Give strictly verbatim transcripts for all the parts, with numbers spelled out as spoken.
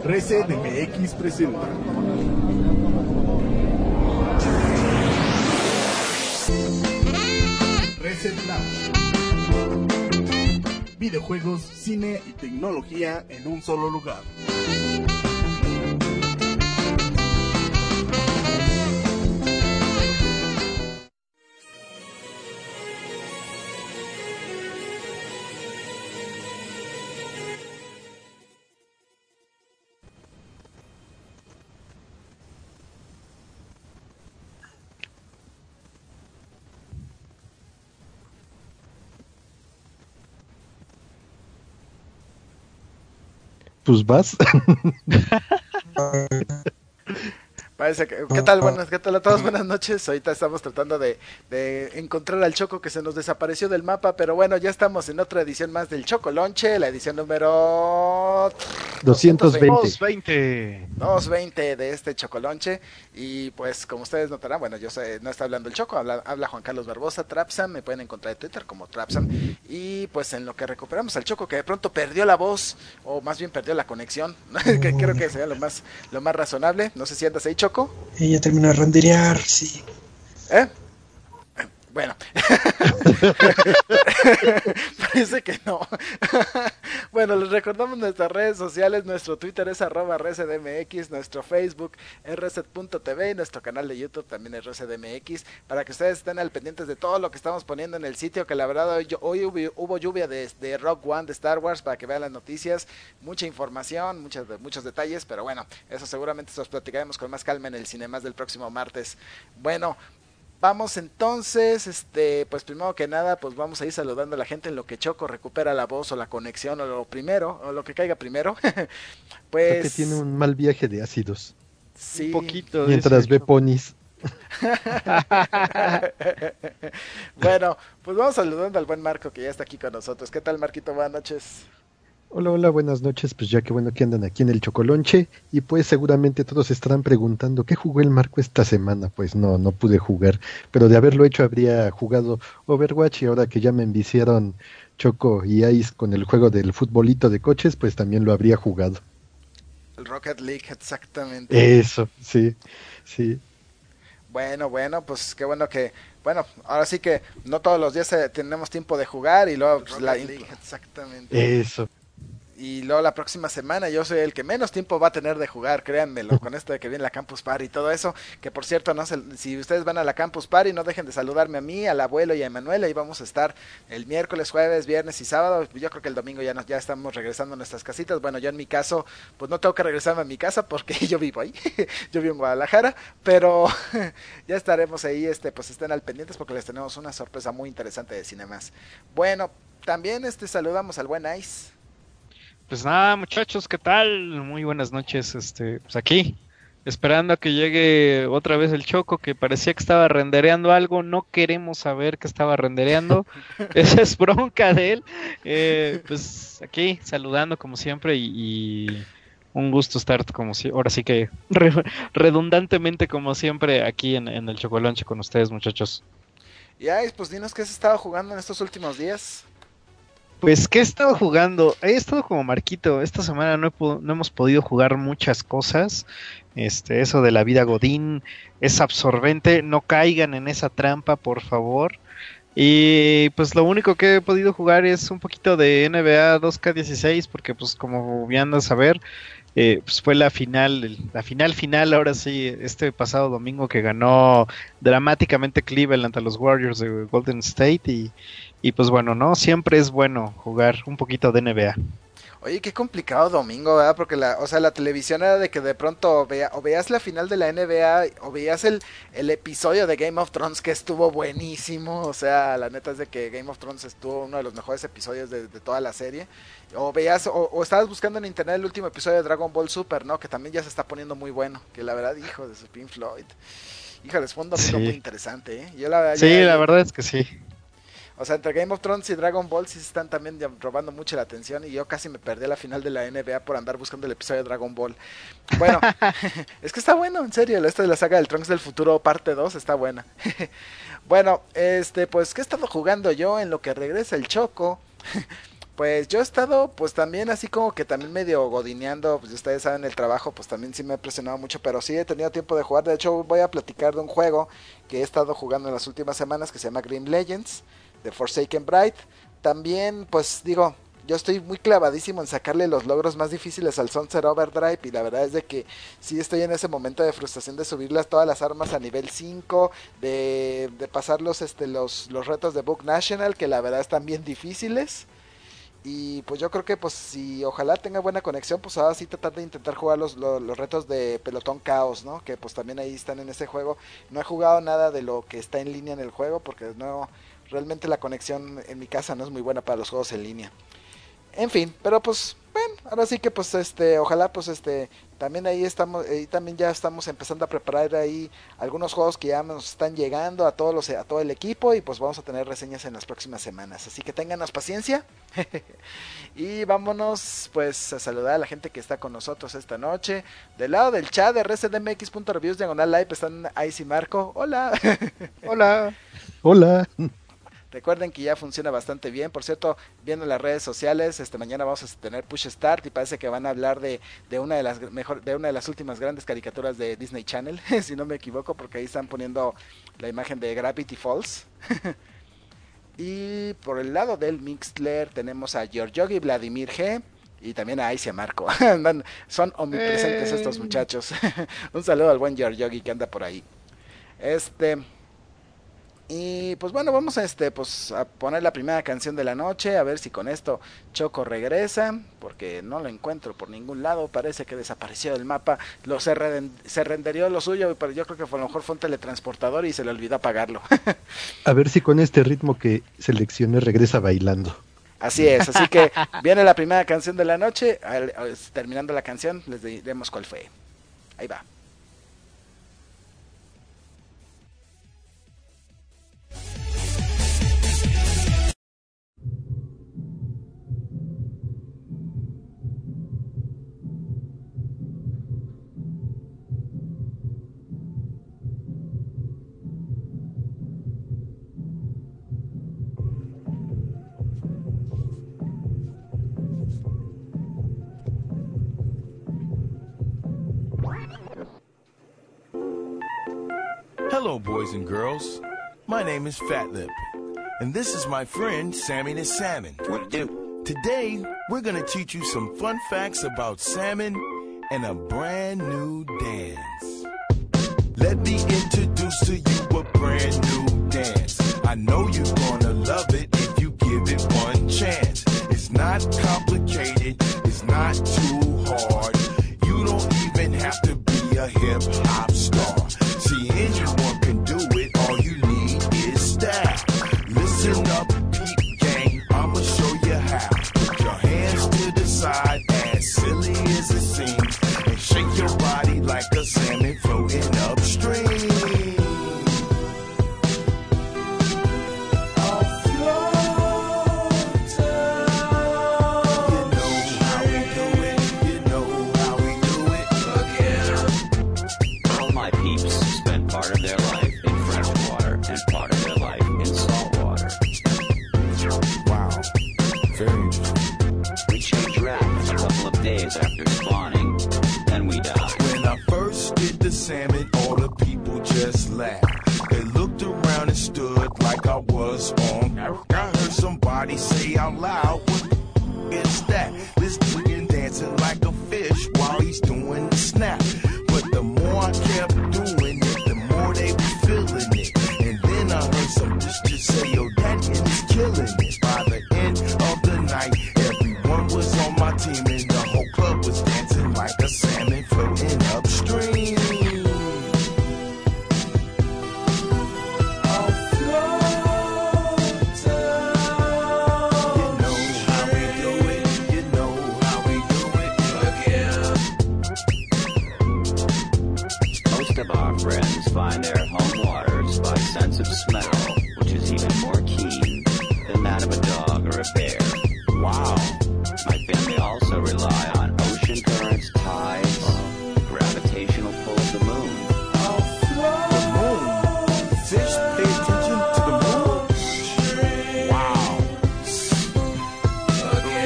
Reset M X presenta Reset Lounge. Videojuegos, cine y tecnología en un solo lugar. Pues vas. Parece que, ¿qué tal? Buenas, ¿qué tal a todos? Buenas noches. Ahorita estamos tratando de, de encontrar al Choco que se nos desapareció del mapa, pero bueno, ya estamos en otra edición más del Choco Lonche, la edición número doscientos veinte. doscientos veinte. doscientos veinte de este Choco Lonche. Y pues como ustedes notarán, bueno, yo sé, no está hablando el Choco, habla, habla Juan Carlos Barbosa, Trapsam, me pueden encontrar en Twitter como Trapsam. Y pues en lo que recuperamos al Choco, que de pronto perdió la voz, o más bien perdió la conexión, que creo que sería lo más, lo más razonable. No sé si andas ahí, Choco. Ella terminó de renderear, sí. ¿Eh? Bueno. Parece que no. Bueno, les recordamos nuestras redes sociales. Nuestro Twitter es arroba resetmx, nuestro Facebook es reset punto t v y nuestro canal de YouTube también es resetmx, para que ustedes estén al pendientes de todo lo que estamos poniendo en el sitio, que la verdad hoy, hoy hubo, hubo lluvia de, de Rogue One, de Star Wars, para que vean las noticias, mucha información, muchos, muchos detalles, pero bueno, eso seguramente se los platicaremos con más calma en el Cinemas del próximo martes. Bueno, vamos entonces, este, pues primero que nada, pues vamos a ir saludando a la gente en lo que Choco recupera la voz o la conexión o lo primero, o lo que caiga primero. Pues creo que tiene un mal viaje de ácidos. Sí. Un poquito. Mientras ve ponis. Bueno, pues vamos saludando al buen Marco que ya está aquí con nosotros. ¿Qué tal, Marquito? Buenas noches. Hola, hola, buenas noches. Pues ya que bueno que andan aquí en el Chocolonche. Y pues seguramente todos estarán preguntando ¿qué jugó el Marco esta semana? Pues no, no pude jugar. Pero de haberlo hecho habría jugado Overwatch. Y ahora que ya me enviciaron Choco y Ice con el juego del futbolito de coches, pues también lo habría jugado. El Rocket League, exactamente. Eso, sí, sí. Bueno, bueno, pues qué bueno que, bueno, ahora sí que no todos los días eh, tenemos tiempo de jugar y luego pues, la League, exactamente. Eso. Y luego la próxima semana yo soy el que menos tiempo va a tener de jugar, créanmelo, con esto de que viene la Campus Party y todo eso, que por cierto, no se, si ustedes van a la Campus Party, no dejen de saludarme a mí, al abuelo y a Emanuel, ahí vamos a estar el miércoles, jueves, viernes y sábado. Yo creo que el domingo ya nos, ya estamos regresando a nuestras casitas. Bueno, yo en mi caso, pues no tengo que regresarme a mi casa porque yo vivo ahí, yo vivo en Guadalajara, pero ya estaremos ahí, este, pues estén al pendientes porque les tenemos una sorpresa muy interesante de Cinemas. Bueno, también este saludamos al buen Ice. Pues nada, muchachos, ¿qué tal? Muy buenas noches, este, pues aquí, esperando a que llegue otra vez el Choco, que parecía que estaba rendereando algo, no queremos saber que estaba rendereando, esa es bronca de él, eh, pues aquí, saludando como siempre, y, y un gusto estar como si, ahora sí que re, redundantemente como siempre aquí en, en el Chocolonche con ustedes, muchachos. Y Ice, pues dinos qué has estado jugando en estos últimos días. Pues, ¿qué he estado jugando? He estado como Marquito, esta semana no, he, no hemos podido jugar muchas cosas, este, eso de la vida Godín es absorbente, no caigan en esa trampa, por favor, y pues lo único que he podido jugar es un poquito de N B A dos K dieciséis, porque pues como bien andas a ver, eh, pues fue la final, la final final, ahora sí, este pasado domingo que ganó dramáticamente Cleveland a los Warriors de Golden State, y Y pues bueno, ¿no? Siempre es bueno jugar un poquito de N B A. Oye, qué complicado domingo, ¿verdad? Porque la, o sea, la televisión era de que de pronto vea, o veías la final de la N B A o veías el, el episodio de Game of Thrones que estuvo buenísimo. O sea, la neta es de que Game of Thrones estuvo uno de los mejores episodios de, de toda la serie. O veías, o, o estabas buscando en internet el último episodio de Dragon Ball Super, ¿no? Que también ya se está poniendo muy bueno. Que la verdad, hijo de su Pink Floyd. Híjole, fue un domingo sí. muy interesante, ¿eh? Yo la, sí, ya, la yo, verdad es que sí. O sea, entre Game of Thrones y Dragon Ball sí se están también robando mucho la atención y yo casi me perdí la final de la N B A por andar buscando el episodio de Dragon Ball. Bueno, es que está bueno, en serio, esta de la saga del Trunks del futuro parte dos está buena. Bueno, este, pues, ¿qué he estado jugando yo en lo que regresa el Choco? Pues yo he estado, pues también así como que también medio godineando, pues ustedes saben el trabajo, pues también sí me he presionado mucho, pero sí he tenido tiempo de jugar. De hecho voy a platicar de un juego que he estado jugando en las últimas semanas que se llama Grim Legends, de Forsaken Bright. También, pues digo, yo estoy muy clavadísimo en sacarle los logros más difíciles al Sunset Overdrive y la verdad es de que sí estoy en ese momento de frustración de subirlas todas las armas a nivel cinco, de, de pasar los, este, los, los retos de Book National, que la verdad están bien difíciles. Y pues yo creo que pues si ojalá tenga buena conexión, pues ahora sí tratar de intentar jugar los, los, los retos de Pelotón Caos, ¿no? Que pues también ahí están en ese juego. No he jugado nada de lo que está en línea en el juego porque no, realmente la conexión en mi casa no es muy buena para los juegos en línea. En fin, pero pues bueno, ahora sí que pues este, ojalá pues este, también ahí estamos, ahí también ya estamos empezando a preparar ahí algunos juegos que ya nos están llegando a todos los, a todo el equipo y pues vamos a tener reseñas en las próximas semanas, así que ténganos paciencia y vámonos pues a saludar a la gente que está con nosotros esta noche. Del lado del chat de r c d m x punto reviews diagonal live están Ice y Marco. Hola. Hola. Hola. Recuerden que ya funciona bastante bien. Por cierto, viendo las redes sociales, este mañana vamos a tener Push Start y parece que van a hablar de, de una de las mejor, de una de las últimas grandes caricaturas de Disney Channel, si no me equivoco, porque ahí están poniendo la imagen de Gravity Falls. Y por el lado del Mixler tenemos a Giorgiogi, Vladimir G y también a Aisia Marco. Son omnipresentes eh. estos muchachos. Un saludo al buen Giorgiogi que anda por ahí. Este Y pues bueno, vamos a este pues a poner la primera canción de la noche, a ver si con esto Choco regresa, porque no lo encuentro por ningún lado, parece que desapareció del mapa, lo se, reden, se renderió lo suyo, pero yo creo que fue, a lo mejor fue un teletransportador y se le olvidó apagarlo. A ver si con este ritmo que seleccioné regresa bailando. Así es, así que viene la primera canción de la noche, al, al, terminando la canción les diremos cuál fue. Ahí va. Hello, boys and girls. My name is Fat Lip, and this is my friend Sammy the Salmon. What to do? Today, we're gonna teach you some fun facts about salmon and a brand new dance. Let me introduce to you a brand new dance. I know you're gonna love it if you give it one chance. It's not complicated, it's not too hard. You don't even have to be a hip-hop star. See, anyone can do it, all you need is style. Listen up, peep gang, I'ma show you how. Put your hands to the side, as silly as it seems, and shake your body like a salmon floating upstream. After spawning, then we die. When I first did the salmon, all the people just laughed. They looked around and stood like I was on. I heard somebody say out loud, what is that? This chicken dancing like a fish while he's doing the snap. But the more I kept doing it, the more they were feeling it. And then I heard some just, just say, yo, that is killing it. By the end of the night, everyone was on my team and the whole club was dancing like a salmon floating upstream. I'll float down. You know how we do it, you know how we do it again. Most of our friends find their home waters by sense of smell, which is even more keen than that of a dog or a bear. Wow. My family also rely on ocean currents, tides, the gravitational pull of the moon. The moon? Fish pay attention to the moon? Wow.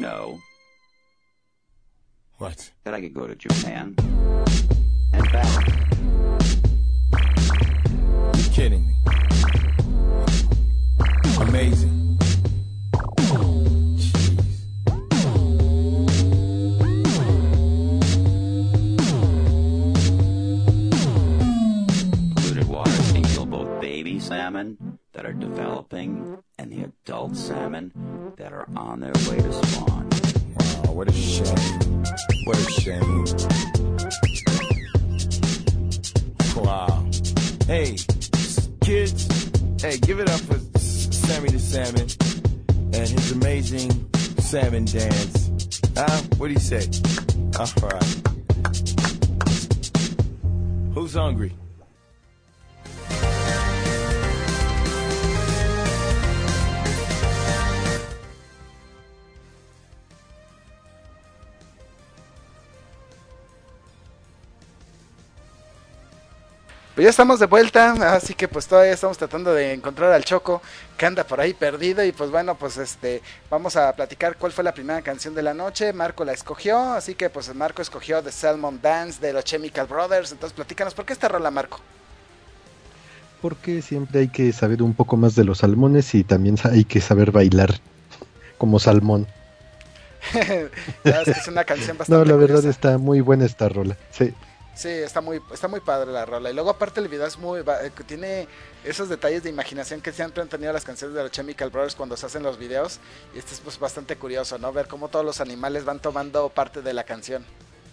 know What? that I could go to Japan and back. You're kidding me. Amazing. Polluted waters can kill both baby salmon that are developing and the adult salmon that are on their way to spawn. Wow, what a shame. What a shame. Wow. Hey, kids, hey, give it up for Sammy the Salmon and his amazing salmon dance. Huh? What do you say? All right. Who's hungry? Pues ya estamos de vuelta, así que pues todavía estamos tratando de encontrar al Choco que anda por ahí perdido y pues bueno, pues este vamos a platicar cuál fue la primera canción de la noche. Marco la escogió, así que pues Marco escogió The Salmon Dance de los Chemical Brothers. Entonces platícanos, ¿por qué esta rola, Marco? Porque siempre hay que saber un poco más de los salmones y también hay que saber bailar como salmón. Ya es que es una canción bastante No, la verdad curiosa. está muy buena esta rola, sí. Sí, está muy, está muy padre la rola. Y luego aparte el video es muy, tiene esos detalles de imaginación que siempre han tenido las canciones de los Chemical Brothers cuando se hacen los videos. Y este es pues bastante curioso, ¿no? Ver cómo todos los animales van tomando parte de la canción.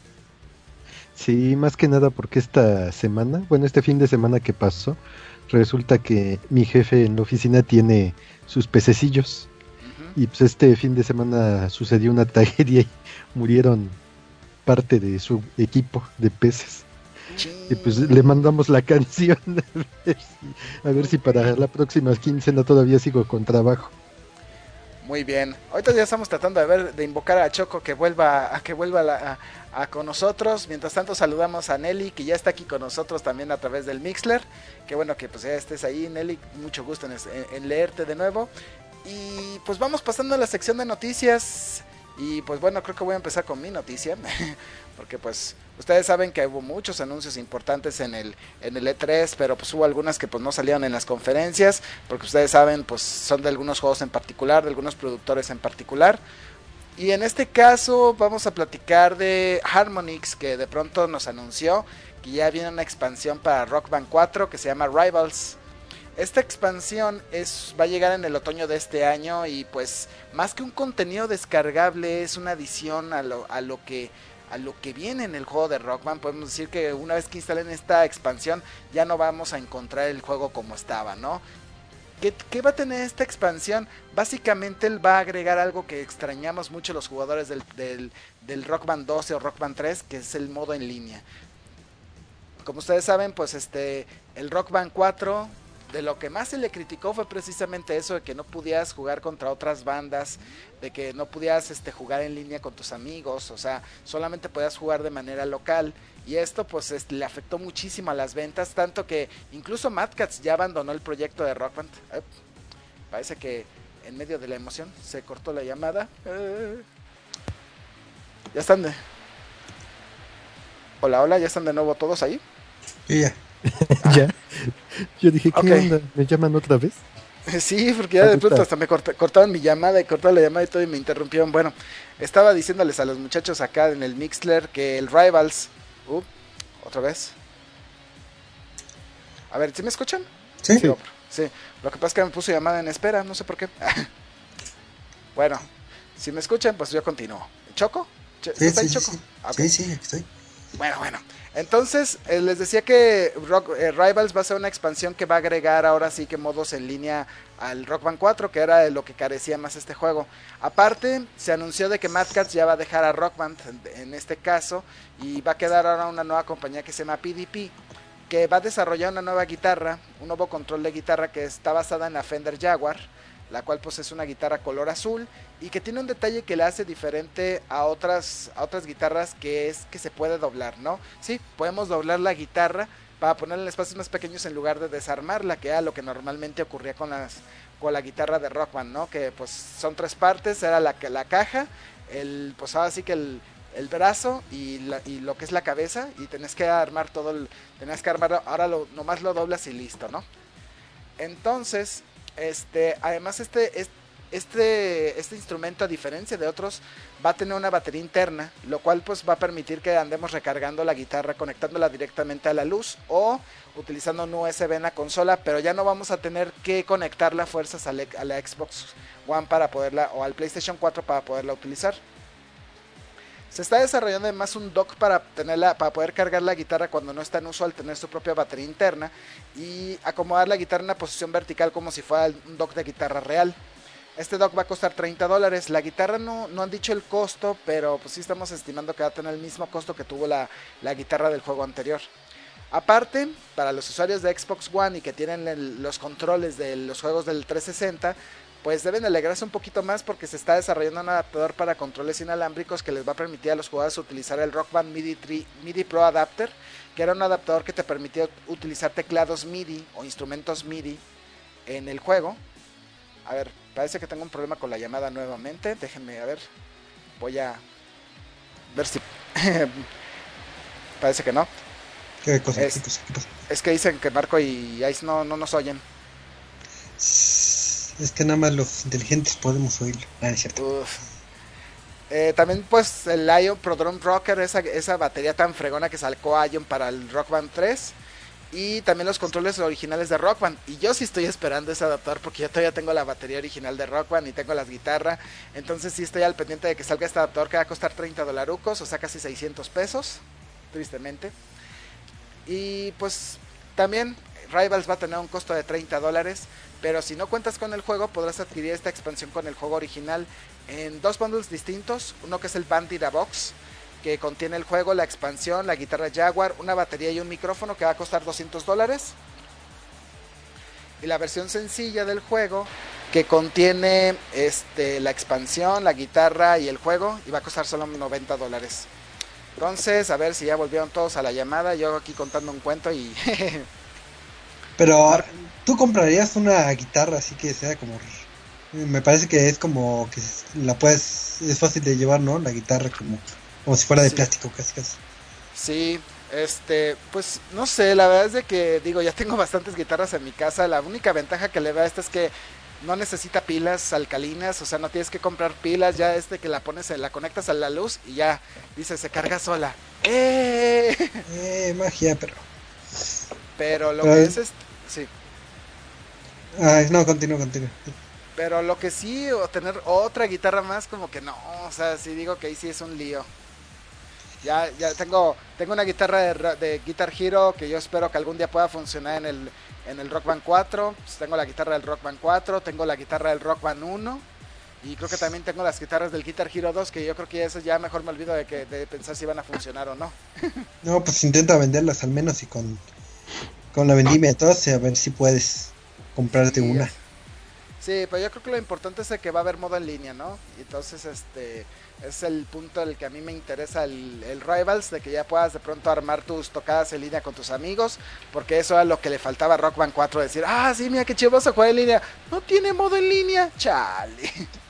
Sí, más que nada porque esta semana, bueno, este fin de semana que pasó, resulta que mi jefe en la oficina tiene sus pececillos. Uh-huh. Y pues este fin de semana sucedió una tragedia y murieron parte de su equipo de peces. Sí. Y pues le mandamos la canción a ver, si, a ver si para la próxima quincena todavía sigo con trabajo. Muy bien, ahorita ya estamos tratando de ver, de invocar a Choco que vuelva a que vuelva a, la, a, a con nosotros. Mientras tanto saludamos a Nelly, que ya está aquí con nosotros también a través del Mixler. Qué bueno que pues ya estés ahí, Nelly, mucho gusto en, en, en leerte de nuevo. Y pues vamos pasando a la sección de noticias. Y pues bueno, creo que voy a empezar con mi noticia, porque pues ustedes saben que hubo muchos anuncios importantes en el en el E tres, pero pues hubo algunas que pues no salieron en las conferencias, porque ustedes saben pues son de algunos juegos en particular, de algunos productores en particular. Y en este caso vamos a platicar de Harmonix, que de pronto nos anunció que ya viene una expansión para Rock Band cuatro que se llama Rivals. Esta expansión es, va a llegar en el otoño de este año y pues más que un contenido descargable es una adición a lo, a lo que a lo que viene en el juego de Rock Band. Podemos decir que una vez que instalen esta expansión ya no vamos a encontrar el juego como estaba, ¿no? ¿Qué, qué va a tener esta expansión? Básicamente él va a agregar algo que extrañamos mucho los jugadores del, del, del Rock Band doce o Rock Band tres, que es el modo en línea. Como ustedes saben, pues este el Rock Band cuatro, de lo que más se le criticó fue precisamente eso, de que no podías jugar contra otras bandas, de que no podías este, jugar en línea con tus amigos, o sea, solamente podías jugar de manera local, y esto pues este, le afectó muchísimo a las ventas, tanto que incluso Mad Catz ya abandonó el proyecto de Rock Band. Eh, parece que en medio de la emoción se cortó la llamada. Eh, ya están de... Hola, hola, ya están de nuevo todos ahí. Sí, ya. Ah. Ya. Yo dije, ¿qué okay. onda? ¿Me llaman otra vez? Sí, porque ya de pronto hasta me corta, cortaron mi llamada y cortaron la llamada y todo y me interrumpieron. Bueno, estaba diciéndoles a los muchachos acá en el Mixler que el Rivals... Uh, otra vez. A ver, ¿sí me escuchan? Sí. Sí. Sí, lo que pasa es que me puso llamada en espera, no sé por qué. Bueno, si me escuchan, pues yo continúo. ¿Choco? Sí, ¿Está sí, ahí, Choco? sí, Okay. sí, sí, estoy. Bueno, bueno. Entonces, eh, les decía que Rock, eh, Rivals va a ser una expansión que va a agregar ahora sí que modos en línea al Rock Band cuatro, que era de lo que carecía más este juego. Aparte, se anunció de que Mad Catz ya va a dejar a Rock Band en, en este caso, y va a quedar ahora una nueva compañía que se llama P D P, que va a desarrollar una nueva guitarra, un nuevo control de guitarra que está basada en la Fender Jaguar, la cual pues es una guitarra color azul y que tiene un detalle que la hace diferente a otras a otras guitarras, que es que se puede doblar, ¿no? Sí, podemos doblar la guitarra para ponerla en espacios más pequeños en lugar de desarmarla, que era lo que normalmente ocurría con las con la guitarra de Rock Band, ¿no? Que pues son tres partes, era la, la caja, el, pues ahora sí que el, el brazo y, la, y lo que es la cabeza, y tenés que armar todo, el, tenés que armar, ahora lo, nomás lo doblas y listo, ¿no? Entonces, este, además este, este, este instrumento, a diferencia de otros, va a tener una batería interna, lo cual pues va a permitir que andemos recargando la guitarra, conectándola directamente a la luz o utilizando un U S B en la consola, pero ya no vamos a tener que conectarla a fuerzas a la, a la Xbox One para poderla, o al PlayStation cuatro para poderla utilizar. Se está desarrollando además un dock para, tenerla, para poder cargar la guitarra cuando no está en uso al tener su propia batería interna y acomodar la guitarra en una posición vertical como si fuera un dock de guitarra real. Este dock va a costar treinta dólares. La guitarra no, no han dicho el costo, pero pues sí estamos estimando que va a tener el mismo costo que tuvo la, la guitarra del juego anterior. Aparte, para los usuarios de Xbox One y que tienen el, los controles de los juegos del trescientos sesenta, pues deben alegrarse un poquito más porque se está desarrollando un adaptador para controles inalámbricos que les va a permitir a los jugadores utilizar el Rock Band MIDI, tri, MIDI Pro Adapter, que era un adaptador que te permitía utilizar teclados MIDI o instrumentos MIDI en el juego. A ver, parece que tengo un problema con la llamada nuevamente, déjenme, a ver, voy a ver si... parece que no. ¿Qué cosa? Es, ¿Qué cosa? ¿Qué pasa? Es que dicen que Marco y Ice no, no nos oyen. Es que nada más los inteligentes podemos oírlo. Ah, es cierto. Uf. Eh, también pues el Ion Pro Drum Rocker, esa, esa batería tan fregona que sacó Ion para el Rock Band tres. Y también los controles originales de Rock Band. Y yo sí estoy esperando ese adaptador porque yo todavía tengo la batería original de Rock Band y tengo las guitarras. Entonces sí estoy al pendiente de que salga este adaptador que va a costar treinta dolarucos, o sea casi seiscientos pesos, tristemente. Y pues también Rivals va a tener un costo de treinta dólares. Pero si no cuentas con el juego, podrás adquirir esta expansión con el juego original en dos bundles distintos. Uno que es el Bandit a Box, que contiene el juego, la expansión, la guitarra Jaguar, una batería y un micrófono, que va a costar doscientos dólares. Y la versión sencilla del juego, que contiene este, la expansión, la guitarra y el juego, y va a costar solo noventa dólares. Entonces, a ver si ya volvieron todos a la llamada. Yo aquí contando un cuento y... Pero tú comprarías una guitarra así que sea como... Me parece que es como que la puedes... Es fácil de llevar, ¿no? La guitarra como, como si fuera de sí. plástico casi casi. Sí, este... Pues no sé, la verdad es de que digo, ya tengo bastantes guitarras en mi casa. La única ventaja que le veo a esta es que no necesita pilas alcalinas. O sea, no tienes que comprar pilas. Ya es de que la pones, la conectas a la luz y ya dice, se carga sola. ¡Eh! Eh, magia, pero... Pero lo pero... que es... este sí. Ah, no, continúa, continúa. Pero lo que sí, o tener otra guitarra más, como que no, o sea, sí digo que ahí sí es un lío. Ya, ya tengo, tengo una guitarra de, de Guitar Hero que yo espero que algún día pueda funcionar en el, en el Rock Band cuatro. Pues tengo la guitarra del Rock Band cuatro, tengo la guitarra del Rock Band uno. Y creo que también tengo las guitarras del Guitar Hero dos, que yo creo que eso ya mejor me olvido de, que, de pensar si van a funcionar o no. No, pues intenta venderlas al menos y con... Con la vendimia de todas, a ver si puedes comprarte sí, una. Sí, pero yo creo que lo importante es que va a haber modo en línea, ¿no? Y entonces este es el punto en el que a mí me interesa el, el Rivals, de que ya puedas de pronto armar tus tocadas en línea con tus amigos, porque eso era lo que le faltaba a Rock Band cuatro, decir, ah, sí, mira qué chido, vas a jugar en línea. No tiene modo en línea, chale.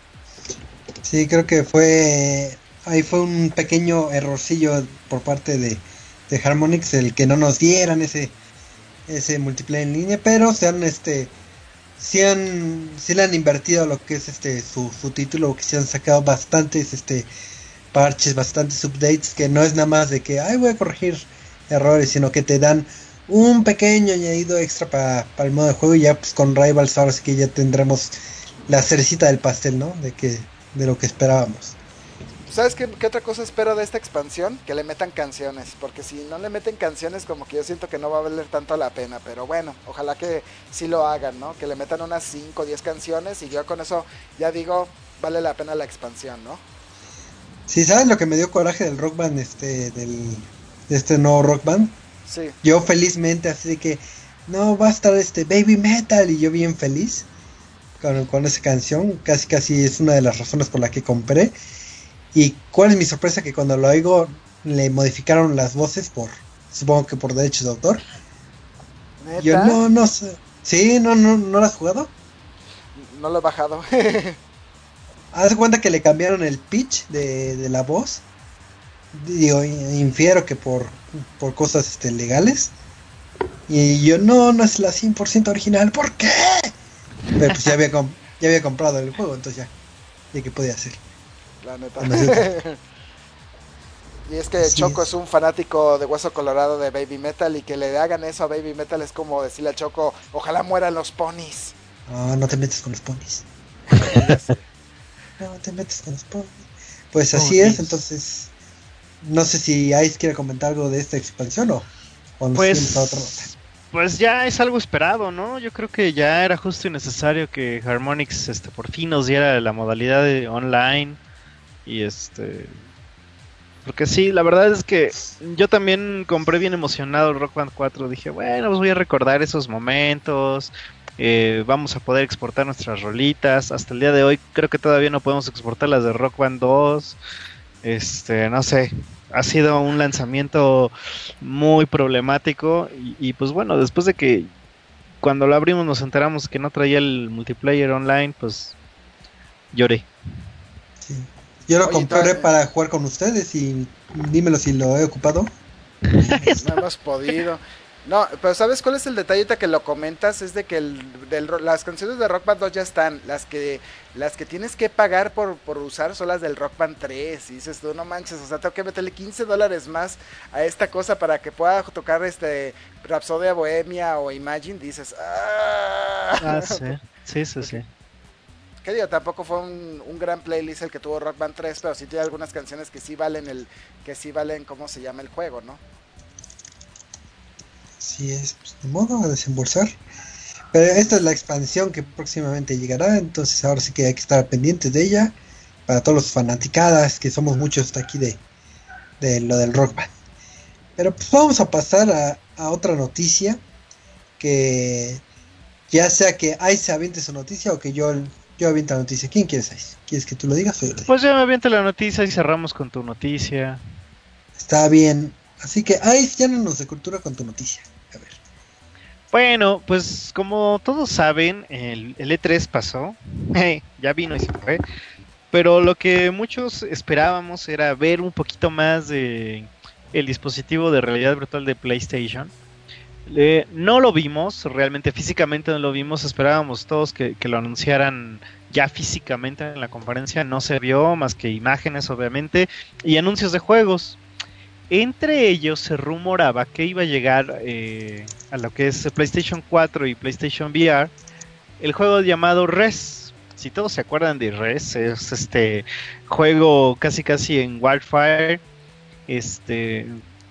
Sí, creo que fue, ahí fue un pequeño errorcillo por parte de, de Harmonix, el que no nos dieran ese... ese multiplayer en línea, pero se han este sí han sí le han invertido a lo que es este su, su título, que se han sacado bastantes este parches, bastantes updates, que no es nada más de que ay voy a corregir errores, sino que te dan un pequeño añadido extra para pa el modo de juego, y ya pues con Rivals ahora sí que ya tendremos la cerecita del pastel, ¿no? De que de lo que esperábamos. ¿Sabes qué, qué otra cosa espero de esta expansión? Que le metan canciones, porque si no le meten canciones como que yo siento que no va a valer tanto la pena, pero bueno, ojalá que sí lo hagan, ¿no? Que le metan unas cinco o diez canciones y yo con eso ya digo, vale la pena la expansión, ¿no? Sí, ¿sabes lo que me dio coraje del Rock Band, este, del, de este nuevo Rock Band? Sí. Yo felizmente, así de que, no, va a estar este Baby Metal, y yo bien feliz con, con esa canción, casi casi es una de las razones por la que compré. Y cuál es mi sorpresa, que cuando lo oigo le modificaron las voces por, supongo que por derechos de autor. ¿Neta? Yo no, no sé. ¿Sí? ¿No, no, no lo has jugado? No lo he bajado. Haz cuenta que le cambiaron el pitch de, de la voz. Digo, infiero que por, por cosas este, legales. Y yo, no, no es la cien por ciento original. ¿Por qué? Pero pues ya había, com- ya había comprado el juego, entonces ya. Ya que podía hacer. La neta. No sé. Y es que Así Choco es. es un fanático de Hueso Colorado de Baby Metal, y que le hagan eso a Baby Metal es como decirle a Choco, ojalá mueran los ponis. No, no te metes con los ponis. No te metes con los ponis. Pues así Ponis. es, entonces. No sé si Ice quiere comentar algo de esta expansión o, o nos Pues, seguimos a otra nota. pues ya es algo esperado, ¿no? Yo creo que ya era justo y necesario que Harmonix este, por fin nos diera la modalidad de online. Y este... Porque sí, la verdad es que yo también compré bien emocionado el Rock Band cuatro. Dije, bueno, pues voy a recordar esos momentos. Eh, vamos a poder exportar nuestras rolitas. Hasta el día de hoy creo que todavía no podemos exportar las de Rock Band dos. Este, no sé, ha sido un lanzamiento muy problemático y, y pues bueno, después de que cuando lo abrimos nos enteramos que no traía el multiplayer online, pues lloré. Sí. Yo lo Oye, compré todavía- para jugar con ustedes y dímelo si lo he ocupado. No hemos podido. No, pero ¿sabes cuál es el detalle ahorita que lo comentas? Es de que el, del, ro- las canciones de Rock Band dos ya están. Las que las que tienes que pagar por, por usar son las del Rock Band tres. Y dices tú, no manches, o sea, tengo que meterle quince dólares más a esta cosa para que pueda tocar este Rhapsodia Bohemia o Imagine. Dices, ¡ah! Ah, sí, sí, sí, sí. Que digo, tampoco fue un, un gran playlist el que tuvo Rock Band tres, pero sí tiene algunas canciones que sí valen el, que sí valen cómo se llama el juego, ¿no? Así es, pues de modo a desembolsar. Pero esta es la expansión que próximamente llegará, entonces ahora sí que hay que estar pendientes de ella. Para todos los fanaticadas, que somos muchos hasta aquí de, de lo del Rock Band. Pero pues vamos a pasar a, a otra noticia. Que ya sea que Ice se aviente su noticia o que yo, yo aviente la noticia. ¿Quién quieres, Ice? ¿Quieres que tú lo digas o yo lo diga? Pues ya me avienta la noticia y cerramos con tu noticia. Está bien. Así que Ice, llénanos de cultura con tu noticia. A ver. Bueno, pues como todos saben, el, el E tres pasó, ya vino y se fue, pero lo que muchos esperábamos era ver un poquito más de el dispositivo de realidad virtual de PlayStation. Eh, no lo vimos, realmente físicamente no lo vimos, esperábamos todos que, que lo anunciaran ya físicamente en la conferencia, no se vio más que imágenes obviamente y anuncios de juegos. Entre ellos se rumoraba que iba a llegar eh, a lo que es PlayStation cuatro y PlayStation V R el juego llamado Res. Si todos se acuerdan de Res, es este juego casi casi en Wildfire, este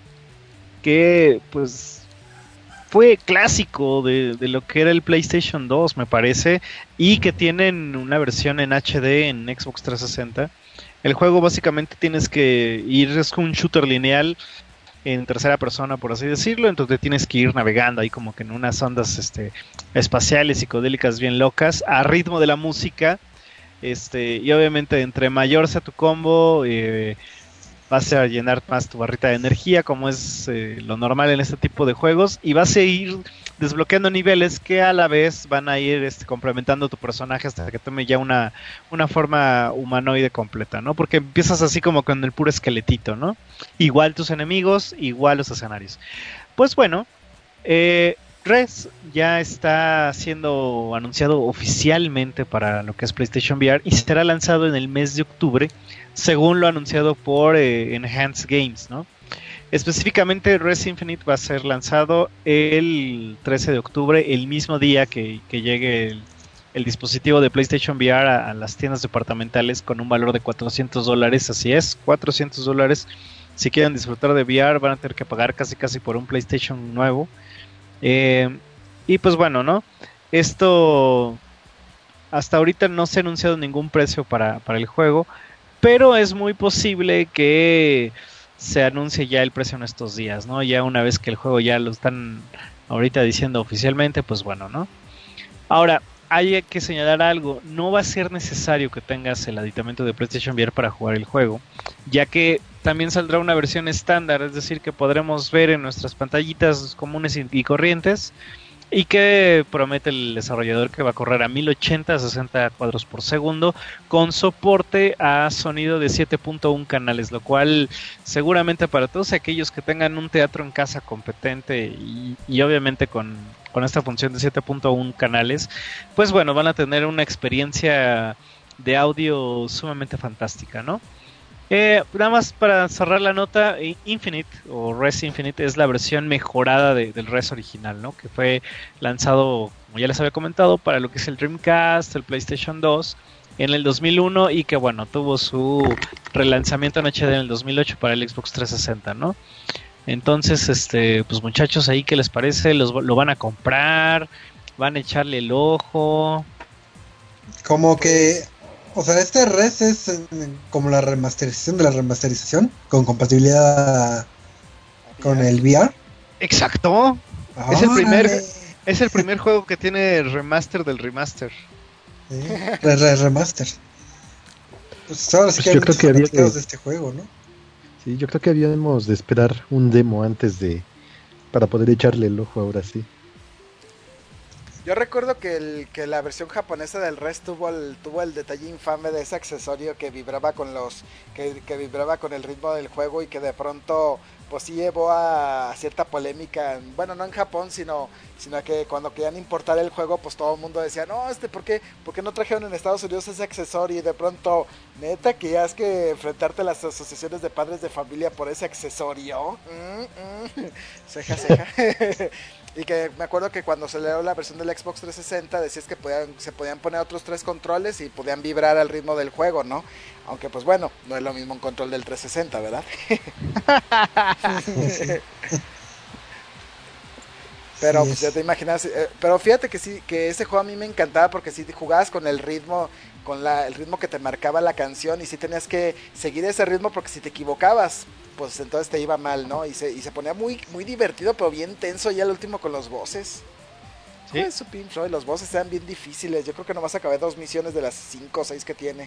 que pues fue clásico de, de lo que era el PlayStation dos, me parece, y que tienen una versión en H D en Xbox trescientos sesenta. El juego básicamente tienes que ir, es un shooter lineal en tercera persona, por así decirlo, entonces tienes que ir navegando ahí como que en unas ondas este, espaciales, psicodélicas bien locas, a ritmo de la música, este, y obviamente entre mayor sea tu combo, eh, vas a llenar más tu barrita de energía, como es eh, lo normal en este tipo de juegos, y vas a ir desbloqueando niveles que a la vez van a ir este, complementando tu personaje hasta que tome ya una, una forma humanoide completa, ¿no? Porque empiezas así como con el puro esqueletito, ¿no? Igual tus enemigos, igual los escenarios. Pues bueno, eh, Res ya está siendo anunciado oficialmente para lo que es PlayStation V R y será lanzado en el mes de octubre, según lo anunciado por eh, Enhanced Games, ¿no? Específicamente Res Infinite va a ser lanzado el trece de octubre, el mismo día que, que llegue el, el dispositivo de PlayStation V R a, a las tiendas departamentales con un valor de cuatrocientos dólares, así es, cuatrocientos dólares. Si quieren disfrutar de V R van a tener que pagar casi casi por un PlayStation nuevo. Eh, y pues bueno, ¿no? Esto hasta ahorita no se ha anunciado ningún precio para, para el juego, pero es muy posible que se anuncie ya el precio en estos días, ¿no? Ya una vez que el juego ya lo están ahorita diciendo oficialmente, pues bueno, ¿no? Ahora, hay que señalar algo, no va a ser necesario que tengas el aditamento de PlayStation V R para jugar el juego, ya que también saldrá una versión estándar, es decir, que podremos ver en nuestras pantallitas comunes y corrientes y que promete el desarrollador que va a correr a mil ochenta a sesenta cuadros por segundo con soporte a sonido de siete punto uno canales, lo cual seguramente para todos aquellos que tengan un teatro en casa competente y, y obviamente con, con esta función de siete punto uno canales, pues bueno, van a tener una experiencia de audio sumamente fantástica, ¿no? Eh, nada más para cerrar la nota, Infinite o Res Infinite es la versión mejorada de, del Res original, ¿no? Que fue lanzado, como ya les había comentado, para lo que es el Dreamcast, el PlayStation dos en el dos mil uno y que bueno, tuvo su relanzamiento en H D en el dos mil ocho para el Xbox trescientos sesenta, ¿no? Entonces, este, pues muchachos, ahí qué les parece, los, lo van a comprar, van a echarle el ojo. Como que, o sea, este Res es eh, como la remasterización de la remasterización, con compatibilidad con el V R. Exacto. Ah, es el primer vale. es el primer juego que tiene remaster del remaster. Sí, re, re, remaster. Pues ahora sí Pues que hay yo creo muchos que había fanáticos que- de este juego, ¿no? Sí, yo creo que habíamos de esperar un demo antes de para poder echarle el ojo ahora sí. Yo recuerdo que, el, que la versión japonesa del Res tuvo el, tuvo el detalle infame de ese accesorio que vibraba con los que, que vibraba con el ritmo del juego y que de pronto pues sí llevó a cierta polémica, en- bueno, no en Japón, sino sino a que cuando querían importar el juego, pues todo el mundo decía, "No, este ¿por qué? ¿Por qué no trajeron en Estados Unidos ese accesorio?" Y de pronto, neta que ya es que enfrentarte a las asociaciones de padres de familia por ese accesorio. Mm, mm. Ceja, ceja. Y que me acuerdo que cuando salió la versión del Xbox trescientos sesenta decías que podían, se podían poner otros tres controles y podían vibrar al ritmo del juego, ¿no? Aunque pues bueno, no es lo mismo un control del trescientos sesenta, ¿verdad? Pero Sí pues es. ya te imaginas, eh, pero fíjate que sí, que ese juego a mí me encantaba porque si jugabas con el ritmo, con la, el ritmo que te marcaba la canción y sí tenías que seguir ese ritmo porque si te equivocabas, pues entonces te iba mal, ¿no? Y se, y se ponía muy, muy divertido, pero bien tenso ya el último con los bosses. ¿Sí? Pues su Pink Floyd, los bosses eran bien difíciles. Yo creo que nomás acabé dos misiones de las cinco o seis que tiene.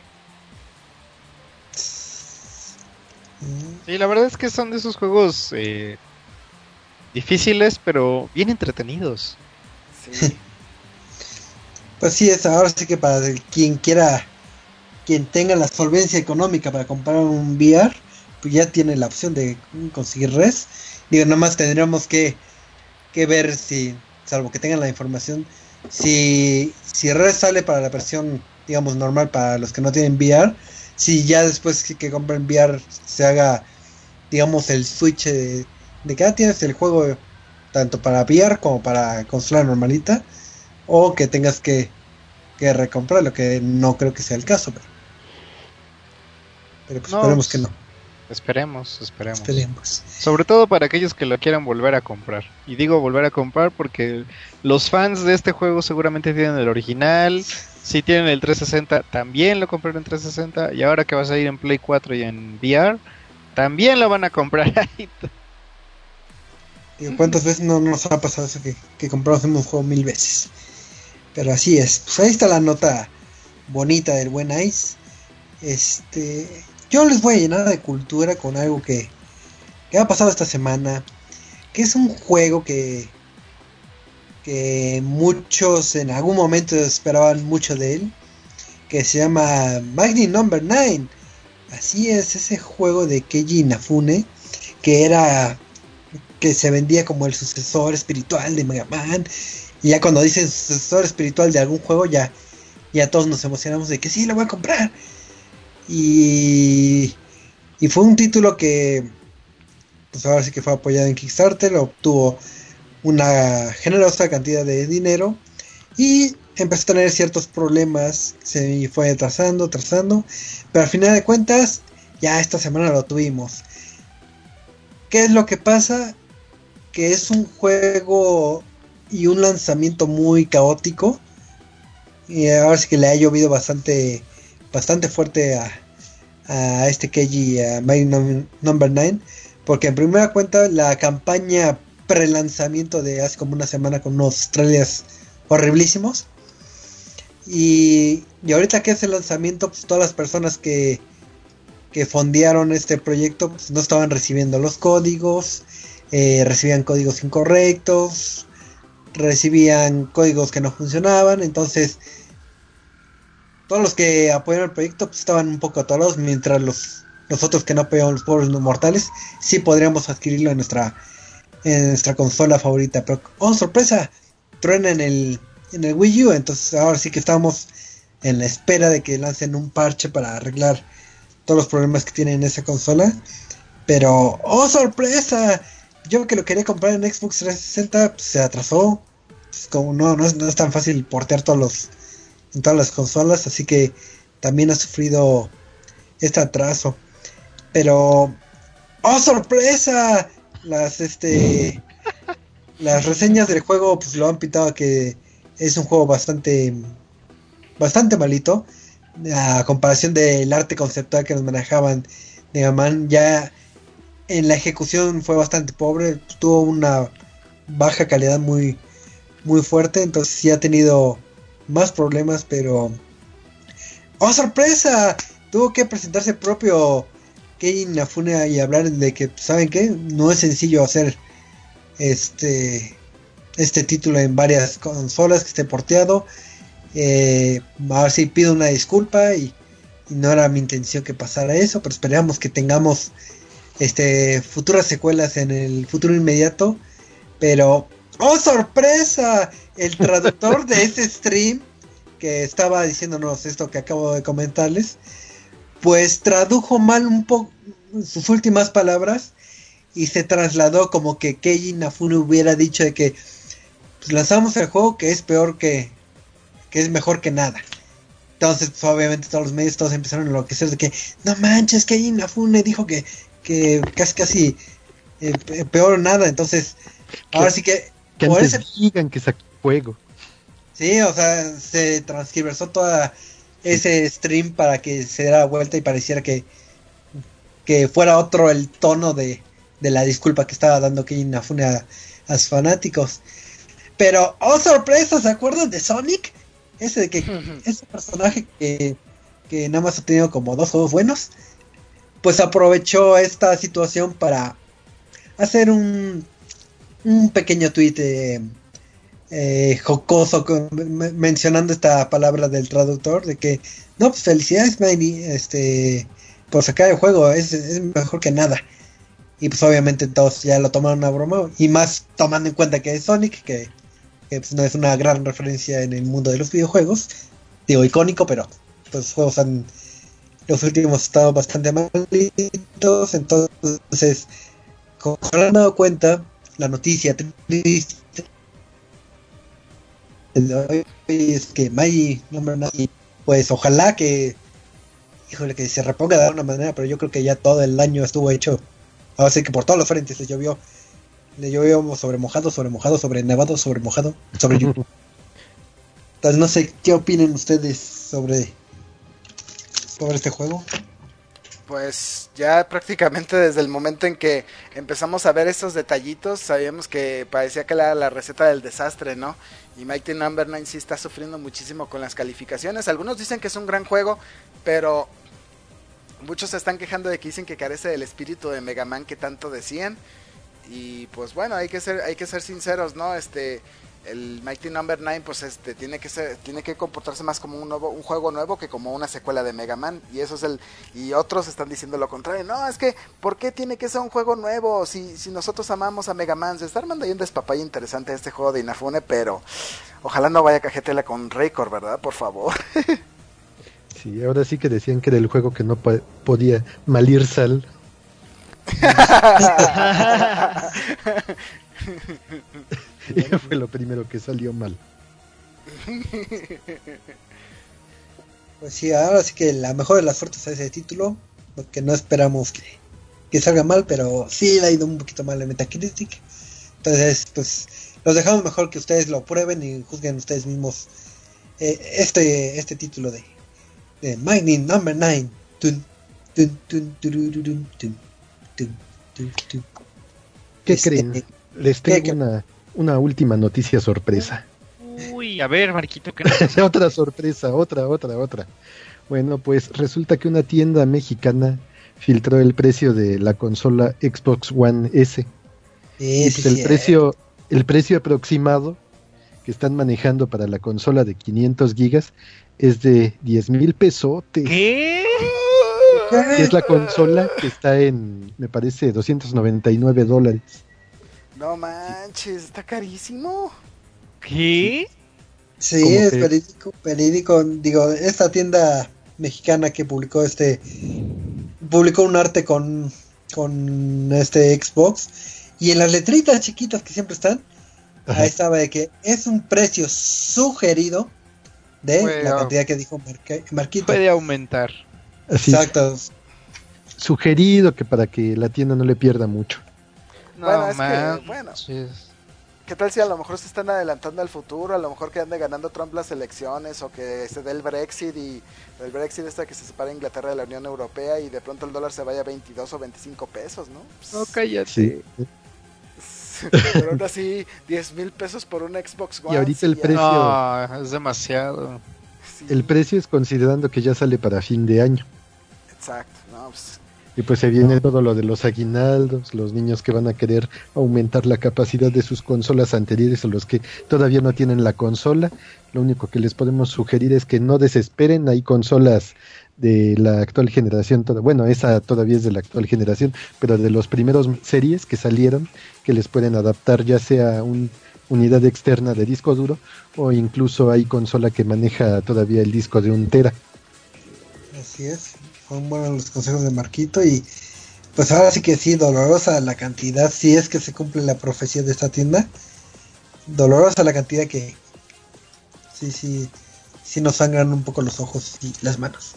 Mm, Sí, la verdad es que son de esos juegos eh, difíciles, pero bien entretenidos. Sí. Pues sí, es ahora sí que para el- quien quiera, quien tenga la solvencia económica para comprar un V R, pues ya tiene la opción de mm, conseguir Res. Digo, nada más tendríamos que, que ver si, salvo que tengan la información, si, si Res sale para la versión, digamos, normal para los que no tienen V R, si ya después que, que compren V R se haga, digamos, el switch de, de que ya tienes el juego tanto para V R como para consola normalita, o que tengas que, que recomprar, lo que no creo que sea el caso, pero, pero pues No, esperemos pues, que no, Esperemos, esperemos. esperemos. Sobre todo para aquellos que lo quieran volver a comprar. Y digo volver a comprar porque los fans de este juego seguramente tienen el original. Si tienen el trescientos sesenta, también lo compraron en trescientos sesenta. Y ahora que va a salir en Play cuatro y en V R, también lo van a comprar ahí. Digo, ¿cuántas veces no nos ha pasado eso que, que compramos un juego mil veces? Pero así es, pues ahí está la nota bonita del buen Ice. Este, yo les voy a llenar de cultura con algo que, que ha pasado esta semana, que es un juego que que muchos en algún momento esperaban mucho de él, que se llama Magni Number nueve. Así es, ese juego de Keiji Inafune, que era que se vendía como el sucesor espiritual de Mega Man. Y ya cuando dicen sucesor espiritual de algún juego, ya, ya todos nos emocionamos de que sí, lo voy a comprar. Y, y fue un título que, pues ahora sí que fue apoyado en Kickstarter, obtuvo una generosa cantidad de dinero y empezó a tener ciertos problemas, se fue atrasando, atrasando, pero al final de cuentas, ya esta semana lo tuvimos. ¿Qué es lo que pasa? Que es un juego y un lanzamiento muy caótico, y ahora sí que le ha llovido bastante bastante fuerte a, a este Keiji, a My Number nueve, porque en primera cuenta la campaña pre-lanzamiento de hace como una semana con unos trailers horriblísimos, y, y ahorita que es el lanzamiento, pues todas las personas que que fondearon este proyecto pues no estaban recibiendo los códigos, eh, recibían códigos incorrectos, recibían códigos que no funcionaban, entonces todos los que apoyaron el proyecto pues, estaban un poco atorados, mientras los nosotros que no apoyamos, los pobres mortales, sí podríamos adquirirlo en nuestra en nuestra consola favorita. Pero oh sorpresa, truena en el en el Wii U, entonces ahora sí que estamos en la espera de que lancen un parche para arreglar todos los problemas que tiene en esa consola. Pero oh sorpresa, yo que lo quería comprar en Xbox trescientos sesenta pues, se atrasó. Pues, como no, no es, no es tan fácil portear todos los en todas las consolas, así que también ha sufrido este atraso. Pero oh sorpresa, las este las reseñas del juego pues lo han pintado que es un juego bastante bastante malito a comparación del arte conceptual que nos manejaban Mega Man. Ya en la ejecución fue bastante pobre, tuvo una baja calidad muy muy fuerte, entonces sí ha tenido más problemas. Pero oh sorpresa, tuvo que presentarse el propio Keiji Inafune y hablar de que, ¿saben qué? No es sencillo hacer este este título en varias consolas, que esté porteado. Eh, a ver si pido una disculpa y, y no era mi intención que pasara eso, pero esperamos que tengamos este futuras secuelas en el futuro inmediato. Pero ¡oh sorpresa! El traductor de ese stream que estaba diciéndonos esto que acabo de comentarles, pues tradujo mal un poco sus últimas palabras y se trasladó como que Keiji Inafune hubiera dicho de que pues, lanzamos el juego que es peor que que es mejor que nada. Entonces pues, obviamente todos los medios todos empezaron a enloquecer de que no manches, Keiji Inafune dijo que que casi casi eh, peor nada. Entonces que, ahora sí que que por antes ese digan que sacó juego. Sí, o sea, se transgiversó toda ese stream para que se diera vuelta y pareciera que que fuera otro el tono de, de la disculpa que estaba dando Keiji Inafune a, a sus fanáticos. Pero, oh sorpresa, ¿se acuerdan de Sonic? Ese de que uh-huh. ese personaje que, que nada más ha tenido como dos juegos buenos, pues aprovechó esta situación para hacer un un pequeño tweet eh, eh, jocoso con, me, mencionando esta palabra del traductor de que no, pues felicidades, Manny, este por sacar el juego, es, es mejor que nada. Y pues obviamente todos ya lo tomaron a broma, y más tomando en cuenta que es Sonic, que, que pues no es una gran referencia en el mundo de los videojuegos, digo icónico, pero pues los juegos han los últimos estado bastante malitos. Entonces, como se han dado cuenta, la noticia triste es que Mai Number Nine, pues ojalá que híjole que se reponga de alguna manera, pero yo creo que ya todo el año estuvo hecho, así que por todos los frentes le llovió, le llovió sobre mojado, sobre mojado, sobre nevado, sobre mojado, sobre lluvia. Entonces no sé qué opinen ustedes sobre sobre este juego. Pues ya prácticamente desde el momento en que empezamos a ver esos detallitos, sabíamos que parecía que era la receta del desastre, ¿no? Y Mighty Number Nine sí está sufriendo muchísimo con las calificaciones. Algunos dicen que es un gran juego, pero muchos se están quejando de que dicen que carece del espíritu de Mega Man que tanto decían. Y pues bueno, hay que ser, hay que ser sinceros, ¿no? Este, el Mighty Number Nine pues este tiene que ser, tiene que comportarse más como un nuevo, un juego nuevo que como una secuela de Mega Man. Y eso es el, y otros están diciendo lo contrario. No, es que ¿por qué tiene que ser un juego nuevo? Si, si nosotros amamos a Mega Man. Se está armando ahí un despapalle interesante este juego de Inafune, pero ojalá no vaya a cajetela con Record, ¿verdad? Por favor. Sí, ahora sí que decían que era el juego que no po- podía malir sal. Y fue lo primero que salió mal. Pues sí, ahora sí que la mejor de las suertes a ese título, porque no esperamos que, que salga mal, pero sí le ha ido un poquito mal en Metacritic. Entonces, pues los dejamos mejor que ustedes lo prueben y juzguen ustedes mismos eh, este este título de, de Mighty Number Nine. Tun, tun, tun, turururun, tun, tun, tun, tun. ¿Qué Este, creen? Les tengo una, una última noticia sorpresa. Uy, a ver, Marquito, ¿qué no? Otra sorpresa, otra, otra, otra. Bueno, pues resulta que una tienda mexicana filtró el precio de la consola Xbox One S. Sí, Y pues el sí, precio, el precio aproximado que están manejando para la consola de quinientos gigas es de diez mil pesotes. ¿Qué? Que es la consola que está en, me parece, doscientos noventa y nueve dólares. No manches, está carísimo. ¿Qué? Sí, Como es que- verídico, verídico. Digo, esta tienda mexicana que publicó este, publicó un arte con, con este Xbox, y en las letritas chiquitas que siempre están, Ajá. ahí estaba de que es un precio sugerido de Bueno. la cantidad que dijo Marque- Marquito. Puede aumentar. Así, Exacto. sugerido que para que la tienda no le pierda mucho. No, Bueno, es que, manches. bueno. ¿Qué tal si a lo mejor se están adelantando al futuro? A lo mejor que ande ganando Trump las elecciones o que se dé el Brexit y el Brexit está que se separe Inglaterra de la Unión Europea y de pronto el dólar se vaya a veintidós o veinticinco pesos, ¿no? No, cállate. Sí. Pero aún así, diez mil pesos por un Xbox One. Y ahorita sí, el ya. precio- No, es demasiado. Sí, El precio es considerando que ya sale para fin de año. Exacto, no, pues, Y pues se viene todo lo de los aguinaldos, los niños que van a querer aumentar la capacidad de sus consolas anteriores o los que todavía no tienen la consola. Lo único que les podemos sugerir es que no desesperen, hay consolas de la actual generación, toda- bueno, esa todavía es de la actual generación, pero de los primeros series que salieron, que les pueden adaptar ya sea una unidad externa de disco duro o incluso hay consola que maneja todavía el disco de un tera. Así es. Fueron buenos los consejos de Marquito, y pues ahora sí que sí, dolorosa la cantidad, si es que se cumple la profecía de esta tienda. Dolorosa la cantidad que sí, sí, sí nos sangran un poco los ojos y las manos.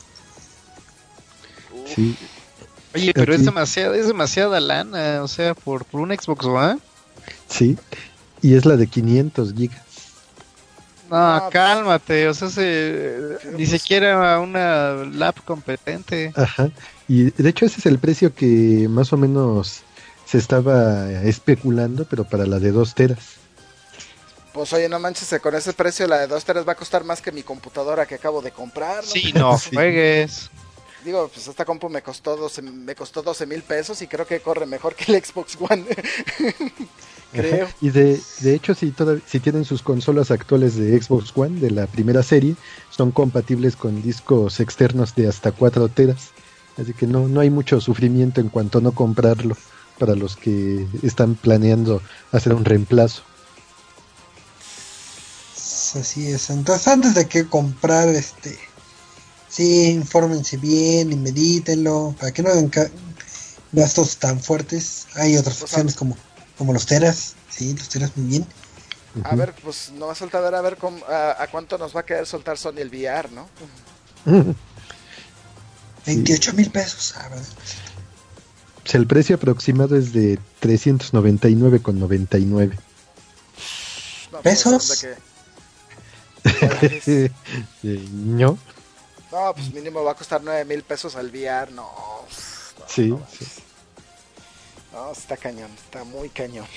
Sí, Oye, pero es Aquí. demasiada, es demasiada lana, o sea, por, por un Xbox One. sí, y es la de quinientos gigas. No, No, cálmate, o sea, se, Pero ni pues- siquiera una lap competente. Ajá, y de hecho ese es el precio que más o menos se estaba especulando, pero para la de dos teras. pues oye, no manches, con ese precio la de dos teras va a costar más que mi computadora que acabo de comprar, ¿no? Sí, no Sí. juegues. Digo, pues esta compu me costó doce, me costó doce mil pesos y creo que corre mejor que el Xbox One. Creo. Ajá, y de, de hecho si, toda- si tienen sus consolas actuales de Xbox One de la primera serie, son compatibles con discos externos de hasta cuatro teras. Así que no, no hay mucho sufrimiento en cuanto a no comprarlo para los que están planeando hacer un reemplazo. Así es. Entonces, antes de que comprar, este, sí, infórmense bien y medítenlo para que no hagan ca- gastos tan fuertes. Hay otras Pues, opciones como, como los teras. Sí, los teras muy bien. A Ujú. ver, pues no va a soltar, a ver, a ver cómo- a, a cuánto nos va a querer soltar Sony el V R, ¿no? veintiocho mil pesos. Ah, ¿verdad? Pues el precio aproximado es de trescientos noventa y nueve con noventa y nueve. No, ¿Pesos? Pues, de que- Eh, ¿No? no, pues mínimo va a costar nueve mil pesos al V R, no. no Sí, no, sí. No, está cañón, está muy cañón.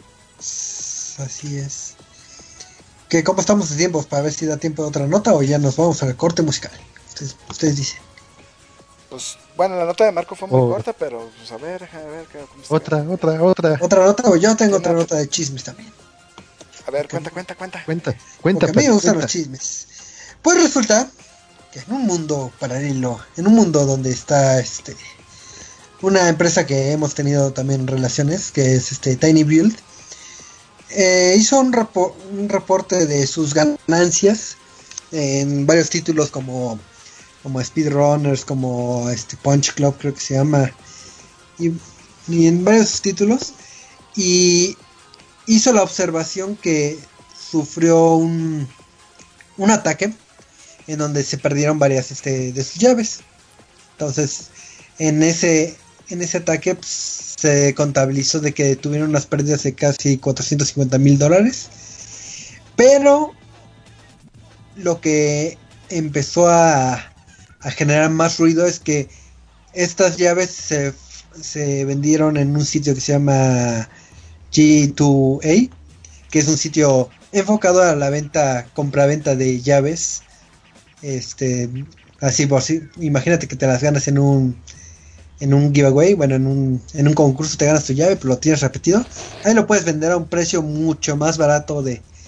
Así es. ¿Qué, ¿Cómo estamos de tiempos? Para ver si da tiempo de otra nota o ya nos vamos al corte musical. Ustedes, ustedes dicen. Pues bueno, la nota de Marco fue muy Oh. corta, pero pues a ver, a ver qué- cómo está. Otra, otra, otra. ¿Otra nota o yo tengo Sí, otra no. nota de chismes también? A ver, cuenta, cuenta, cuenta. Cuenta, cuenta. Porque a mí me Pati, gustan cuenta. los chismes. Pues resulta que en un mundo paralelo, en un mundo donde está este una empresa que hemos tenido también relaciones, que es este Tiny Build, eh, hizo un, repo- un reporte de sus ganancias en varios títulos como, como Speedrunners, como este Punch Club creo que se llama, y, y en varios títulos, y hizo la observación que sufrió un, un ataque en donde se perdieron varias este, de sus llaves. Entonces, en ese en ese ataque pues, se contabilizó de que tuvieron unas pérdidas de casi cuatrocientos cincuenta mil dólares. Pero lo que empezó a, a generar más ruido es que estas llaves se, se vendieron en un sitio que se llama G dos A, que es un sitio enfocado a la venta, compra-venta de llaves. Este, así, por si, imagínate que te las ganas en un en un giveaway, bueno, en un en un concurso te ganas tu llave, pero lo tienes repetido. Ahí lo puedes vender a un precio mucho más barato de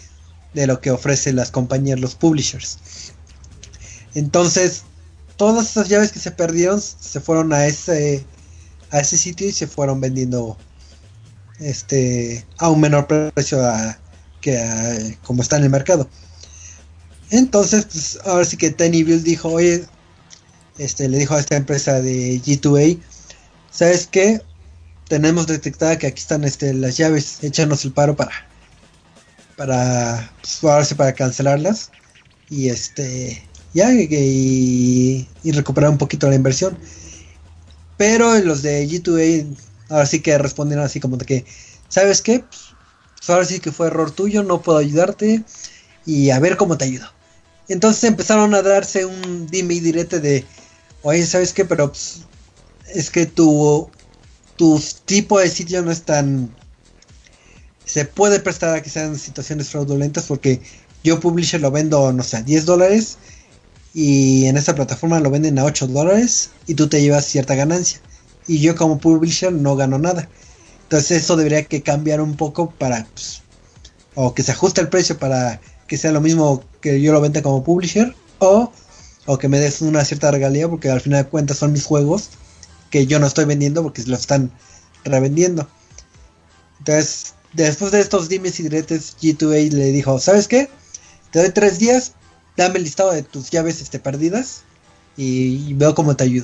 de lo que ofrecen las compañías, los publishers. Entonces, todas esas llaves que se perdieron se fueron a ese a ese sitio y se fueron vendiendo este a un menor precio a, que a, como está en el mercado. Entonces, pues ahora sí que TinyBuild dijo, oye, este le dijo a esta empresa de G dos A, ¿sabes qué? Tenemos detectada que aquí están este las llaves, échanos el paro para para pues, ahora sí para cancelarlas y este ya y, y recuperar un poquito la inversión. Pero los de G dos A ahora sí que respondieron así como de que, ¿sabes qué? Pues ahora sí que fue error tuyo, no puedo ayudarte y a ver cómo te ayudo. Entonces empezaron a darse un dime y direte de, oye, ¿sabes qué? Pero pues, es que tu, tu tipo de sitio no es tan... Se puede prestar a que sean situaciones fraudulentas porque yo publisher lo vendo, no sé, a diez dólares y en esta plataforma lo venden a ocho dólares y tú te llevas cierta ganancia y yo como publisher no gano nada. Entonces eso debería que cambiar un poco para pues, o que se ajuste el precio para que sea lo mismo que yo lo venda como publisher o, o que me des una cierta regalía porque al final de cuentas son mis juegos que yo no estoy vendiendo porque lo están revendiendo. Entonces después de estos dimes y diretes, G dos A le dijo, ¿sabes qué? Te doy tres días, dame el listado de tus llaves este, perdidas y, y veo cómo te ayudo.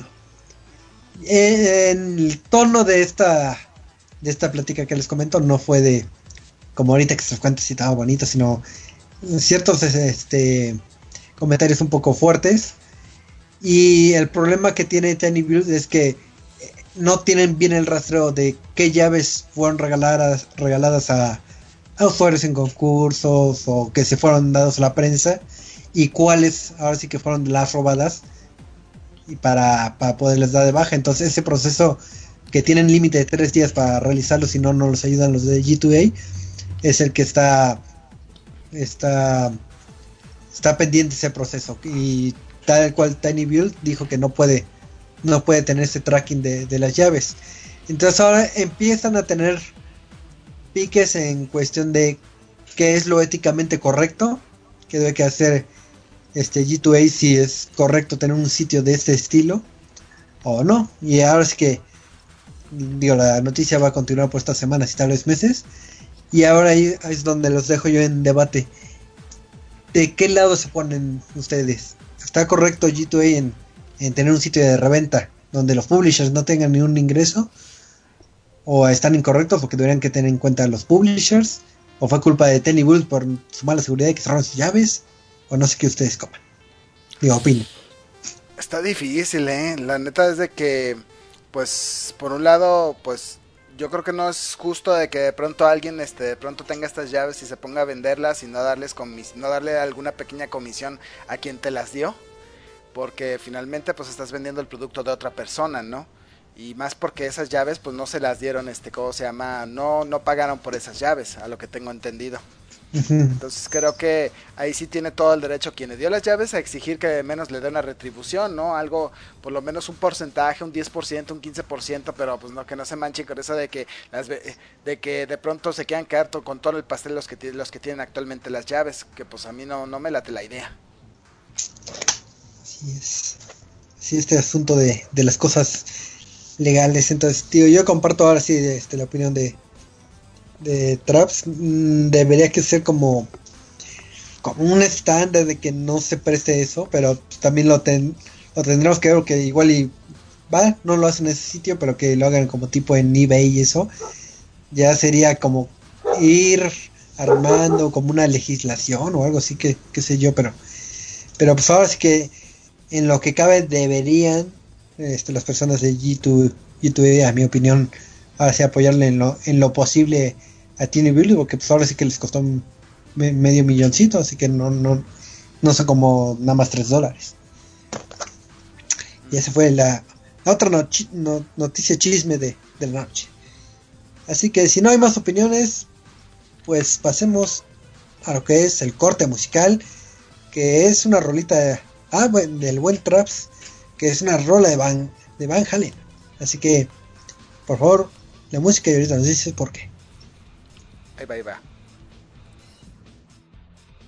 En el tono de esta de esta plática que les comento no fue de como ahorita que se cuenta si estaba bonito, sino ciertos este, comentarios un poco fuertes. Y el problema que tiene TinyBuild es que no tienen bien el rastreo de qué llaves fueron regaladas, regaladas a, a usuarios en concursos o que se fueron dados a la prensa y cuáles ahora sí que fueron las robadas y para, para poderles dar de baja. Entonces ese proceso que tienen límite de tres días para realizarlo, si no no los ayudan los de G dos A, es el que está está está pendiente ese proceso y tal cual TinyBuild dijo que no puede no puede tener ese tracking de, de las llaves. Entonces ahora empiezan a tener piques en cuestión de qué es lo éticamente correcto, qué debe que hacer este G dos A, si es correcto tener un sitio de este estilo o no. Y ahora es que digo, la noticia va a continuar por estas semanas y tal vez meses, y ahora ahí es donde los dejo yo en debate. ¿De qué lado se ponen ustedes? ¿Está correcto G dos A en en tener un sitio de reventa donde los publishers no tengan ni un ingreso? ¿O están incorrectos porque deberían que tener en cuenta los publishers? ¿O fue culpa de TinyBuild por su mala seguridad y que cerraron sus llaves? ¿O no sé qué ustedes coman? Digo, opino. Está difícil, eh. La neta es de que, pues, por un lado, pues, yo creo que no es justo de que de pronto alguien, este, de pronto tenga estas llaves y se ponga a venderlas y no darles comis- no darle alguna pequeña comisión a quien te las dio. Porque finalmente pues estás vendiendo el producto de otra persona, ¿no? Y más porque esas llaves pues no se las dieron, este, ¿cómo se llama? No, no pagaron por esas llaves, a lo que tengo entendido. Uh-huh. Entonces creo que ahí sí tiene todo el derecho quien le dio las llaves a exigir que menos le dé una retribución, ¿no? Algo, por lo menos un porcentaje, un diez por ciento, un quince por ciento, pero pues no, que no se manchen con eso de que las de que de pronto se quedan quedar con todo el pastel los que, los que tienen actualmente las llaves, que pues a mí no, no me late la idea. Así es. Sí, este asunto de, de las cosas legales. Entonces, tío, yo comparto ahora sí este, la opinión de de Traps. Mm, debería que ser como como un estándar de que no se preste eso, pero pues, también lo, ten, lo tendremos que ver que igual y va, no lo hacen en ese sitio, pero que lo hagan como tipo en eBay y eso. Ya sería como ir armando como una legislación o algo así, que qué sé yo, pero pero pues ahora sí que en lo que cabe deberían este, las personas de G dos A, a mi opinión, ahora sí apoyarle en lo, en lo posible a TinyBuild, porque pues ahora sí que les costó un me, medio milloncito, así que no no no son como nada más tres dólares. Y esa fue la, la otra no, no, noticia chisme de, de la noche. Así que si no hay más opiniones, pues pasemos a lo que es el corte musical, que es una rolita de, ah, bueno, del buen Traps, que es una rola de Van, de Van Halen. Así que, por favor, la música y ahorita nos dices por qué. Ahí va, ahí va.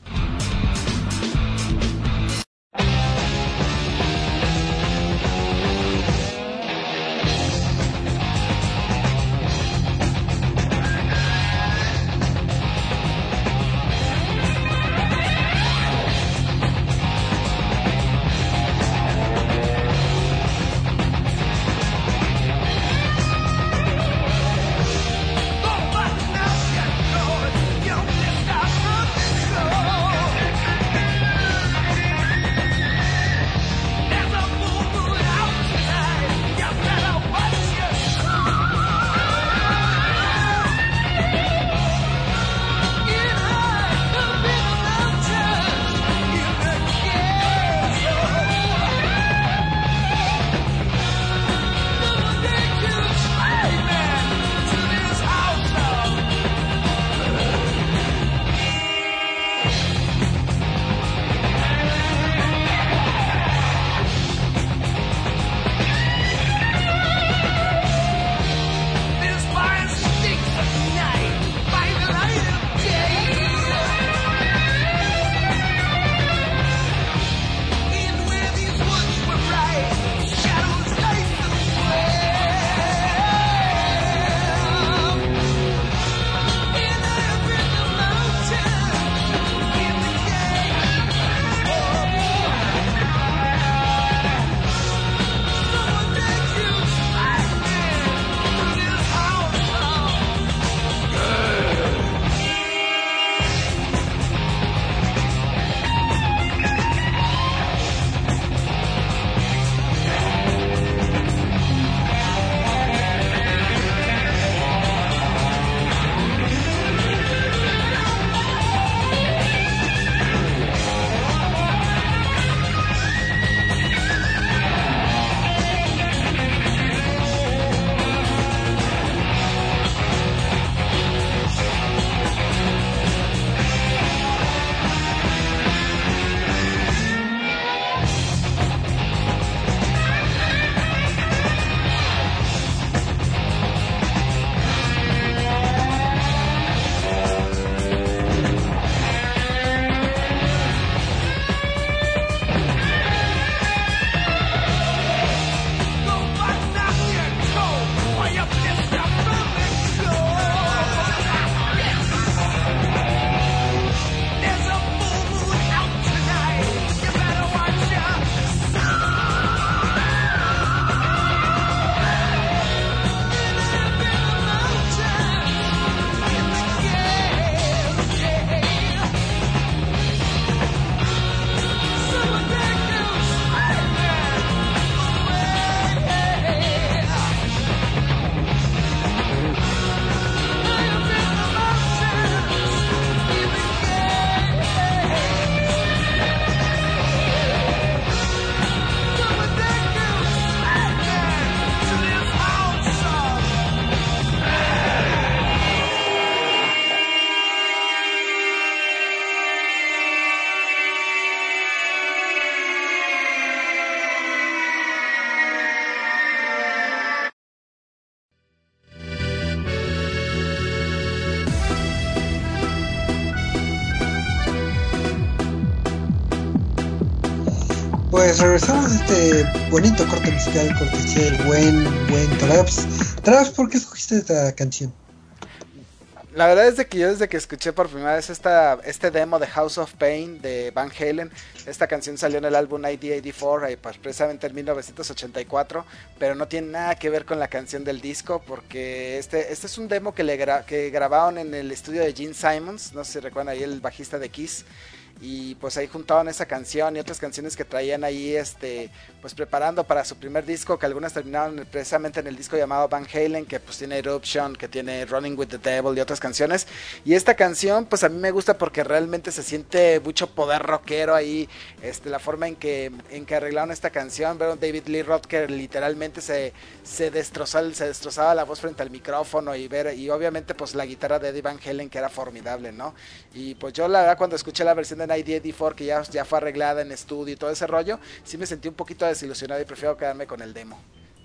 Pues regresamos a este bonito corte musical, cortesía del buen, buen Traps. Traps, ¿por qué escogiste esta canción? La verdad es de que yo desde que escuché por primera vez esta, este demo de House of Pain de Van Halen, esta canción salió en el álbum I D ochenta y cuatro, eh, pues, precisamente en mil novecientos ochenta y cuatro, pero no tiene nada que ver con la canción del disco, porque este, este es un demo que, le gra- que grabaron en el estudio de Gene Simmons, no sé si recuerdan ahí el bajista de Kiss, y pues ahí juntaban esa canción y otras canciones que traían ahí este pues preparando para su primer disco, que algunas terminaron precisamente en el disco llamado Van Halen, que pues tiene Eruption, que tiene Running with the Devil y otras canciones, y esta canción pues a mí me gusta porque realmente se siente mucho poder rockero ahí, este la forma en que en que arreglaron esta canción, ver a David Lee Roth que literalmente se se destrozaba, se destrozaba la voz frente al micrófono, y ver y obviamente pues la guitarra de Eddie Van Halen, que era formidable, ¿no? Y pues yo la verdad cuando escuché la versión de I D ochenta y cuatro, que ya, ya fue arreglada en estudio y todo ese rollo, sí me sentí un poquito desilusionado y prefiero quedarme con el demo.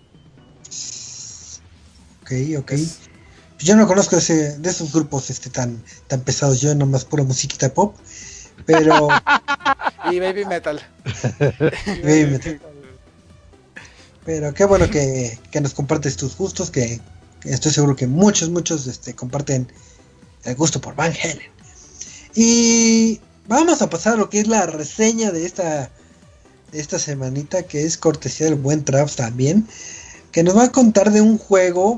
Ok, ok. Es... Yo no conozco ese, de esos grupos este tan, tan pesados, yo nomás pura musiquita pop, pero... y baby metal. y baby metal. Pero qué bueno que, que nos compartes tus gustos, que, que estoy seguro que muchos, muchos este, comparten el gusto por Van Halen. Y vamos a pasar a lo que es la reseña de esta de esta semanita, que es cortesía del buen Traps también, que nos va a contar de un juego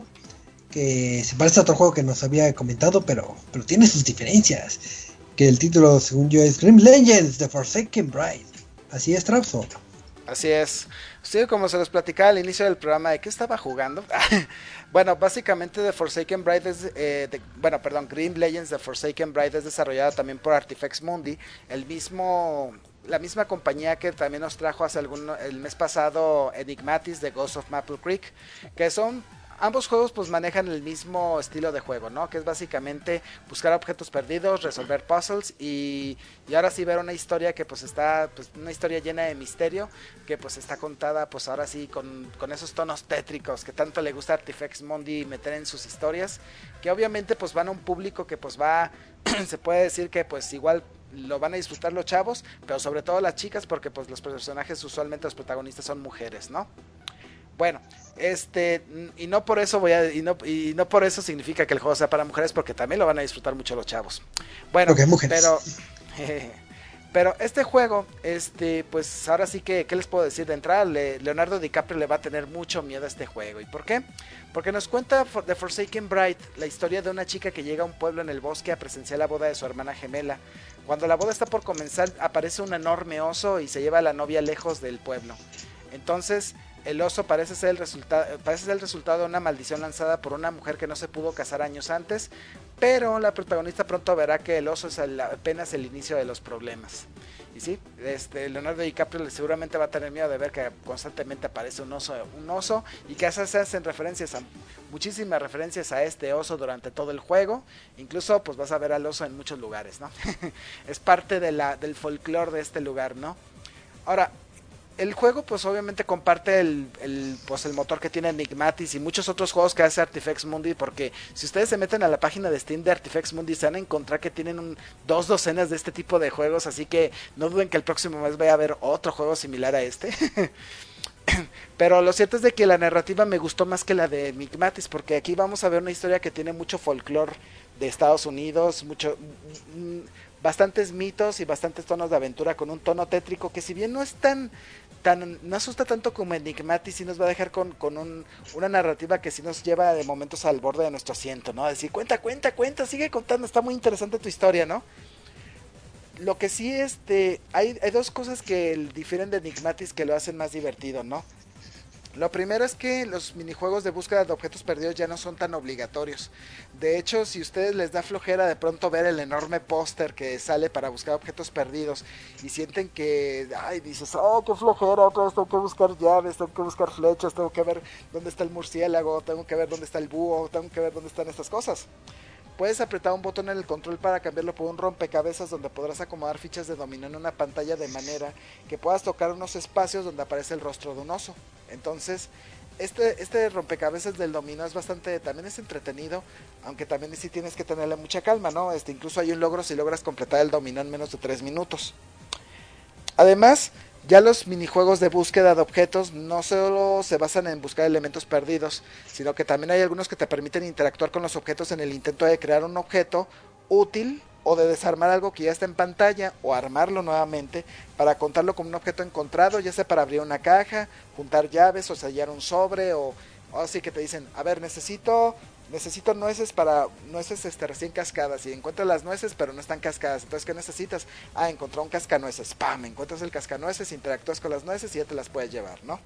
que se parece a otro juego que nos había comentado, pero, pero tiene sus diferencias, que el título según yo es Grim Legends The Forsaken Bride. ¿Así es, Traps? ¿O? Así es. Sí, como se los platicaba al inicio del programa, ¿de qué estaba jugando? Bueno, básicamente The Forsaken Bride es, eh, de, bueno, perdón, Grim Legends The Forsaken Bride es desarrollada también por Artifex Mundi, el mismo, la misma compañía que también nos trajo hace algún, el mes pasado Enigmatis de Ghost of Maple Creek, que son... Ambos juegos pues manejan el mismo estilo de juego, ¿no? Que es básicamente buscar objetos perdidos, resolver puzzles y, y ahora sí ver una historia que pues está, pues una historia llena de misterio, que pues está contada pues ahora sí con, con esos tonos tétricos que tanto le gusta a Artifex Mundi meter en sus historias, que obviamente pues van a un público que pues va, se puede decir que pues igual lo van a disfrutar los chavos, pero sobre todo las chicas, porque pues los personajes usualmente los protagonistas son mujeres, ¿no? Bueno, este, y no por eso voy a, y no, y no por eso significa que el juego sea para mujeres, porque también lo van a disfrutar mucho los chavos. Bueno, okay, pero, eh, pero este juego, este, pues ahora sí que, ¿qué les puedo decir? De entrada, le, Leonardo DiCaprio le va a tener mucho miedo a este juego. ¿Y por qué? Porque nos cuenta The Forsaken Bride, la historia de una chica que llega a un pueblo en el bosque a presenciar la boda de su hermana gemela. Cuando la boda está por comenzar, aparece un enorme oso y se lleva a la novia lejos del pueblo. Entonces... el oso parece ser el resultado, parece ser el resultado de una maldición lanzada por una mujer que no se pudo casar años antes, pero la protagonista pronto verá que el oso es el, apenas el inicio de los problemas. Y sí, este, Leonardo DiCaprio seguramente va a tener miedo de ver que constantemente aparece un oso, un oso y que se hacen referencias a, muchísimas referencias a este oso durante todo el juego. Incluso pues vas a ver al oso en muchos lugares, ¿no? Es parte de la, del folclore de este lugar, ¿no? Ahora, el juego pues obviamente comparte el, el, pues, el motor que tiene Enigmatis y muchos otros juegos que hace Artifex Mundi, porque si ustedes se meten a la página de Steam de Artifex Mundi se van a encontrar que tienen un, dos docenas de este tipo de juegos, así que no duden que el próximo mes vaya a haber otro juego similar a este. Pero lo cierto es de que la narrativa me gustó más que la de Enigmatis, porque aquí vamos a ver una historia que tiene mucho folclore de Estados Unidos, mucho... Mm, bastantes mitos y bastantes tonos de aventura con un tono tétrico que si bien no es tan, tan no asusta tanto como Enigmatis, sí nos va a dejar con, con un, una narrativa que sí nos lleva de momentos al borde de nuestro asiento, ¿no? A decir, cuenta, cuenta, cuenta, sigue contando, está muy interesante tu historia, ¿no? Lo que sí, este, hay, hay dos cosas que difieren de Enigmatis que lo hacen más divertido, ¿no? Lo primero es que los minijuegos de búsqueda de objetos perdidos ya no son tan obligatorios. De hecho, si a ustedes les da flojera de pronto ver el enorme póster que sale para buscar objetos perdidos y sienten que, ay, dices, oh, qué flojera, otra vez tengo que buscar llaves, tengo que buscar flechas, tengo que ver dónde está el murciélago, tengo que ver dónde está el búho, tengo que ver dónde están estas cosas. Puedes apretar un botón en el control para cambiarlo por un rompecabezas donde podrás acomodar fichas de dominó en una pantalla de manera que puedas tocar unos espacios donde aparece el rostro de un oso. Entonces, este, este rompecabezas del dominó es bastante, también es entretenido, aunque también sí tienes que tenerle mucha calma, ¿no? Este, incluso hay un logro si logras completar el dominó en menos de tres minutos. Además, Ya los minijuegos de búsqueda de objetos no solo se basan en buscar elementos perdidos, sino que también hay algunos que te permiten interactuar con los objetos en el intento de crear un objeto útil o de desarmar algo que ya está en pantalla o armarlo nuevamente para contarlo como un objeto encontrado, ya sea para abrir una caja, juntar llaves o sellar un sobre o, o así que te dicen, a ver, necesito necesito nueces para nueces este recién cascadas y encuentras las nueces pero no están cascadas, entonces ¿qué necesitas? Ah, encontré un cascanueces, pam, encuentras el cascanueces, interactúas con las nueces y ya te las puedes llevar, ¿no?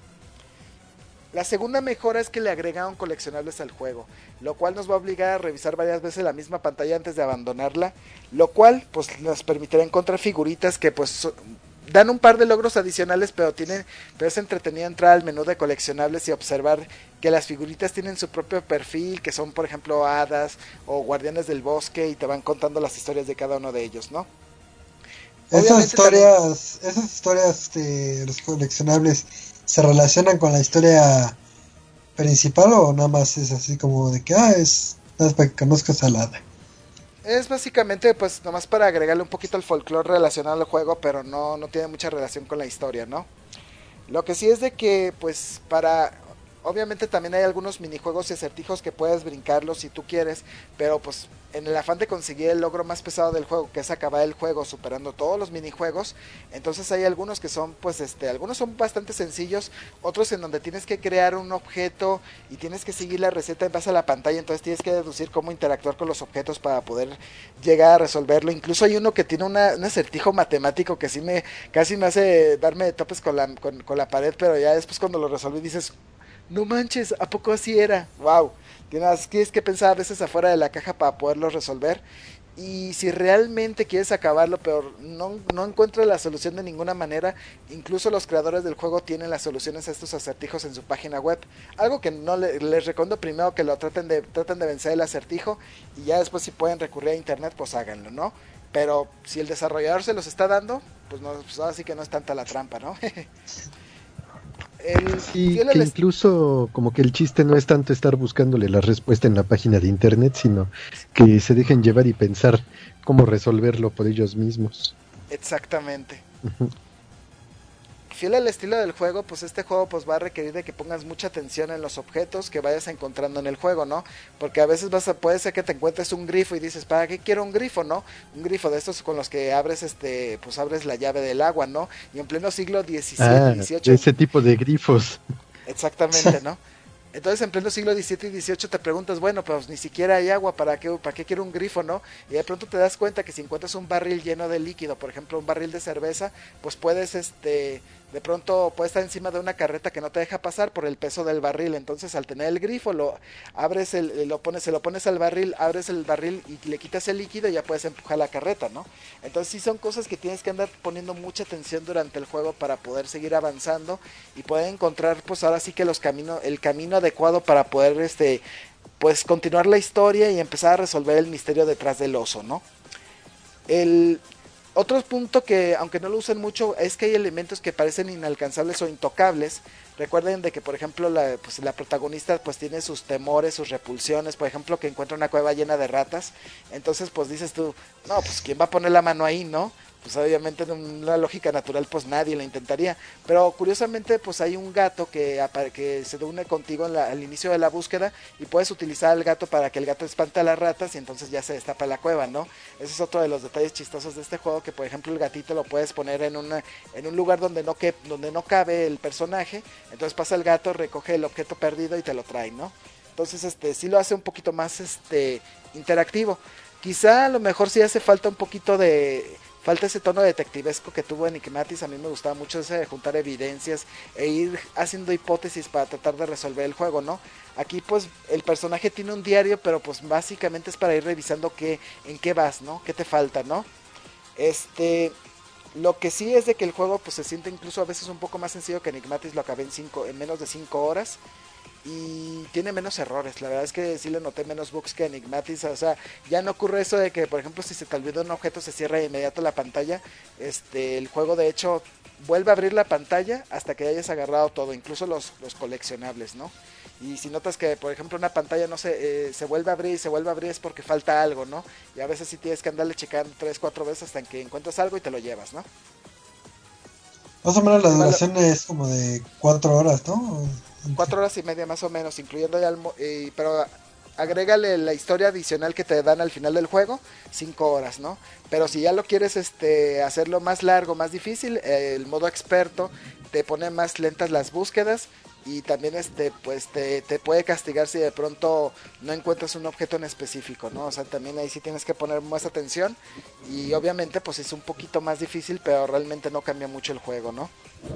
La segunda mejora es que le agregaron coleccionables al juego, lo cual nos va a obligar a revisar varias veces la misma pantalla antes de abandonarla, lo cual pues nos permitirá encontrar figuritas que pues so, dan un par de logros adicionales, pero tienen, pero es entretenido entrar al menú de coleccionables y observar que las figuritas tienen su propio perfil, que son por ejemplo hadas o guardianes del bosque y te van contando las historias de cada uno de ellos, ¿no? Esas historias, también... esas historias de los coleccionables ¿se relacionan con la historia principal o nada más es así como de que, ah, es nada más para que conozcas a la hada? Es básicamente pues nomás para agregarle un poquito al folclore relacionado al juego, pero no, no tiene mucha relación con la historia, ¿no? Lo que sí es de que pues para... Obviamente también hay algunos minijuegos y acertijos que puedes brincarlos si tú quieres, pero pues en el afán de conseguir el logro más pesado del juego, que es acabar el juego superando todos los minijuegos, entonces hay algunos que son pues este, algunos son bastante sencillos, otros en donde tienes que crear un objeto y tienes que seguir la receta en base a la pantalla, entonces tienes que deducir cómo interactuar con los objetos para poder llegar a resolverlo. Incluso hay uno que tiene una, un acertijo matemático que sí me casi me hace darme de topes con la, con, con la pared, pero ya después cuando lo resolví dices... No manches, ¿a poco así era? Wow, tienes, tienes que pensar a veces afuera de la caja para poderlo resolver. Y si realmente quieres acabarlo, pero no, no encuentras la solución de ninguna manera, incluso los creadores del juego tienen las soluciones a estos acertijos en su página web. Algo que no le, les recomiendo primero que lo traten de, traten de vencer el acertijo y ya después si pueden recurrir a internet, pues háganlo, ¿no? Pero si el desarrollador se los está dando, pues, no, pues ahora sí que no es tanta la trampa, ¿no? El, sí, que les... incluso como que el chiste no es tanto estar buscándole la respuesta en la página de internet, sino que se dejen llevar y pensar cómo resolverlo por ellos mismos. Exactamente. Uh-huh. Fiel al estilo del juego, pues este juego pues va a requerir de que pongas mucha atención en los objetos que vayas encontrando en el juego, ¿no? Porque a veces vas a, puede ser que te encuentres un grifo y dices, ¿para qué quiero un grifo, no? Un grifo de estos con los que abres este, pues abres la llave del agua, ¿no? Y en pleno siglo diecisiete, ah, dieciocho. Ese tipo de grifos. Exactamente, ¿no? Entonces en pleno siglo diecisiete y dieciocho te preguntas, bueno, pues ni siquiera hay agua, ¿para qué, para qué quiero un grifo, no? Y de pronto te das cuenta que si encuentras un barril lleno de líquido, por ejemplo un barril de cerveza, pues puedes, este, de pronto puedes estar encima de una carreta que no te deja pasar por el peso del barril, entonces al tener el grifo, lo abres, el, lo pones, se lo pones al barril, abres el barril y le quitas el líquido y ya puedes empujar la carreta, ¿no? Entonces sí son cosas que tienes que andar poniendo mucha atención durante el juego para poder seguir avanzando y poder encontrar, pues ahora sí que los caminos, el camino adecuado para poder este pues continuar la historia y empezar a resolver el misterio detrás del oso, ¿no? El otro punto que aunque no lo usen mucho es que hay elementos que parecen inalcanzables o intocables. Recuerden de que por ejemplo la, pues, la protagonista pues tiene sus temores, sus repulsiones, por ejemplo que encuentra una cueva llena de ratas, entonces pues dices tú, no, pues quién va a poner la mano ahí, ¿no? Pues obviamente en una lógica natural pues nadie la intentaría, pero curiosamente pues hay un gato que, que se une contigo en la, al inicio de la búsqueda y puedes utilizar al gato para que el gato espante a las ratas y entonces ya se destapa la cueva, ¿no? Ese es otro de los detalles chistosos de este juego, que por ejemplo el gatito lo puedes poner en una en un lugar donde no, que, donde no cabe el personaje, entonces pasa el gato, recoge el objeto perdido y te lo trae, ¿no? Entonces este sí lo hace un poquito más este interactivo. Quizá a lo mejor sí hace falta un poquito de... Falta ese tono detectivesco que tuvo Enigmatis. A mí me gustaba mucho ese de juntar evidencias e ir haciendo hipótesis para tratar de resolver el juego, ¿no? Aquí pues el personaje tiene un diario, pero pues básicamente es para ir revisando qué, en qué vas, ¿no? Qué te falta, ¿no? Este... Lo que sí es de que el juego pues se siente incluso a veces un poco más sencillo que Enigmatis. Lo acabé en, cinco, en menos de cinco horas. Y tiene menos errores, la verdad es que sí le noté menos bugs que Enigmatis, o sea, ya no ocurre eso de que, por ejemplo, si se te olvida un objeto se cierra de inmediato la pantalla. Este, el juego de hecho vuelve a abrir la pantalla hasta que hayas agarrado todo, incluso los, los coleccionables, ¿no? Y si notas que, por ejemplo, una pantalla no se, eh, se vuelve a abrir y se vuelve a abrir es porque falta algo, ¿no? Y a veces sí tienes que andarle checando tres, cuatro veces hasta que encuentras algo y te lo llevas, ¿no? Más o menos la Igual lo- duración es como de cuatro horas, ¿no? Cuatro horas y media más o menos, incluyendo ya el, mo- eh, pero agrégale la historia adicional que te dan al final del juego, cinco horas, ¿no? Pero si ya lo quieres este hacerlo más largo, más difícil, eh, el modo experto te pone más lentas las búsquedas y también este pues te, te puede castigar si de pronto no encuentras un objeto en específico, ¿no? O sea, también ahí sí tienes que poner más atención y obviamente pues es un poquito más difícil, pero realmente no cambia mucho el juego, ¿no?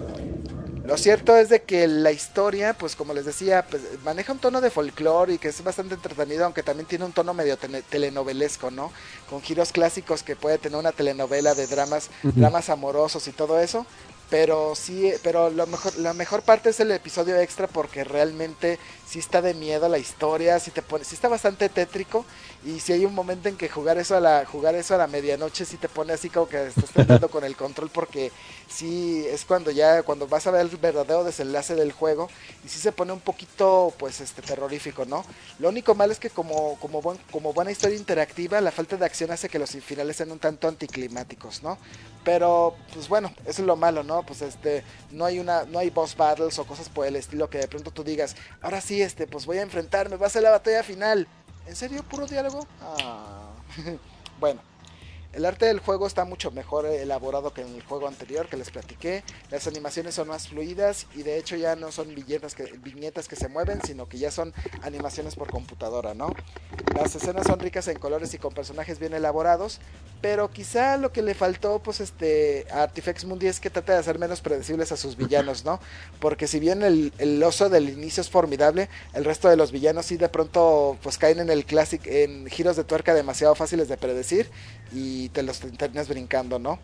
Lo cierto es de que la historia, pues como les decía, pues, maneja un tono de folclore y que es bastante entretenido, aunque también tiene un tono medio tele- telenovelesco, ¿no? Con giros clásicos que puede tener una telenovela de dramas, Ujú. dramas amorosos y todo eso. Pero sí, pero lo mejor, la mejor parte es el episodio extra porque realmente sí está de miedo la historia, sí te pone, sí está bastante tétrico y si hay un momento en que jugar eso a la, jugar eso a la medianoche sí te pone así como que estás temblando con el control porque sí es cuando ya, cuando vas a ver el verdadero desenlace del juego y sí se pone un poquito pues este terrorífico, ¿no? Lo único malo es que como, como, buen, como buena historia interactiva, la falta de acción hace que los finales sean un tanto anticlimáticos, ¿no? Pero, pues bueno, eso es lo malo, ¿no? Pues este, no hay una, no hay boss battles o cosas por el estilo que de pronto tú digas, ahora sí, este, pues voy a enfrentarme, va a ser la batalla final. ¿En serio, puro diálogo? Ah. Bueno. El arte del juego está mucho mejor elaborado que en el juego anterior que les platiqué. Las animaciones son más fluidas y de hecho ya no son viñetas que, viñetas que se mueven, sino que ya son animaciones por computadora, ¿no? Las escenas son ricas en colores y con personajes bien elaborados, pero quizá lo que le faltó pues este a Artifex Mundi es que trata de hacer menos predecibles a sus villanos, ¿no? Porque si bien el, el oso del inicio es formidable, el resto de los villanos sí de pronto pues caen en el clásico, en giros de tuerca demasiado fáciles de predecir y te los terminas brincando, ¿no?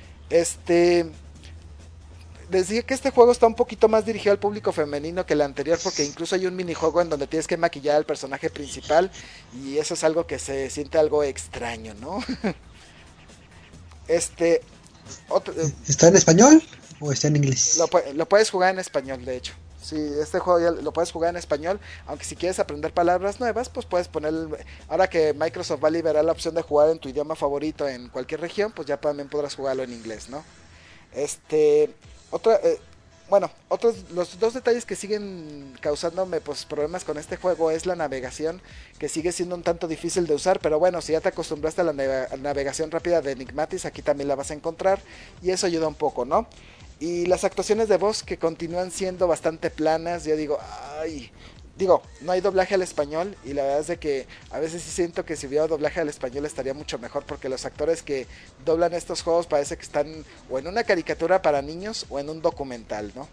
Este, decía que este juego está un poquito más dirigido al público femenino que el anterior porque incluso hay un minijuego en donde tienes que maquillar al personaje principal y eso es algo que se siente algo extraño, ¿no? Este, otro, eh, ¿Está en español o está en inglés? lo, pu- lo puedes jugar en español, de hecho. Sí, este juego ya lo puedes jugar en español, aunque si quieres aprender palabras nuevas, pues puedes poner, ahora que Microsoft va a liberar la opción de jugar en tu idioma favorito en cualquier región, pues ya también podrás jugarlo en inglés, ¿no? Este, otra, eh, bueno, otros, los dos detalles que siguen causándome pues problemas con este juego es la navegación, que sigue siendo un tanto difícil de usar, pero bueno, si ya te acostumbraste a la navega- navegación rápida de Enigmatis, aquí también la vas a encontrar, y eso ayuda un poco, ¿no? Y las actuaciones de voz que continúan siendo bastante planas, yo digo, ay, digo, no hay doblaje al español y la verdad es de que a veces sí siento que si hubiera doblaje al español estaría mucho mejor porque los actores que doblan estos juegos parece que están o en una caricatura para niños o en un documental, ¿no?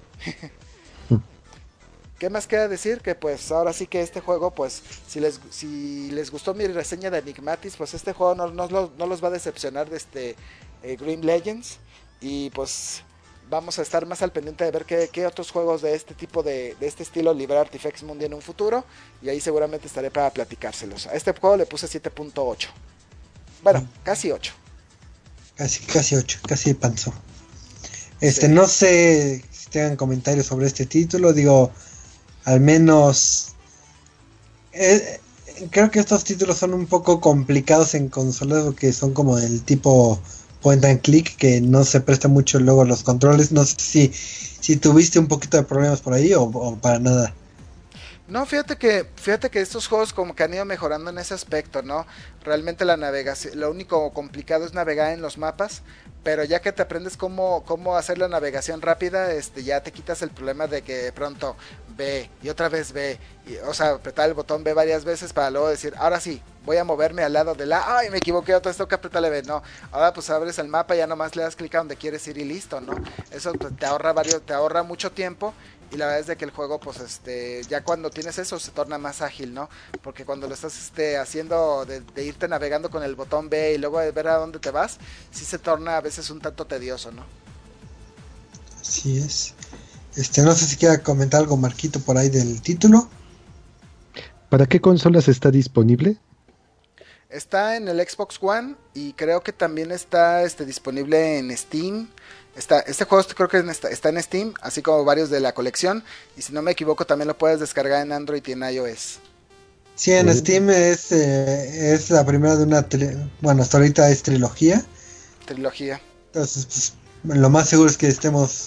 ¿Qué más queda decir? Que pues ahora sí que este juego, pues si les, si les gustó mi reseña de Enigmatis, pues este juego no, no, no, no los va a decepcionar de este eh, Grim Legends y pues vamos a estar más al pendiente de ver qué, qué otros juegos de este tipo de, de este estilo libera Artifex Mundi en un futuro y ahí seguramente estaré para platicárselos. A este juego le puse siete punto ocho. Bueno, mm. casi ocho. Casi, casi ocho, casi panzó. Este, Sí. no sé si tengan comentarios sobre este título, digo, al menos eh, creo que estos títulos son un poco complicados en consolas porque son como del tipo point and click que no se presta mucho luego los controles. No sé si, si tuviste un poquito de problemas por ahí o, o para nada. No, fíjate que, fíjate que estos juegos como que han ido mejorando en ese aspecto, ¿no? Realmente la navegación, lo único complicado es navegar en los mapas, pero ya que te aprendes cómo, cómo hacer la navegación rápida, este, ya te quitas el problema de que de pronto ve y otra vez ve, y, o sea, apretar el botón ve varias veces para luego decir, ahora sí, voy a moverme al lado de la, ay, me equivoqué, otra vez tengo que apretarle ve, no, ahora pues abres el mapa y ya nomás le das clic a donde quieres ir y listo, ¿no? Eso te ahorra varios, te ahorra mucho tiempo. Y la verdad es de que el juego, pues, este, ya cuando tienes eso se torna más ágil, ¿no? Porque cuando lo estás este, haciendo de, de irte navegando con el botón B y luego de ver a dónde te vas, sí se torna a veces un tanto tedioso, ¿no? Así es. Este, no sé si quiera comentar algo, Marquito, por ahí del título. ¿Para qué consolas está disponible? Está en el Xbox One y creo que también está este, disponible en Steam. Está, este juego creo que está, está en Steam, así como varios de la colección. Y si no me equivoco, también lo puedes descargar en Android y en iOS. Sí, en Uh. Steam es, eh, es la primera de una... Tri- bueno, hasta ahorita es trilogía. Trilogía. Entonces, pues, lo más seguro es que estemos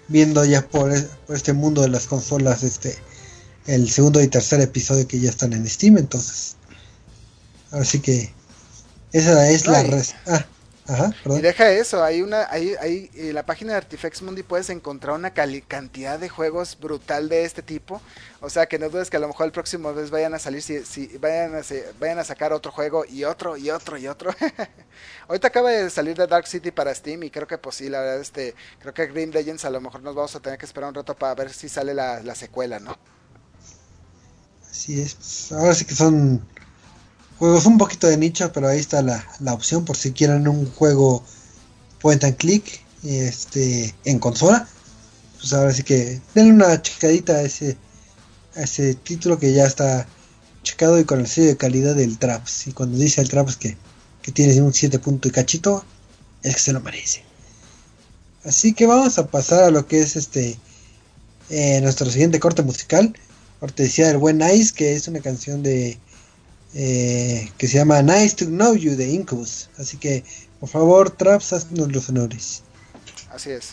viendo ya por, por este mundo de las consolas, este el segundo y tercer episodio que ya están en Steam, entonces así que esa es la Ay. res ah, ajá, Y perdón. deja eso, hay una, hay, hay, en la página de Artifex Mundi puedes encontrar una cali- cantidad de juegos brutal de este tipo. O sea que no dudes que a lo mejor el próximo vez vayan a salir, si, si vayan, a, se- vayan a sacar otro juego y otro y otro y otro. Ahorita acaba de salir de Dark City para Steam y creo que pues sí, la verdad, este, creo que Grim Legends a lo mejor nos vamos a tener que esperar un rato para ver si sale la, la secuela, ¿no? Así es, pues, ahora sí que son juegos un poquito de nicho, pero ahí está la, la opción por si quieren un juego point and click este en consola, pues ahora sí que denle una checadita a ese a ese título que ya está checado y con el sello de calidad del Traps, y cuando dice el Traps que, que tiene un siete punto y cachito, es que se lo merece. Así que vamos a pasar a lo que es este eh, nuestro siguiente corte musical, cortesía del buen Nice, que es una canción de eh, que se llama Nice to Know You de Incubus. Así que por favor, Traps, haznos los honores. Así es.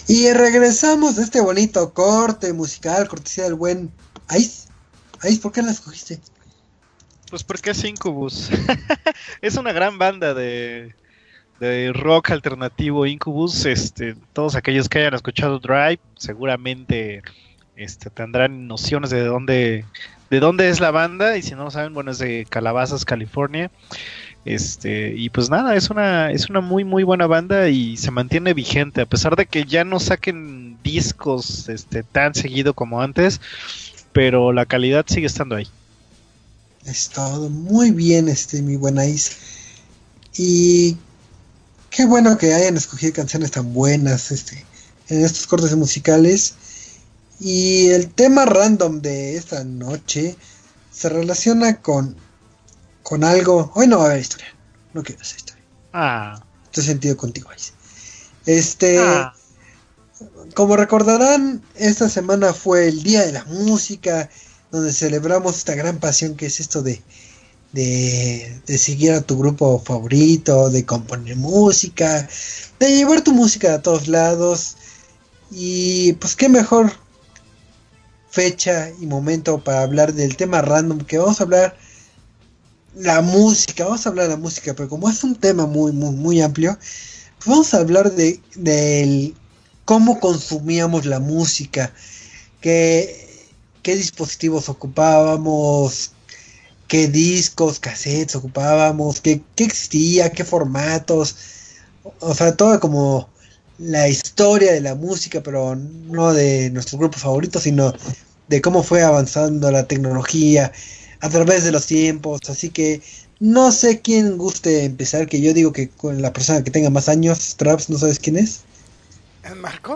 Y regresamos de este bonito corte musical, cortesía del buen Ice. Ice, ¿por qué la escogiste? Pues porque es Incubus. Es una gran banda de, de rock alternativo Incubus. Este, todos aquellos que hayan escuchado Drive seguramente este, tendrán nociones de dónde, de dónde es la banda. Y si no lo saben, bueno, es de Calabazas, California. Este, y pues nada, es una, es una muy muy buena banda y se mantiene vigente, a pesar de que ya no saquen discos este, tan seguido como antes, pero la calidad sigue estando ahí. Es todo muy bien, este, mi buena Ice. Y qué bueno que hayan escogido canciones tan buenas, este, en estos cortes musicales. Y el tema random de esta noche se relaciona con con algo. Hoy no va a haber historia, no quiero esa historia. Ah. Estoy sentido contigo, Ice. Este, Ah. como recordarán, esta semana fue el Día de la Música, donde celebramos esta gran pasión que es esto de, de, de seguir a tu grupo favorito, de componer música, de llevar tu música a todos lados. Y pues qué mejor fecha y momento para hablar del tema random que vamos a hablar. La música, vamos a hablar de la música, pero como es un tema muy muy muy amplio, pues vamos a hablar de del cómo consumíamos la música, qué, qué dispositivos ocupábamos, qué discos, cassettes ocupábamos, qué, qué existía, qué formatos, o sea, todo como la historia de la música, pero no de nuestros grupos favoritos, sino de cómo fue avanzando la tecnología a través de los tiempos. Así que no sé quién guste empezar, que yo digo que con la persona que tenga más años. Traps, ¿no sabes quién es? ¿El Marco?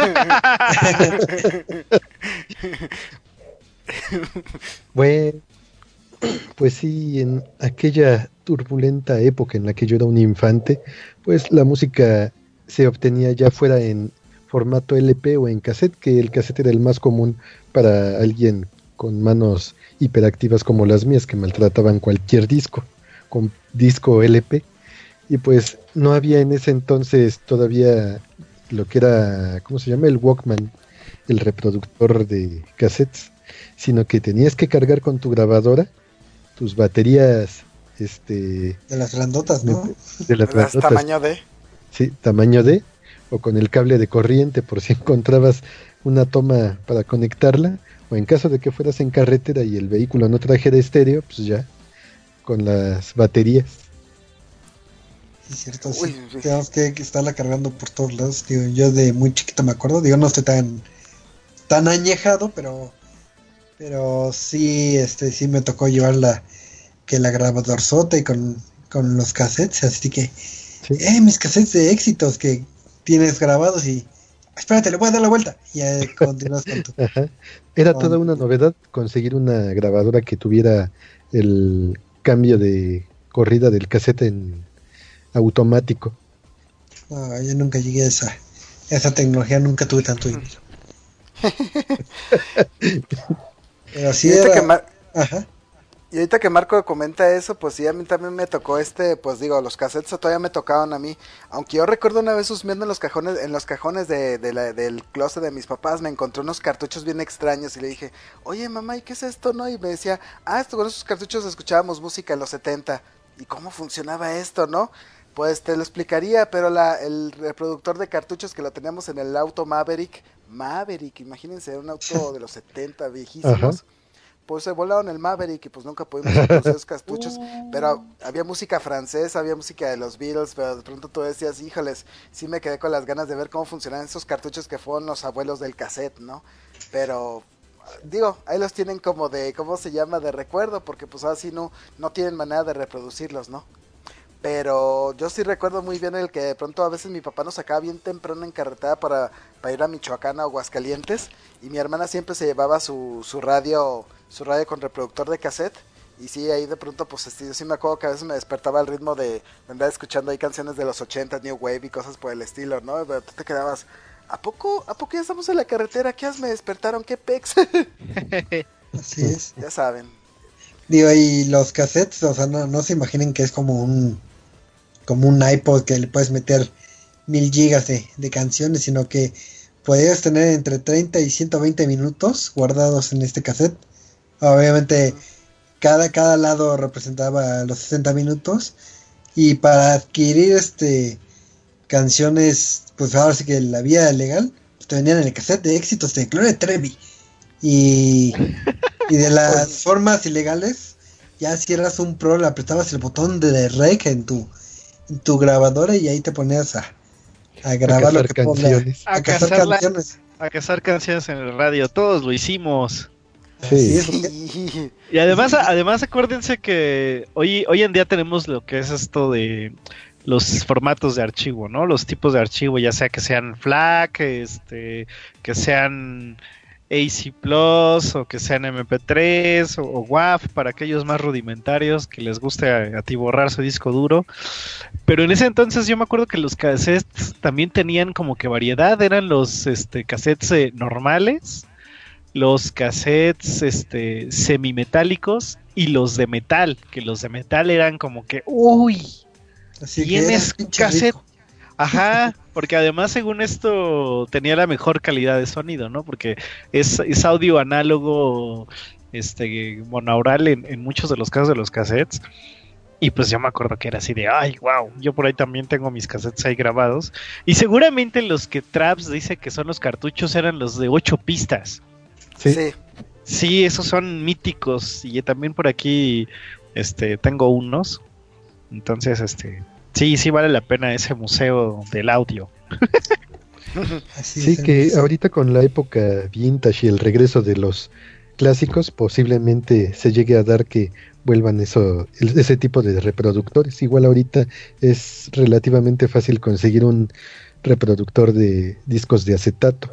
Bueno, pues sí, en aquella turbulenta época en la que yo era un infante, pues la música se obtenía ya fuera en formato L P o en cassette, que el cassette era el más común para alguien con manos hiperactivas como las mías, que maltrataban cualquier disco con disco L P. Y pues no había en ese entonces todavía lo que era, ¿cómo se llama? El Walkman, el reproductor de cassettes, sino que tenías que cargar con tu grabadora tus baterías, este, de las grandotas, ¿no? De las grandotas, tamaño D. Sí, tamaño D, o con el cable de corriente por si encontrabas una toma para conectarla, o en caso de que fueras en carretera y el vehículo no trajera estéreo, pues ya, con las baterías. Sí, cierto, sí. Uy, sí. Tenemos que estarla cargando por todos lados. Digo, yo de muy chiquito me acuerdo, digo, no estoy tan tan añejado, pero pero sí, este, sí me tocó llevar la que la grabadorzota y con, con los cassettes, así que sí. eh, mis cassettes de éxitos que tienes grabados y espérate, le voy a dar la vuelta y ya continúas con tu. Ajá. Era con toda una tu... novedad conseguir una grabadora que tuviera el cambio de corrida del cassette en automático. No, yo nunca llegué a esa, a esa tecnología, nunca tuve tanto dinero. Pero sí era... que Mar... Ajá. Y ahorita que Marco comenta eso, pues sí, a mí también me tocó este, pues digo, los cassettes todavía me tocaban a mí. Aunque yo recuerdo una vez husmeando en los cajones, en los cajones de, de la, del closet de mis papás, me encontré unos cartuchos bien extraños y le dije, oye mamá, ¿y qué es esto, no? Y me decía, ah, esto, con esos cartuchos escuchábamos música en los setenta. ¿Y cómo funcionaba esto, no? Pues te lo explicaría, pero la, el reproductor de cartuchos que lo teníamos en el auto Maverick, Maverick, imagínense, un auto de los setenta, viejísimos. Ajá. Pues se volaron el Maverick y pues nunca pudimos reproducir esos cartuchos, pero había música francesa, había música de los Beatles, pero de pronto tú decías, híjoles, sí me quedé con las ganas de ver cómo funcionaban esos cartuchos que fueron los abuelos del cassette, ¿no? Pero, digo, ahí los tienen como de, ¿cómo se llama? De recuerdo, porque pues así no, no tienen manera de reproducirlos, ¿no? Pero yo sí recuerdo muy bien el que de pronto a veces mi papá nos sacaba bien temprano en carretera para, para ir a Michoacán o Aguascalientes, y mi hermana siempre se llevaba su, su radio... su radio con reproductor de cassette, y sí, ahí de pronto pues yo sí me acuerdo que a veces me despertaba al ritmo de andar escuchando ahí canciones de los ochenta, New Wave y cosas por el estilo, ¿no? Pero tú te quedabas, ¿a poco, a poco ya estamos en la carretera? ¿Qué me despertaron? ¿Qué pex? Así es. Ya saben. Digo, y los cassettes, o sea, no, no se imaginen que es como un como un iPod que le puedes meter mil gigas de, de canciones, sino que podías tener entre treinta y ciento veinte minutos guardados en este cassette. Obviamente cada, cada lado representaba los sesenta minutos, y para adquirir este canciones, pues ahora sí que la vía legal, pues te venían en el cassette de éxitos de Gloria Trevi. Y, y de las formas ilegales, ya si eras un pro, le apretabas el botón de rec en tu, en tu grabadora y ahí te ponías a, a grabar lo que canciones. ponga, a, A cazar cazar la- canciones. A cazar canciones en el radio, todos lo hicimos. Sí. Así es, Sí. Y además, además acuérdense que hoy, hoy en día tenemos lo que es esto de los formatos de archivo, ¿no? Los tipos de archivo, ya sea que sean FLAC, este, que sean A C Plus, o que sean M P tres, o, o W A V, para aquellos más rudimentarios que les guste atiborrar su disco duro. Pero en ese entonces yo me acuerdo que los cassettes también tenían como que variedad, eran los este, cassettes eh, normales, los cassettes este, semimetálicos y los de metal, que los de metal eran como que, uy, así que tienes eras un pinche cassette. rico. Ajá, porque además según esto tenía la mejor calidad de sonido, ¿no? Porque es, es audio análogo, este, monaural en, en muchos de los casos de los cassettes. Y pues yo me acuerdo que era así de, ay, wow, yo por ahí también tengo mis cassettes ahí grabados. Y seguramente los que Traps dice que son los cartuchos eran los de ocho pistas. Sí. Sí. Sí, esos son míticos. Y también por aquí este, tengo unos. Entonces, este, sí, sí vale la pena ese museo del audio. Así Sí, es, que amigos. ahorita con la época vintage y el regreso de los clásicos, posiblemente se llegue a dar que vuelvan eso, el- ese tipo de reproductores. Igual ahorita es relativamente fácil conseguir un reproductor de discos de acetato.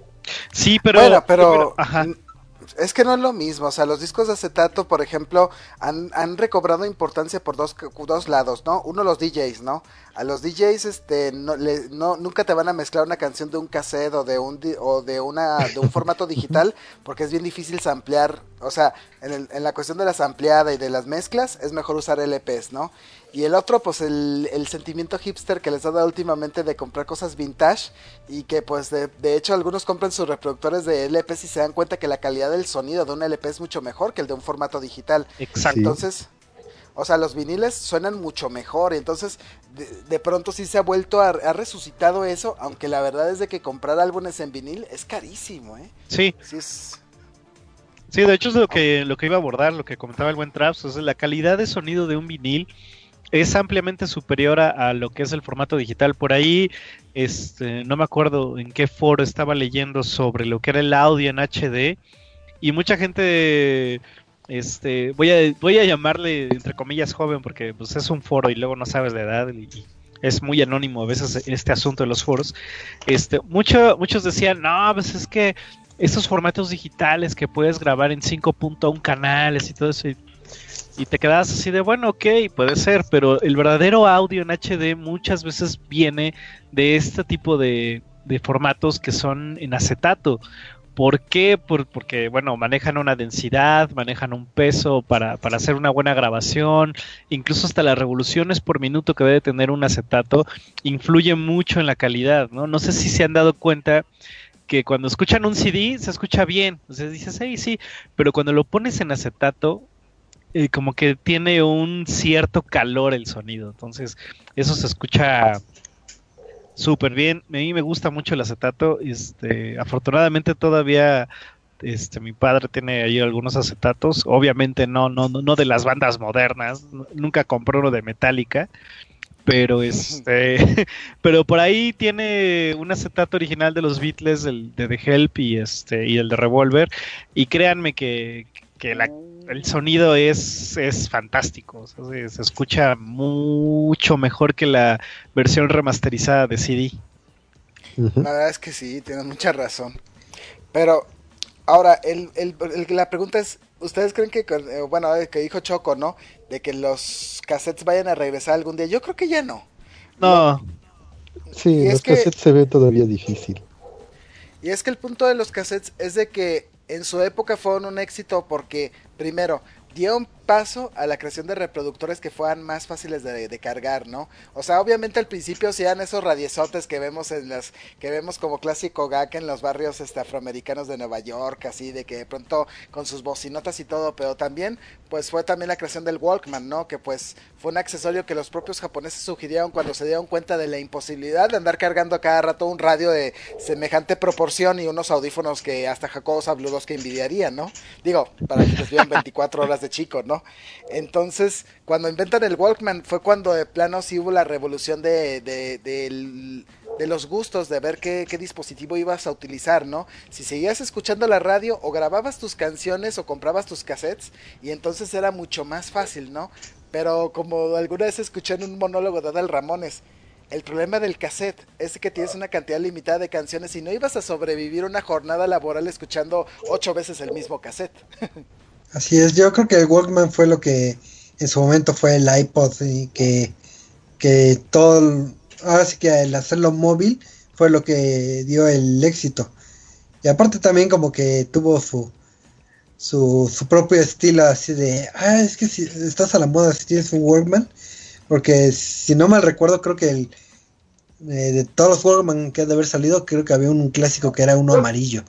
Sí, pero... bueno, pero bueno, ajá. n- es que no es lo mismo. O sea, los discos de acetato, por ejemplo, han, han recobrado importancia por dos, dos lados, ¿no? Uno, los D Js, ¿no? A los D Js, este, no, le, no, nunca te van a mezclar una canción de un cassette o de un, di- o de una, de un formato digital, porque es bien difícil samplear. O sea, en, el, en la cuestión de la sampleada y de las mezclas, es mejor usar L Ps, ¿no? Y el otro, pues el, el sentimiento hipster que les ha dado últimamente de comprar cosas vintage, y que pues de, de hecho algunos compran sus reproductores de L Ps y se dan cuenta que la calidad del sonido de un L P es mucho mejor que el de un formato digital. Exacto. Sí. Entonces, o sea, los viniles suenan mucho mejor, y entonces de, de pronto sí se ha vuelto a, ha resucitado eso, aunque la verdad es de que comprar álbumes en vinil es carísimo, ¿eh? Sí, Sí es... sí, de hecho es lo que, lo que iba a abordar, lo que comentaba el buen Traps, o sea, la calidad de sonido de un vinil es ampliamente superior a, a lo que es el formato digital. Por ahí, este, no me acuerdo en qué foro estaba leyendo sobre lo que era el audio en H D, y mucha gente, este, voy a, voy a llamarle entre comillas joven, porque pues es un foro y luego no sabes la edad, y, y es muy anónimo a veces este asunto de los foros. Este, mucho, muchos decían, no, pues es que estos formatos digitales que puedes grabar en cinco punto uno canales y todo eso, y, y te quedas así de, bueno, ok, puede ser, pero el verdadero audio en H D muchas veces viene de este tipo de, de formatos que son en acetato. ¿Por qué? Por, porque, bueno, manejan una densidad, manejan un peso para, para hacer una buena grabación, incluso hasta las revoluciones por minuto que debe tener un acetato influye mucho en la calidad, ¿no? No sé si se han dado cuenta que cuando escuchan un C D se escucha bien, o sea, dices, hey, sí, pero cuando lo pones en acetato, eh, como que tiene un cierto calor el sonido, entonces eso se escucha súper bien. A mí me gusta mucho el acetato, este, afortunadamente todavía este mi padre tiene ahí algunos acetatos, obviamente no no no de las bandas modernas, nunca compró uno de Metallica, pero este pero por ahí tiene un acetato original de los Beatles, el de The Help y este y el de Revolver, y créanme que, que la, el sonido es es fantástico, o sea, se, se escucha mucho mejor que la versión remasterizada de C D. Ujú. La verdad es que sí, tienes mucha razón. Pero ahora, el, el, el- la pregunta es, ¿ustedes creen que, con- eh, bueno, eh, que dijo Choco, ¿no? De que los cassettes vayan a regresar algún día? Yo creo que ya no. No, Sí, Y en es los que- cassettes se ve todavía difícil. Y es que el punto de los cassettes es de que en su época fueron un éxito porque, primero, dieron paso a la creación de reproductores que fueran más fáciles de, de cargar, ¿no? O sea, obviamente al principio sí eran esos radiozotes que vemos en las, que vemos como clásico gag en los barrios este, afroamericanos de Nueva York, así de que de pronto con sus bocinotas y todo, pero también, pues fue también la creación del Walkman, ¿no? Que pues fue un accesorio que los propios japoneses sugirieron cuando se dieron cuenta de la imposibilidad de andar cargando a cada rato un radio de semejante proporción y unos audífonos que hasta Jacobo Zabludowski envidiarían, ¿no? Digo, para que les vieron veinticuatro horas de chico, ¿no? Entonces, cuando inventan el Walkman fue cuando de plano sí hubo la revolución de, de, de, de, de los gustos, de ver qué, qué dispositivo ibas a utilizar, ¿no? Si seguías escuchando la radio o grababas tus canciones o comprabas tus cassettes y entonces era mucho más fácil, ¿no? Pero como alguna vez escuché en un monólogo de Adal Ramones, el problema del cassette es que tienes una cantidad limitada de canciones y no ibas a sobrevivir una jornada laboral escuchando ocho veces el mismo cassette. Así es, yo creo que el Walkman fue lo que en su momento fue el iPod y que, que todo, ahora sí que el hacerlo móvil fue lo que dio el éxito. Y aparte también como que tuvo su su, su propio estilo así de, ah, es que si estás a la moda si tienes un Walkman, porque si no mal recuerdo creo que el eh, de todos los Walkman que ha de haber salido, creo que había un clásico que era uno amarillo.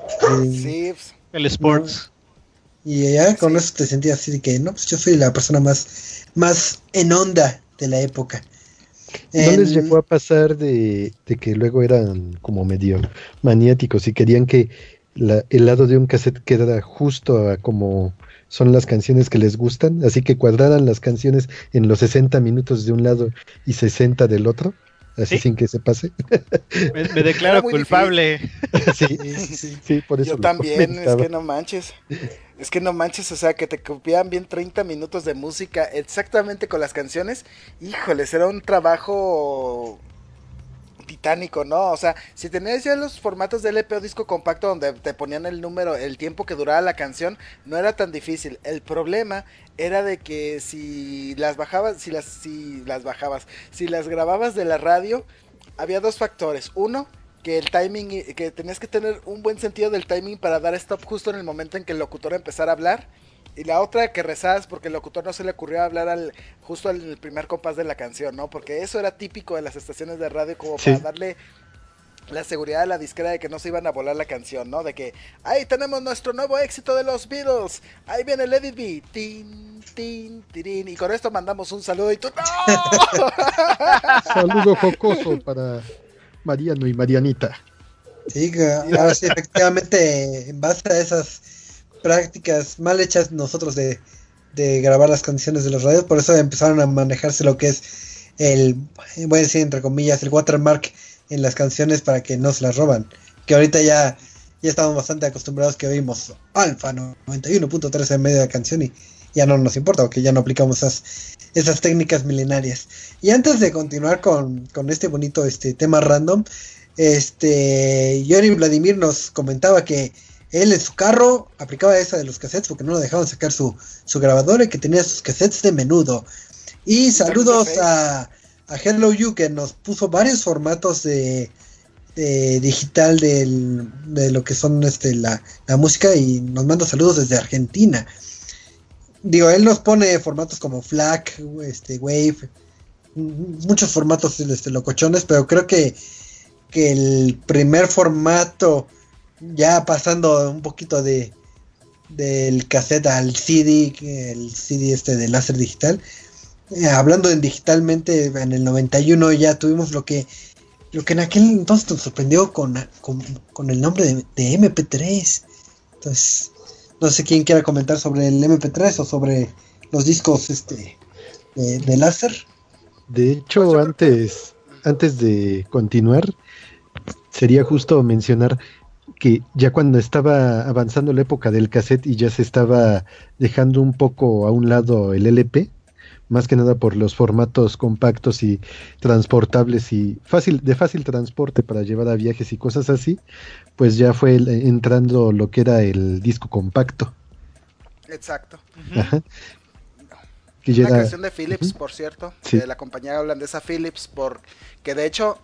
Sí, pues, el Sports. No, y ya con sí. eso te sentías así de que, no, pues yo soy la persona más, más en onda de la época. ¿No En- les llegó a pasar de, de que luego eran como medio maniáticos y querían que la, el lado de un cassette quedara justo a como son las canciones que les gustan? Así que cuadraran las canciones en los sesenta minutos de un lado y sesenta del otro, así ¿Sí? sin que se pase. Me, me declaro Era muy culpable. Sí, Sí, sí, sí. sí, por eso yo lo también, es comentaba. que no manches. Es que no manches, o sea, que te copiaban bien treinta minutos de música exactamente con las canciones. Híjoles, era un trabajo titánico, ¿no? O sea, si tenías ya los formatos de L P o disco compacto donde te ponían el número, el tiempo que duraba la canción, no era tan difícil. El problema era de que si las bajabas, si las, si las bajabas, si las grababas de la radio, había dos factores. Uno, que el timing, que tenías que tener un buen sentido del timing para dar stop justo en el momento en que el locutor empezara a hablar. Y la otra, que rezabas porque el locutor no se le ocurrió hablar al justo en el primer compás de la canción, ¿no? Porque eso era típico de las estaciones de radio, como Sí. para darle la seguridad a la disquera de que no se iban a volar la canción, ¿no? De que, ahí tenemos nuestro nuevo éxito de los Beatles, ahí viene Let It Be, tin, tin, tirín, y con esto mandamos un saludo y tú, ¡no! Saludo jocoso para Mariano y Marianita. Sí, que ahora sí, efectivamente, en base a esas prácticas mal hechas nosotros de, de grabar las canciones de los radios, por eso empezaron a manejarse lo que es el, voy a decir entre comillas, el watermark en las canciones para que no se las roban. Que ahorita ya, ya estamos bastante acostumbrados que oímos Alfa noventa y uno punto tres en medio de la canción y ya no nos importa, porque ya no aplicamos esas, esas técnicas milenarias. Y antes de continuar con, con este bonito este tema random, este Yori Vladimir nos comentaba que él en su carro aplicaba esa de los cassettes porque no lo dejaban sacar su, su grabadora y que tenía sus cassettes de menudo. Y saludos a, a Hello You, que nos puso varios formatos de, de digital del, de lo que son este la, la música y nos manda saludos desde Argentina. Digo, él nos pone formatos como FLAC, este, Wave, muchos formatos este, locochones, pero creo que, que el primer formato, ya pasando un poquito de del cassette al C D, el C D este de láser digital, eh, hablando en digitalmente, en el noventa y uno ya tuvimos lo que lo que en aquel entonces nos sorprendió con, con, con el nombre de, de eme pe tres. Entonces, no sé quién quiera comentar sobre el eme pe tres o sobre los discos este de, de láser. De hecho, Pues yo antes, antes de continuar, sería justo mencionar que ya cuando estaba avanzando la época del cassette y ya se estaba dejando un poco a un lado el ele pe, más que nada por los formatos compactos y transportables y fácil de fácil transporte para llevar a viajes y cosas así, pues ya fue el- entrando lo que era el disco compacto. Exacto. Ajá. Que ya Una era- creación de Philips, Ujú. por cierto, Sí. de la compañía holandesa Philips, por que de hecho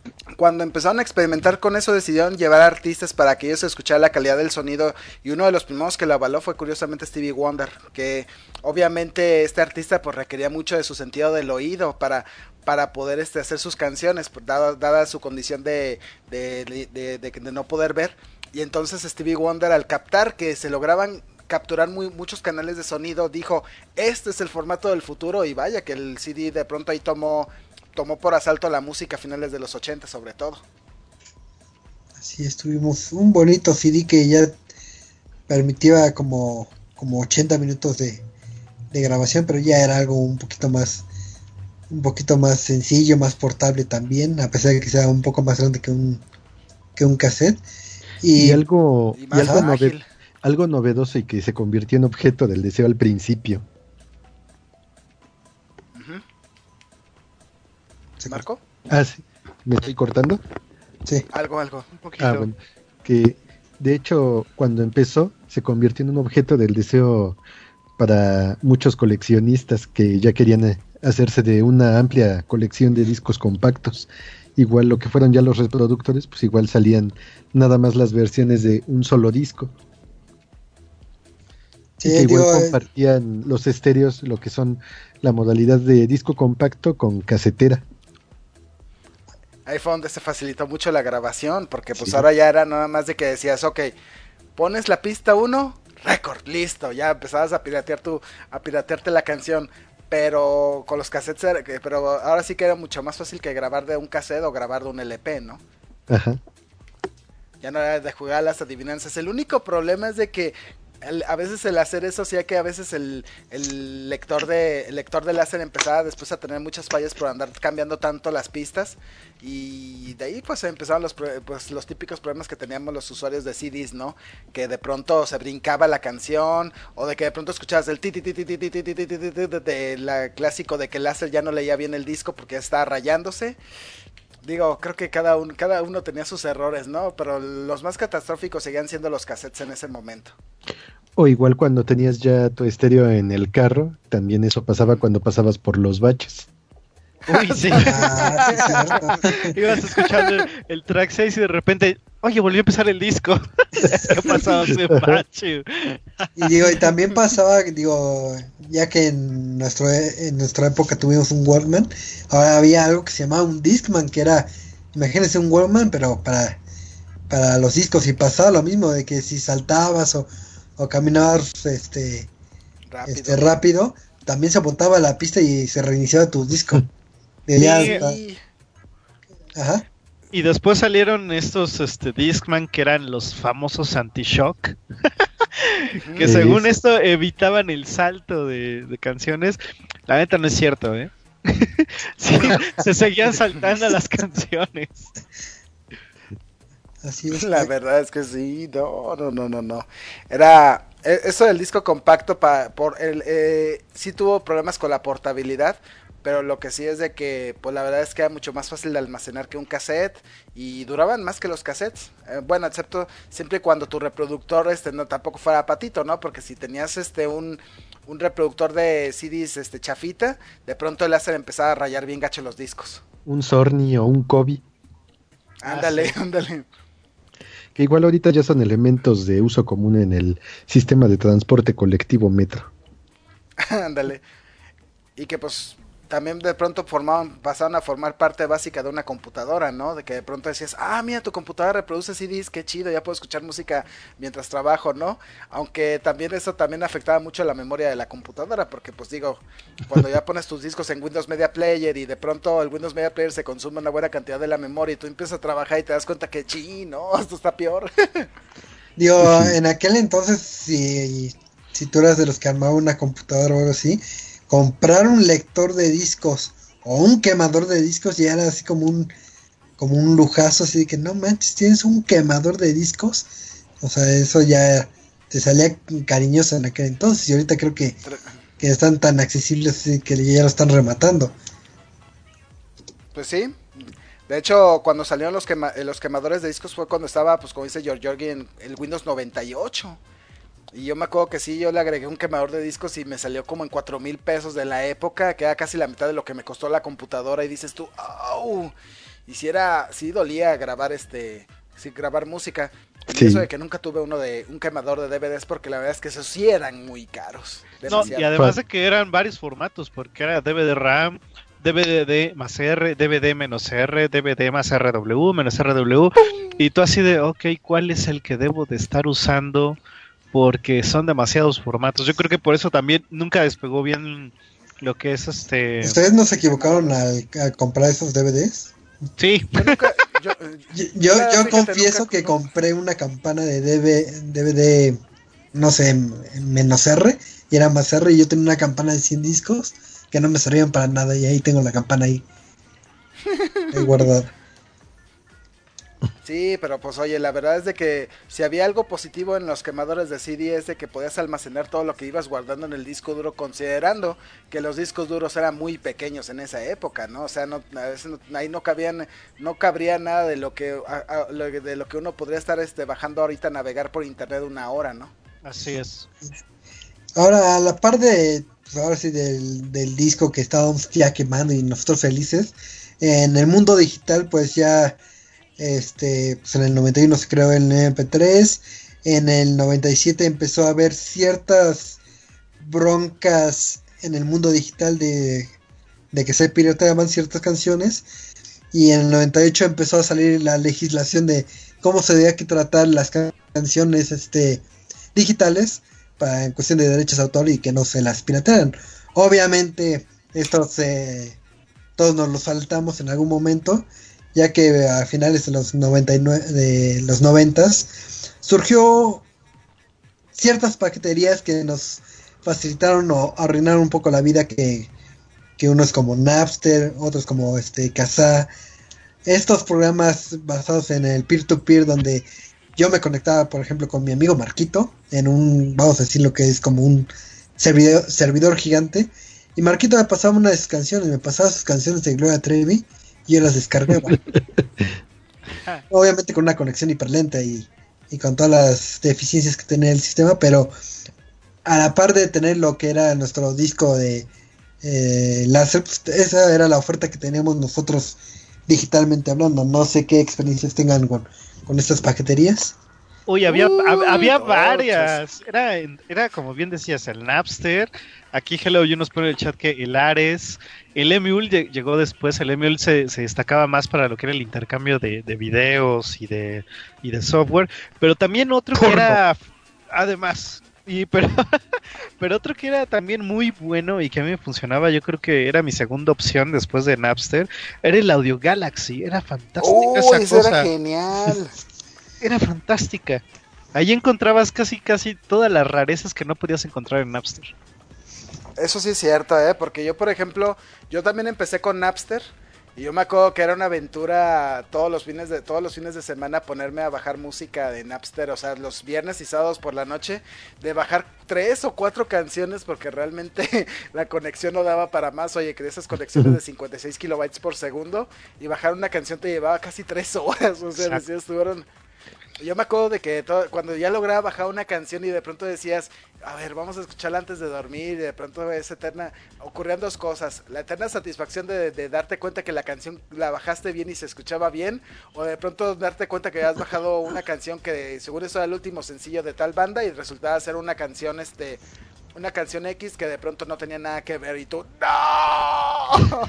cuando empezaron a experimentar con eso, decidieron llevar artistas para que ellos escucharan la calidad del sonido, y uno de los primeros que lo avaló fue curiosamente Stevie Wonder, que obviamente este artista pues requería mucho de su sentido del oído para, para poder este, hacer sus canciones, dada, dada su condición de, de, de, de, de, de no poder ver, y entonces Stevie Wonder, al captar que se lograban capturar muy, muchos canales de sonido, dijo, este es el formato del futuro, y vaya que el C D de pronto ahí tomó tomó por asalto la música a finales de los ochenta sobre todo. Así estuvimos un bonito C D que ya permitía como, como ochenta minutos de, de grabación, pero ya era algo un poquito más un poquito más sencillo, más portable también, a pesar de que sea un poco más grande que un que un cassette. Y, y algo, y y algo, nove- algo novedoso y que se convirtió en objeto del deseo al principio. ¿Marco? Ah, sí. ¿Me estoy cortando? Sí. Algo, algo. Un poquito. Ah, bueno. Que de hecho, cuando empezó, se convirtió en un objeto del deseo para muchos coleccionistas que ya querían eh, hacerse de una amplia colección de discos compactos. Igual lo que fueron ya los reproductores, pues igual salían nada más las versiones de un solo disco. Sí, Y que igual digo, eh, compartían los estéreos, lo que son la modalidad de disco compacto con casetera. Ahí fue donde se facilitó mucho la grabación, porque pues Sí. ahora ya era nada más de que decías, ok, pones la pista uno, récord, listo, ya empezabas a piratear tu, a piratearte la canción, pero con los cassettes, era- que- pero ahora sí que era mucho más fácil que grabar de un cassette o grabar de un L P, ¿no? Ajá. Ya no era de jugar a las adivinanzas. El único problema es de que el- a veces el hacer eso hacía que a veces el, el lector de el lector de láser empezaba después a tener muchas fallas por andar cambiando tanto las pistas, y de ahí pues empezaron los pro- pues los típicos problemas que teníamos los usuarios de C Ds, ¿no? Que de pronto se brincaba la canción, o de que de pronto escuchabas el ti ti ti ti ti ti ti ti ti ti ti ti de la clásico de que el láser ya no leía bien el disco porque ya estaba rayándose. Digo, creo que cada uno, cada uno tenía sus errores, ¿no? Pero los más catastróficos seguían siendo los cassettes en ese momento. O igual cuando tenías ya tu estéreo en el carro, también eso pasaba cuando pasabas por los baches. Uy, sí. ah, sí, cierto. Ibas escuchando el, el track seis y de repente, oye, volvió a empezar el disco. ¿Qué pasaba ese bache? Y digo, y también pasaba, digo, ya que en nuestro en nuestra época tuvimos un Walkman, ahora había algo que se llamaba un Discman, que era, imagínense un Walkman, pero para para los discos, y pasaba lo mismo, de que si saltabas o, o caminabas este Rápido. este rápido, también se botaba la pista y se reiniciaba tu disco. De ya Sí. hasta- Y ajá. Y después salieron estos este, Discman que eran los famosos anti-shock. Que Sí. según esto evitaban el salto de, de canciones. La neta no es cierto, ¿eh? Sí, se seguían saltando las canciones. Así es. la verdad es que sí, no, no, no, no, no. Era, e- eso del disco compacto, pa, por el, eh, sí tuvo problemas con la portabilidad, pero lo que sí es de que, pues la verdad es que era mucho más fácil de almacenar que un cassette, y duraban más que los cassettes. Eh, bueno, excepto siempre y cuando tu reproductor este no tampoco fuera patito, ¿no? Porque si tenías este un un reproductor de C Ds este chafita, de pronto el láser empezaba a rayar bien gacho los discos. Un Sony o un Kobe, Ándale, ándale. que igual ahorita ya son elementos de uso común en el sistema de transporte colectivo metro. Ándale. Y que pues también de pronto formaban, pasaron a formar parte básica de una computadora, ¿no? De que de pronto decías, ah, mira, tu computadora reproduce C Ds, qué chido, ya puedo escuchar música mientras trabajo, ¿no? Aunque también eso también afectaba mucho la memoria de la computadora, porque pues digo, cuando ya pones tus discos en Windows Media Player y de pronto el Windows Media Player se consume una buena cantidad de la memoria y tú empiezas a trabajar y te das cuenta que, sí, no, esto está peor. Digo, en aquel entonces, si, si tú eras de los que armaba una computadora o algo así, comprar un lector de discos o un quemador de discos ya era así como un como un lujazo, así de que no manches, tienes un quemador de discos. O sea, eso ya te salía cariñoso en aquel entonces, y ahorita creo que, que están tan accesibles así que ya lo están rematando. Pues sí. De hecho, cuando salieron los, quema los quemadores de discos fue cuando estaba, pues como dice George Georgie, en el Windows noventa y ocho. Y yo me acuerdo que sí, yo le agregué un quemador de discos y me salió como en cuatro mil pesos de la época, que era casi la mitad de lo que me costó la computadora, y dices tú, ¡au! y si era, sí dolía grabar este, sí, grabar música. Y Sí. eso de que nunca tuve uno de un quemador de D V Ds porque la verdad es que esos sí eran muy caros. No, Demasiado. y además de que eran varios formatos, porque era D V D RAM, D V D más R, D V D menos R, D V D más R W, menos R W, y tú así de, ok, ¿cuál es el que debo de estar usando? Porque son demasiados formatos. Yo creo que por eso también nunca despegó bien lo que es este... ¿Ustedes no se equivocaron al, al comprar esos D V Ds? Sí, Yo nunca, yo, Yo, yo, Ah, yo fíjate, confieso nunca- que no. compré una campana de D V D, no sé, menos R, y era más R, y yo tenía una campana de cien discos que no me servían para nada, y ahí tengo la campana ahí, ahí guardada. Sí, pero pues oye, la verdad es de que si había algo positivo en los quemadores de C D es de que podías almacenar todo lo que ibas guardando en el disco duro, considerando que los discos duros eran muy pequeños en esa época, ¿no? O sea, no, a veces no- ahí no cabían, no cabría nada de lo que a- a- lo- de lo que uno podría estar este bajando ahorita a navegar por internet una hora, ¿no? así es. Ahora, a la par de, pues ahora sí, del, del disco que estábamos ya quemando y nosotros felices, en el mundo digital, pues ya, este, pues en el noventa y uno se creó el M P tres, en el noventa y siete empezó a haber ciertas broncas en el mundo digital de, de que se pirateaban ciertas canciones, y en el noventa y ocho empezó a salir la legislación de cómo se debía que tratar las can- canciones, este, digitales, para, en cuestión de derechos de autor, y que no se las piratearan. Obviamente esto se, todos nos lo saltamos en algún momento, ya que a finales de los noventa y nueve, de los noventas, surgió ciertas paqueterías que nos facilitaron o arruinaron un poco la vida, que, que unos como Napster, otros como este Kazaa, estos programas basados en el peer-to-peer, donde yo me conectaba, por ejemplo, con mi amigo Marquito, en un, vamos a decir lo que es como un servidor, servidor gigante, y Marquito me pasaba una de sus canciones, me pasaba sus canciones de Gloria Trevi, y yo las descargaba. Obviamente con una conexión hiperlenta y, y con todas las deficiencias que tenía el sistema, pero a la par de tener lo que era nuestro disco de eh, láser, pues esa era la oferta que teníamos nosotros digitalmente hablando. No sé qué experiencias tengan con, con estas paqueterías. Uy, había, Uy, hab- había tochos. varias. Era, en- era como bien decías, el Napster. Aquí Hello You nos pone en el chat que el Ares. El Emule lle- llegó después. El Emule se, se destacaba más para lo que era el intercambio de, de videos y de, y de software. Pero también otro que Porno. era, además, y pero, pero otro que era también muy bueno y que a mí me funcionaba, yo creo que era mi segunda opción después de Napster, era el Audio Galaxy. Era fantástica ¡Oh, esa eso cosa. era genial! Era fantástica. Ahí encontrabas casi casi todas las rarezas que no podías encontrar en Napster. Eso sí es cierto, ¿eh? Porque yo, por ejemplo, yo también empecé con Napster. Y yo me acuerdo que era una aventura todos los fines de todos los fines de semana ponerme a bajar música de Napster, o sea, los viernes y sábados por la noche, de bajar tres o cuatro canciones porque realmente la conexión no daba para más. Oye, que de esas conexiones de cincuenta y seis kilobytes por segundo y bajar una canción te llevaba casi tres horas, o sea, Exacto. decías, estuvieron... Yo me acuerdo de que todo, cuando ya lograba bajar una canción y de pronto decías, a ver, vamos a escucharla antes de dormir, y de pronto es eterna, ocurrían dos cosas, la eterna satisfacción de, de darte cuenta que la canción la bajaste bien y se escuchaba bien, o de pronto darte cuenta que has bajado una canción que seguro eso era el último sencillo de tal banda y resultaba ser una canción, este, una canción X que de pronto no tenía nada que ver y tú, ¡no!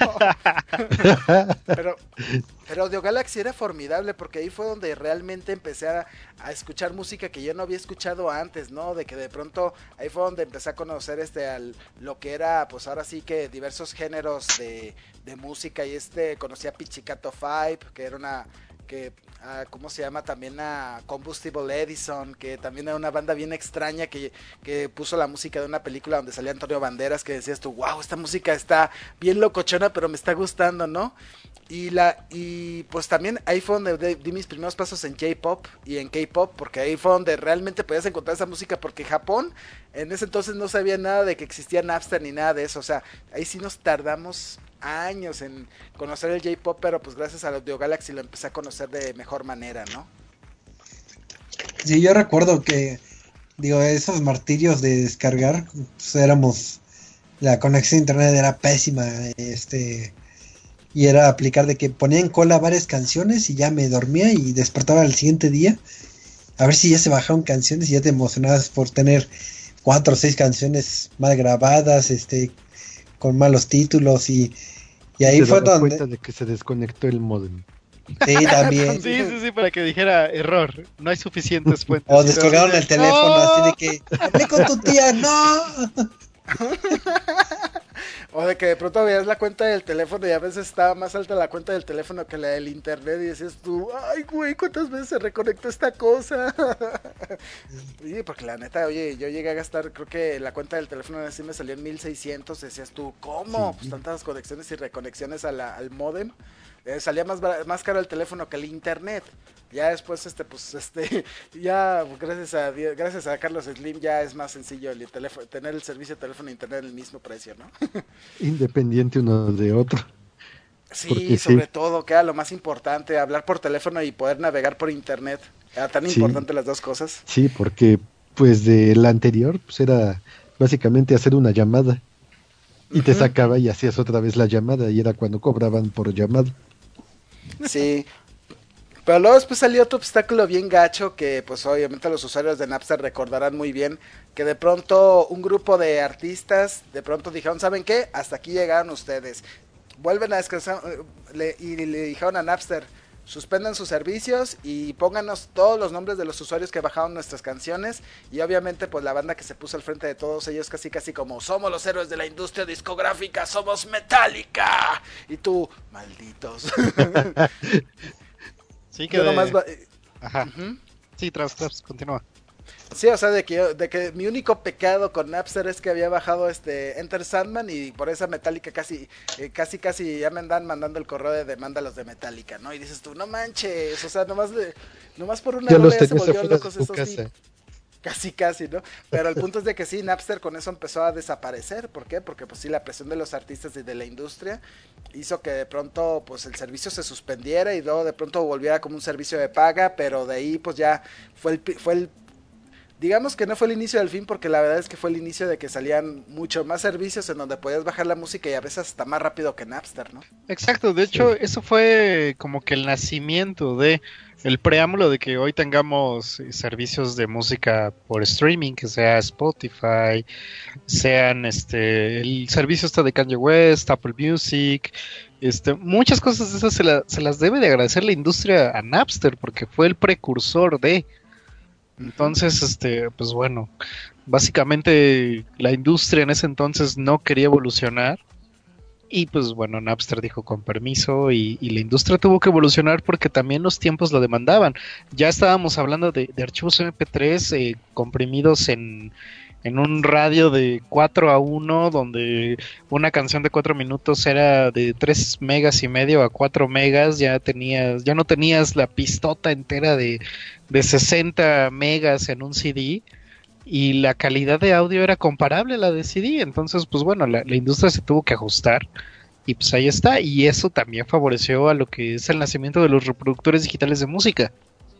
pero, pero Audio Galaxy era formidable porque ahí fue donde realmente empecé a, a escuchar música que yo no había escuchado antes, ¿no? De que de pronto ahí fue donde empecé a conocer este al, lo que era, pues ahora sí que diversos géneros de, de música y este conocí a Pizzicato Five, que era una que uh, ¿cómo se llama? También a Combustible Edison, que también era una banda bien extraña que, que puso la música de una película donde salía Antonio Banderas, que decías tú, wow, esta música está bien locochona, pero me está gustando, ¿no? Y la y pues también ahí fue donde di, di mis primeros pasos en J-pop y en K-pop, porque ahí fue donde realmente podías encontrar esa música, porque Japón en ese entonces no sabía nada de que existía Napster ni nada de eso, o sea, ahí sí nos tardamos años en conocer el J-pop, pero pues gracias a Audio Galaxy lo empecé a conocer de mejor manera, ¿no? Sí, yo recuerdo que, digo, esos martirios de descargar, pues éramos, la conexión a internet era pésima, este, y era aplicar de que ponía en cola varias canciones y ya me dormía y despertaba al siguiente día a ver si ya se bajaron canciones y ya te emocionabas por tener cuatro o seis canciones mal grabadas, este, con malos títulos y, y ahí te fue dabas donde... cuenta de que se desconectó el modem. Sí, también. Sí, sí, sí, para que dijera error, no hay suficientes fuentes. O descolgaron el teléfono, ¡No! así de que hablé con tu tía, no. O de que de pronto veías la cuenta del teléfono y a veces estaba más alta la cuenta del teléfono que la del internet y decías tú, ay güey, ¿cuántas veces se reconectó esta cosa? Sí, porque la neta, oye, yo llegué a gastar, creo que la cuenta del teléfono así me salió en mil seiscientos, decías tú, ¿cómo? Sí. Pues tantas conexiones y reconexiones a la, al modem. Eh, salía más, más caro el teléfono que el internet. Ya después, este, pues, este, ya gracias a Dios, gracias a Carlos Slim ya es más sencillo el teléfono, tener el servicio de teléfono e internet en el mismo precio, ¿no? Independiente uno de otro. Sí, Porque sobre sí. todo, que era lo más importante, hablar por teléfono y poder navegar por internet. Era tan Sí. importante las dos cosas. Sí, porque pues de la anterior pues era básicamente hacer una llamada y te Ujú. sacaba y hacías otra vez la llamada y era cuando cobraban por llamada. Sí. Pero luego después salió otro obstáculo bien gacho que pues obviamente los usuarios de Napster recordarán muy bien, que de pronto un grupo de artistas de pronto dijeron, ¿saben qué? Hasta aquí llegaron ustedes. Vuelven a descansar eh, le- y le dijeron a Napster, suspendan sus servicios y pónganos todos los nombres de los usuarios que bajaron nuestras canciones y obviamente pues la banda que se puso al frente de todos ellos casi casi como somos los héroes de la industria discográfica, somos Metallica y tú, malditos. Sí, que Yo de- nomás va- eh, Ajá. ujú. Sí, tras, tras, continúa. Sí, o sea, de que, yo- de que mi único pecado con Napster es que había bajado este Enter Sandman y por esa Metallica casi, eh, casi, casi ya me andan mandando el correo de demanda a los de Metallica, ¿no? Y dices tú, no manches, o sea, nomás, de, nomás por una Ya rola los ya se tenías volvieron afuera de locos tu esos casa. tipos. Casi, casi, ¿no? Pero el punto es de que sí, Napster con eso empezó a desaparecer. ¿Por qué? Porque pues sí, la presión de los artistas y de la industria hizo que de pronto pues el servicio se suspendiera y luego de pronto volviera como un servicio de paga, pero de ahí pues ya fue el, pi- fue el digamos que no fue el inicio del fin porque la verdad es que fue el inicio de que salían mucho más servicios en donde podías bajar la música y a veces hasta más rápido que Napster, ¿no? Exacto, de hecho, eso fue como que el nacimiento de el preámbulo de que hoy tengamos eh, servicios de música por streaming, que sea Spotify, sean este el servicio este de Kanye West, Apple Music, este muchas cosas de esas se, la- se las debe de agradecer la industria a Napster porque fue el precursor de. Entonces, este, pues bueno, básicamente la industria en ese entonces no quería evolucionar. Y pues bueno, Napster dijo con permiso y, y la industria tuvo que evolucionar porque también los tiempos lo demandaban. Ya estábamos hablando de, de archivos eme pe tres eh, comprimidos en, en un radio de cuatro a uno, donde una canción de cuatro minutos era de tres megas y medio a cuatro megas, ya tenías, ya no tenías la pistota entera de, de sesenta megas en un ce de. Y la calidad de audio era comparable a la de ce de, entonces pues bueno, la, la industria se tuvo que ajustar y pues ahí está, y eso también favoreció a lo que es el nacimiento de los reproductores digitales de música.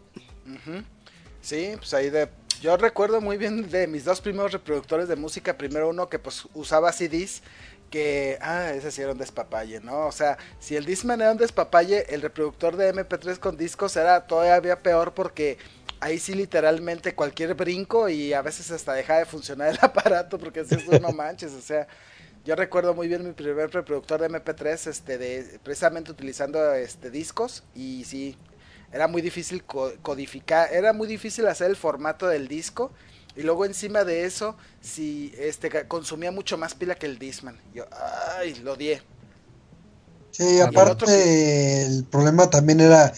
Ujú. Sí, pues ahí de... Yo recuerdo muy bien de mis dos primeros reproductores de música, primero uno que pues usaba ce des, que, ah, ese sí era un despapalle, ¿no? O sea, si el Discman era un despapalle, el reproductor de eme pe tres con discos era todavía peor porque ahí sí literalmente cualquier brinco y a veces hasta dejaba de funcionar el aparato porque si eso no manches, o sea, yo recuerdo muy bien mi primer reproductor de eme pe tres, este, de, precisamente utilizando este discos y sí, era muy difícil co- codificar, era muy difícil hacer el formato del disco y luego encima de eso, si este consumía mucho más pila que el Discman, yo, ay, lo odié. Sí, Y el aparte otro que- el problema también era,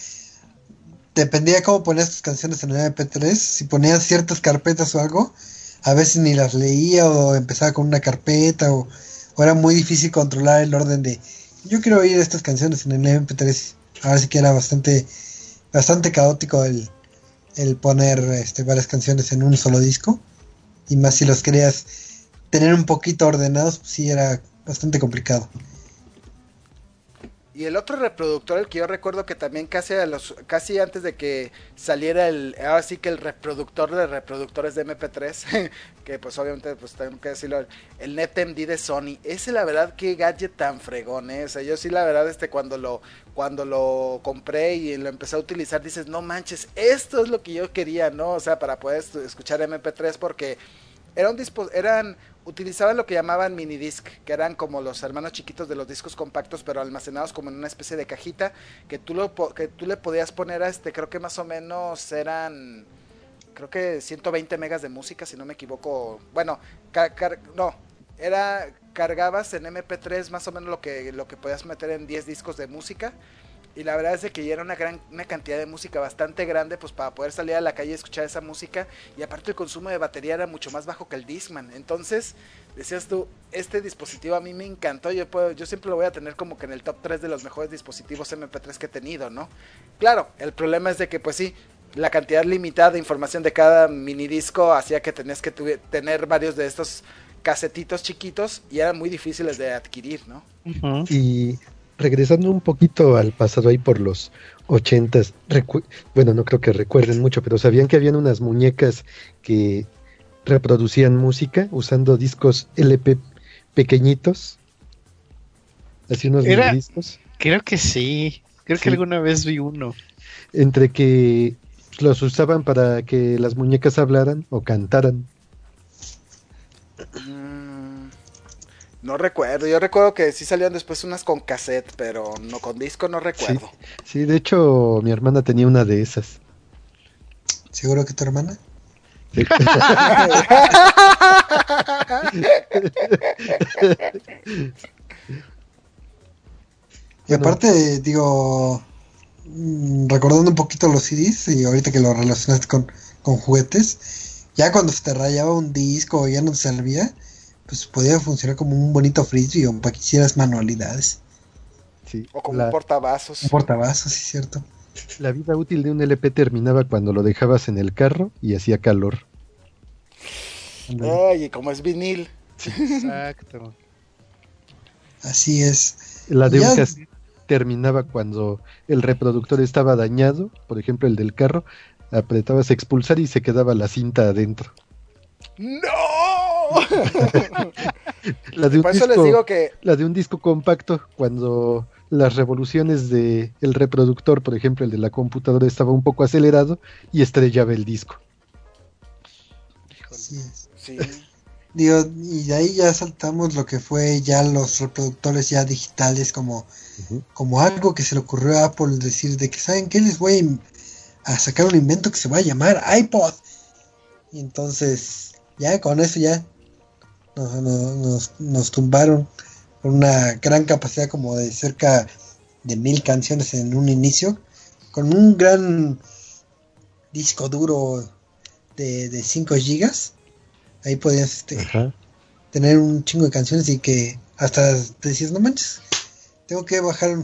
dependía cómo ponías tus canciones en el eme pe tres, si ponías ciertas carpetas o algo, a veces ni las leía o empezaba con una carpeta o, o era muy difícil controlar el orden de, yo quiero oír estas canciones en el eme pe tres, ahora sí que era bastante, bastante caótico el, el poner este, varias canciones en un solo disco, y más si los querías tener un poquito ordenados, pues sí era bastante complicado. Y el otro reproductor, el que yo recuerdo que también casi a los casi antes de que saliera el, ahora sí que el reproductor de reproductores de eme pe tres, que pues obviamente pues tengo que decirlo, el NetMD de Sony, ese la verdad que gadget tan fregón, ¿eh? O sea, yo sí la verdad este cuando lo cuando lo compré y lo empecé a utilizar dices, no manches, esto es lo que yo quería, ¿no? O sea, para poder escuchar eme pe tres porque era un dispo, eran utilizaban lo que llamaban mini disc, que eran como los hermanos chiquitos de los discos compactos, pero almacenados como en una especie de cajita, que tú lo que tú le podías poner a este, creo que más o menos eran, creo que ciento veinte megas de música, si no me equivoco. Bueno, car, car, no, era cargabas en eme pe tres más o menos lo que lo que podías meter en diez discos de música. Y la verdad es de que ya era una gran una cantidad de música bastante grande pues para poder salir a la calle y escuchar esa música, y aparte el consumo de batería era mucho más bajo que el Discman. Entonces decías tú, este dispositivo a mí me encantó, yo puedo, yo siempre lo voy a tener como que en el top tres de los mejores dispositivos eme pe tres que he tenido, ¿no? Claro, el problema es de que pues sí, la cantidad limitada de información de cada mini disco hacía que tenías que tuve, tener varios de estos casetitos chiquitos y eran muy difíciles de adquirir, ¿no? Uh-huh. Y regresando un poquito al pasado ahí por los ochentas, recu- bueno, no creo que recuerden mucho, pero ¿sabían que habían unas muñecas que reproducían música usando discos ele pe pequeñitos? Así unos Era, discos. Creo que sí, creo sí. que alguna vez vi uno. Entre que los usaban para que las muñecas hablaran o cantaran. No recuerdo, yo recuerdo que sí salían después unas con cassette, pero no con disco, no recuerdo. Sí, sí, de hecho mi hermana tenía una de esas. ¿Seguro que tu hermana? Sí. Y aparte, digo, recordando un poquito los ce des, y ahorita que lo relacionaste con, con juguetes, ya cuando se te rayaba un disco o ya no te servía, pues podía funcionar como un bonito frisbee o para que hicieras manualidades. Sí, o como la, un portavasos. Un portavasos, sí, cierto. La vida útil de un ele pe terminaba cuando lo dejabas en el carro y hacía calor. Ay, y como es vinil. Exacto. Así es. La de ya... un cassette terminaba cuando el reproductor estaba dañado, por ejemplo el del carro, apretabas expulsar y se quedaba la cinta adentro. ¡No! la, de un Por eso disco, les digo que... la de un disco compacto, cuando las revoluciones del de reproductor, por ejemplo el de la computadora, estaba un poco acelerado y estrellaba el disco. Así es. Sí. Digo, y de ahí ya saltamos lo que fue ya los reproductores ya digitales como, uh-huh. como algo que se le ocurrió a Apple decir de que ¿saben qué? Les voy a sacar un invento que se va a llamar iPod. Y entonces ya con eso ya nos, nos, nos, nos tumbaron con una gran capacidad como de cerca de mil canciones en un inicio, con un gran disco duro de, de cinco gigas. Ahí podías este, tener un chingo de canciones y que hasta te decías, no manches, tengo que bajar,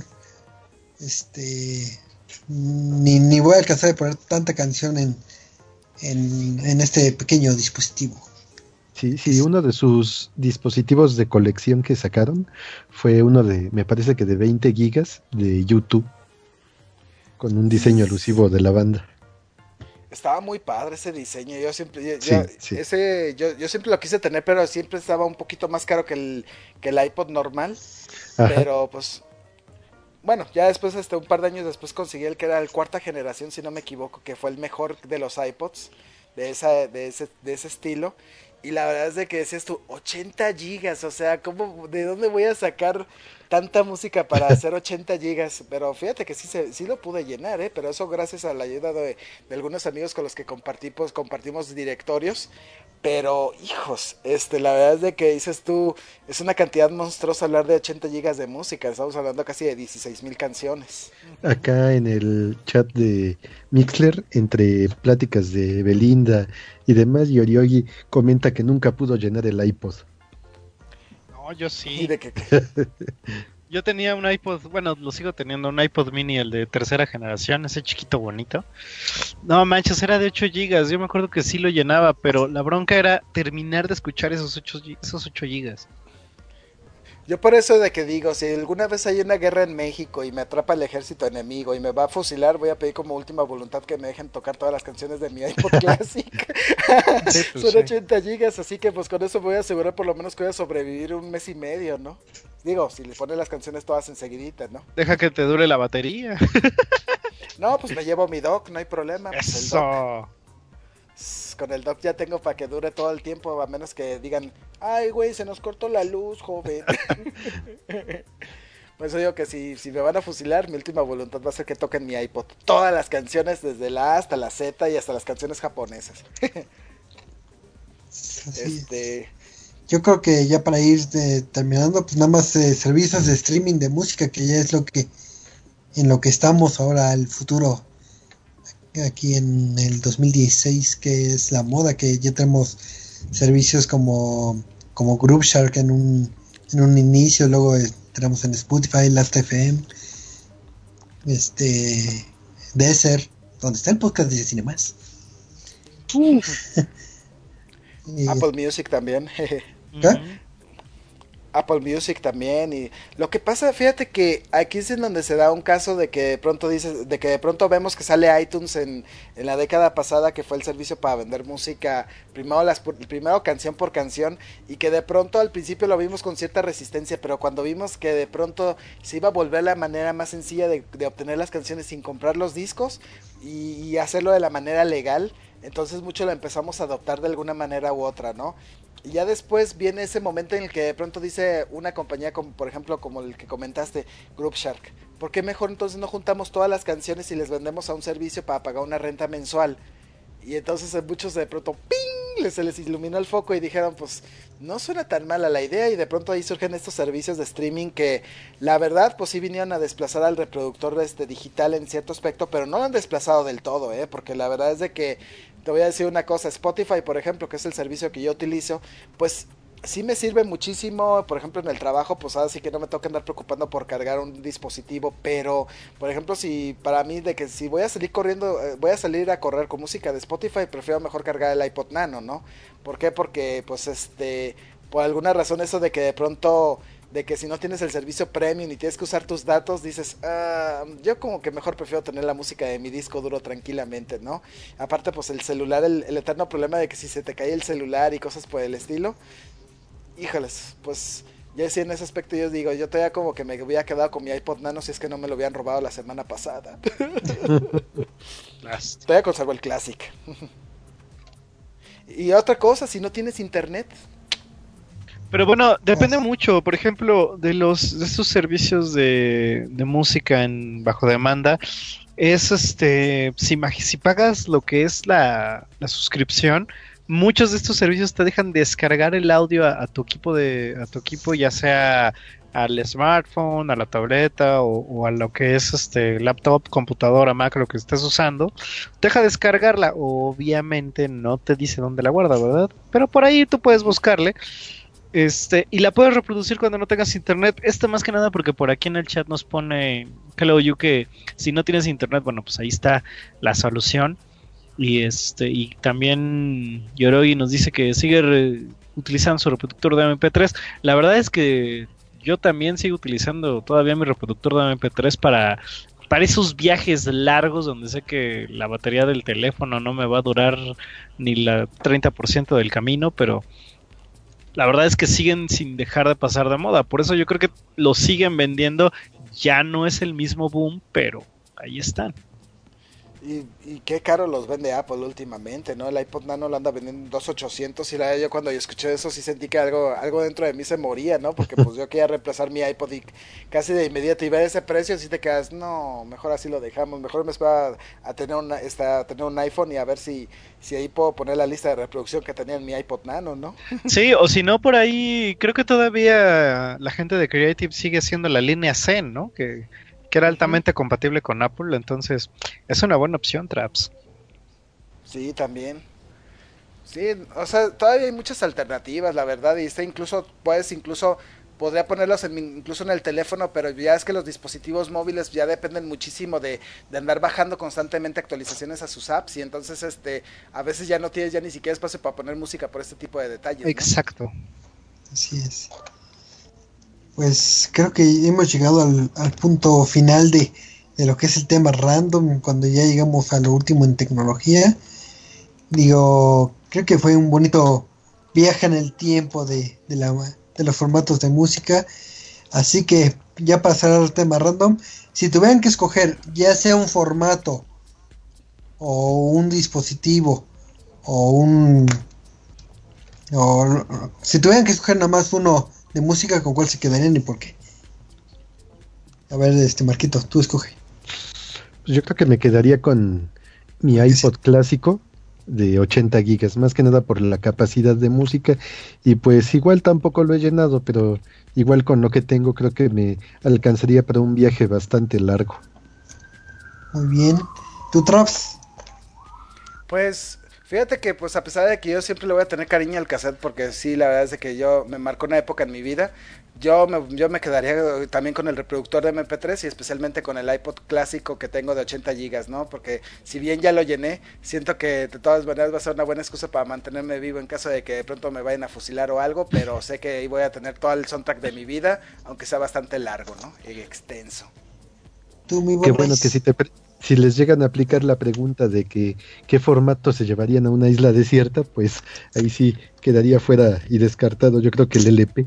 este, ni, ni voy a alcanzar a poner tanta canción en, en, en este pequeño dispositivo. Sí, sí, uno de sus dispositivos de colección que sacaron fue uno de, me parece que de veinte gigas de YouTube, con un diseño elusivo de la banda. Estaba muy padre ese diseño, yo siempre yo, sí, yo, sí. ese yo, yo siempre lo quise tener, pero siempre estaba un poquito más caro que el que el iPod normal. Ajá. Pero pues bueno, ya después hasta un par de años después conseguí el que era el cuarta generación, si no me equivoco, que fue el mejor de los iPods de esa de ese de ese estilo. Y la verdad es de que decías tú, ochenta gigas, o sea, ¿cómo, de dónde voy a sacar tanta música para hacer ochenta gigas? Pero fíjate que sí, se, sí lo pude llenar, ¿eh? Pero eso gracias a la ayuda de, de algunos amigos con los que compartí, pues, compartimos directorios. Pero, hijos, este, la verdad es de que dices tú, es una cantidad monstruosa hablar de ochenta gigas de música, estamos hablando casi de dieciséis mil canciones. Acá en el chat de Mixler, entre pláticas de Belinda y demás, Yoriogi comenta que nunca pudo llenar el iPod. No, yo sí. ¿Y de qué? Yo tenía un iPod, bueno, lo sigo teniendo, un iPod mini, el de tercera generación, ese chiquito bonito. No manches, era de ocho gigas, yo me acuerdo que sí lo llenaba, pero la bronca era terminar de escuchar esos ocho, esos ocho gigas. Yo por eso de que digo, si alguna vez hay una guerra en México y me atrapa el ejército enemigo y me va a fusilar, voy a pedir como última voluntad que me dejen tocar todas las canciones de mi iPod Classic. Sí, pues, Son sí. ochenta gigas, así que pues con eso voy a asegurar por lo menos que voy a sobrevivir un mes y medio, ¿no? Digo, si le ponen las canciones todas enseguidita, ¿no? Deja que te dure la batería. No, pues me llevo mi dock, no hay problema. Pues el dock. Eso. Sss, Con el dock ya tengo para que dure todo el tiempo, a menos que digan, ay, güey, se nos cortó la luz, joven. Por eso digo que si, si me van a fusilar, mi última voluntad va a ser que toquen mi iPod. Todas las canciones, desde la A hasta la Z y hasta las canciones japonesas. Así es. este, Yo creo que ya para ir eh, terminando, pues nada más eh, servicios de streaming de música, que ya es lo que en lo que estamos ahora, el futuro aquí en el dos mil dieciséis, que es la moda, que ya tenemos servicios como como Groove Shark en un en un inicio, luego eh, tenemos en Spotify, Last F M, este Deezer, donde está el podcast de Cinemas. Y- Apple Music también. ¿Qué? Apple Music también. Y lo que pasa, fíjate que aquí es en donde se da un caso de que de pronto dices, de que de pronto vemos que sale iTunes en, en la década pasada, que fue el servicio para vender música, primero las primero canción por canción, y que de pronto al principio lo vimos con cierta resistencia, pero cuando vimos que de pronto se iba a volver la manera más sencilla de, de obtener las canciones sin comprar los discos y, y hacerlo de la manera legal, entonces mucho lo empezamos a adoptar de alguna manera u otra, ¿no? Y ya después viene ese momento en el que de pronto dice una compañía como por ejemplo como el que comentaste, Groove Shark, ¿por qué mejor entonces no juntamos todas las canciones y les vendemos a un servicio para pagar una renta mensual? Y entonces a muchos de pronto ¡ping! Les, se les iluminó el foco y dijeron, pues no suena tan mala la idea, y de pronto ahí surgen estos servicios de streaming que la verdad pues sí vinieron a desplazar al reproductor este digital en cierto aspecto, pero no lo han desplazado del todo, ¿eh? Porque la verdad es de que te voy a decir una cosa, Spotify por ejemplo, que es el servicio que yo utilizo, pues sí me sirve muchísimo, por ejemplo en el trabajo, pues así que no me toca andar preocupando por cargar un dispositivo, pero por ejemplo si para mí de que si voy a salir corriendo, eh, voy a salir a correr con música de Spotify, prefiero mejor cargar el iPod Nano, ¿no? ¿Por qué? Porque pues este, por alguna razón eso de que de pronto, de que si no tienes el servicio premium y tienes que usar tus datos, dices, ah, yo como que mejor prefiero tener la música de mi disco duro tranquilamente, ¿no? Aparte pues el celular, el, el eterno problema de que si se te cae el celular y cosas por el estilo, híjoles, pues ya sí en ese aspecto yo digo, yo todavía como que me hubiera quedado con mi iPod Nano si es que no me lo habían robado la semana pasada. Lástima. Todavía conservo el Classic. Y otra cosa, si no tienes internet, Pero bueno, depende mucho, por ejemplo, de los de estos servicios de, de música en bajo demanda. Es este, si, imag- si pagas lo que es la, la suscripción, muchos de estos servicios te dejan descargar el audio a, a tu equipo de, a tu equipo, ya sea al smartphone, a la tableta o, o a lo que es este laptop, computadora, Mac, lo que estés usando. Te deja descargarla, obviamente no te dice dónde la guarda, ¿verdad? Pero por ahí tú puedes buscarle. Este, y la puedes reproducir cuando no tengas internet. Esto más que nada porque por aquí en el chat nos pone Hello You que si no tienes internet, bueno, pues ahí está la solución. Y este, y también Yoroi nos dice que sigue re- utilizando su reproductor de eme pe tres. La verdad es que yo también sigo utilizando todavía mi reproductor de eme pe tres para, para esos viajes largos donde sé que la batería del teléfono no me va a durar ni la treinta por ciento del camino, pero la verdad es que siguen sin dejar de pasar de moda. Por eso yo creo que lo siguen vendiendo. Ya no es el mismo boom, pero ahí están. y, y qué caro los vende Apple últimamente, ¿no? El iPod Nano lo anda vendiendo en dos mil ochocientos y la yo cuando yo escuché eso sí sentí que algo algo dentro de mí se moría, ¿no? Porque pues yo quería reemplazar mi iPod y casi de inmediato y ver ese precio si te quedas, no, mejor así lo dejamos, mejor me espero a, a tener una, esta, a tener un iPhone y a ver si si ahí puedo poner la lista de reproducción que tenía en mi iPod Nano, ¿no? Sí, o si no, por ahí creo que todavía la gente de Creative sigue siendo la línea Zen, ¿no? Que, que era altamente compatible con Apple, entonces es una buena opción, Traps. Sí, también. Sí, o sea, todavía hay muchas alternativas, la verdad, y está incluso, puedes incluso, podría ponerlos en, mi- incluso en el teléfono, pero ya es que los dispositivos móviles ya dependen muchísimo de, de andar bajando constantemente actualizaciones a sus apps, y entonces, este, a veces ya no tienes ya ni siquiera espacio para poner música por este tipo de detalles, ¿no? Exacto. Así es. Pues creo que hemos llegado al, al punto final de, de lo que es el tema random, cuando ya llegamos a lo último en tecnología. Digo, creo que fue un bonito viaje en el tiempo de, de, la, de los formatos de música. Así que ya para cerrar el tema random, si tuvieran que escoger ya sea un formato o un dispositivo o un o si tuvieran que escoger nada más uno de música, ¿con cuál se quedarían y por qué? A ver, este Marquito, tú escoge. Pues yo creo que me quedaría con mi iPod clásico de ochenta gigas, más que nada por la capacidad de música, y pues igual tampoco lo he llenado, pero igual con lo que tengo creo que me alcanzaría para un viaje bastante largo. Muy bien. ¿Tú, Traps? Pues fíjate que pues a pesar de que yo siempre le voy a tener cariño al cassette, porque sí, la verdad es de que yo me marcó una época en mi vida, yo me, yo me quedaría también con el reproductor de eme pe tres y especialmente con el iPod clásico que tengo de ochenta gigas, ¿no? Porque si bien ya lo llené, siento que de todas maneras va a ser una buena excusa para mantenerme vivo en caso de que de pronto me vayan a fusilar o algo, pero sé que ahí voy a tener todo el soundtrack de mi vida, aunque sea bastante largo, ¿no? Y extenso. Tú, mi Qué bueno que si te pre- si les llegan a aplicar la pregunta de que qué formato se llevarían a una isla desierta, pues ahí sí quedaría fuera y descartado. Yo creo que el ele pe.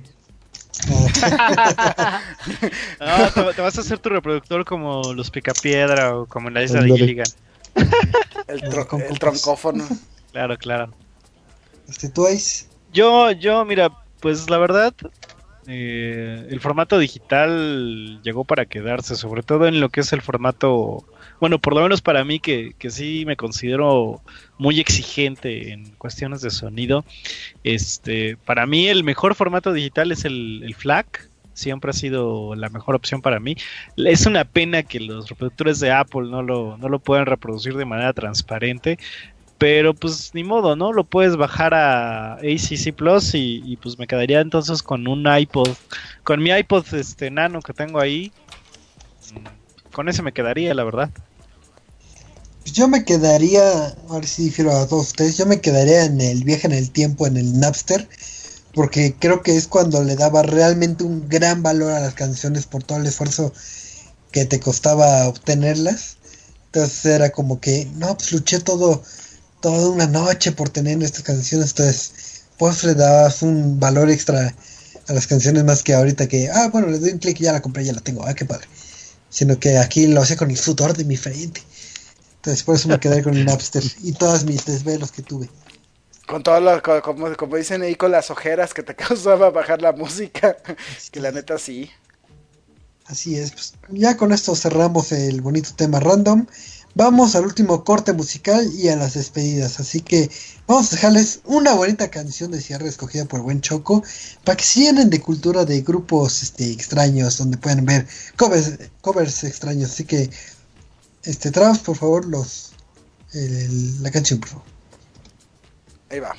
No, te, te vas a hacer tu reproductor como los Picapiedra o como en la isla de Ándale. Gilligan. El, tro- el troncófono. Claro, claro. Este, tú, Ice. Yo, yo, mira, pues la verdad, eh, el formato digital llegó para quedarse, sobre todo en lo que es el formato, bueno, por lo menos para mí que, que sí me considero muy exigente en cuestiones de sonido. Este, para mí el mejor formato digital es el, el FLAC. Siempre ha sido la mejor opción para mí. Es una pena que los reproductores de Apple no lo, no lo puedan reproducir de manera transparente, pero pues ni modo, ¿no? Lo puedes bajar a A C C Plus y, y pues me quedaría entonces con un iPod, con mi iPod este nano que tengo ahí. Con ese me quedaría, la verdad. Pues yo me quedaría, ahora sí difiero a todos ustedes, yo me quedaría en el viaje en el tiempo, en el Napster, porque creo que es cuando le daba realmente un gran valor a las canciones por todo el esfuerzo que te costaba obtenerlas. Entonces era como que, no, pues luché todo, toda una noche por tener estas canciones, entonces pues le dabas un valor extra a las canciones más que ahorita que, ah, bueno, le doy un clic y ya la compré, ya la tengo, ah, qué padre. Sino que aquí lo hacía con el sudor de mi frente. Entonces por eso me quedé con el Napster y todas mis desvelos que tuve. Con todo lo, co- como, como dicen ahí, con las ojeras que te causaba bajar la música, que la neta sí. Así es, pues ya con esto cerramos el bonito tema random. Vamos al último corte musical y a las despedidas. Así que vamos a dejarles una bonita canción de cierre escogida por Buen Choco para que se llenen de cultura de grupos este, extraños donde pueden ver covers, covers extraños. Así que, este Traus, por favor, los el- la canción, por favor. Ahí va.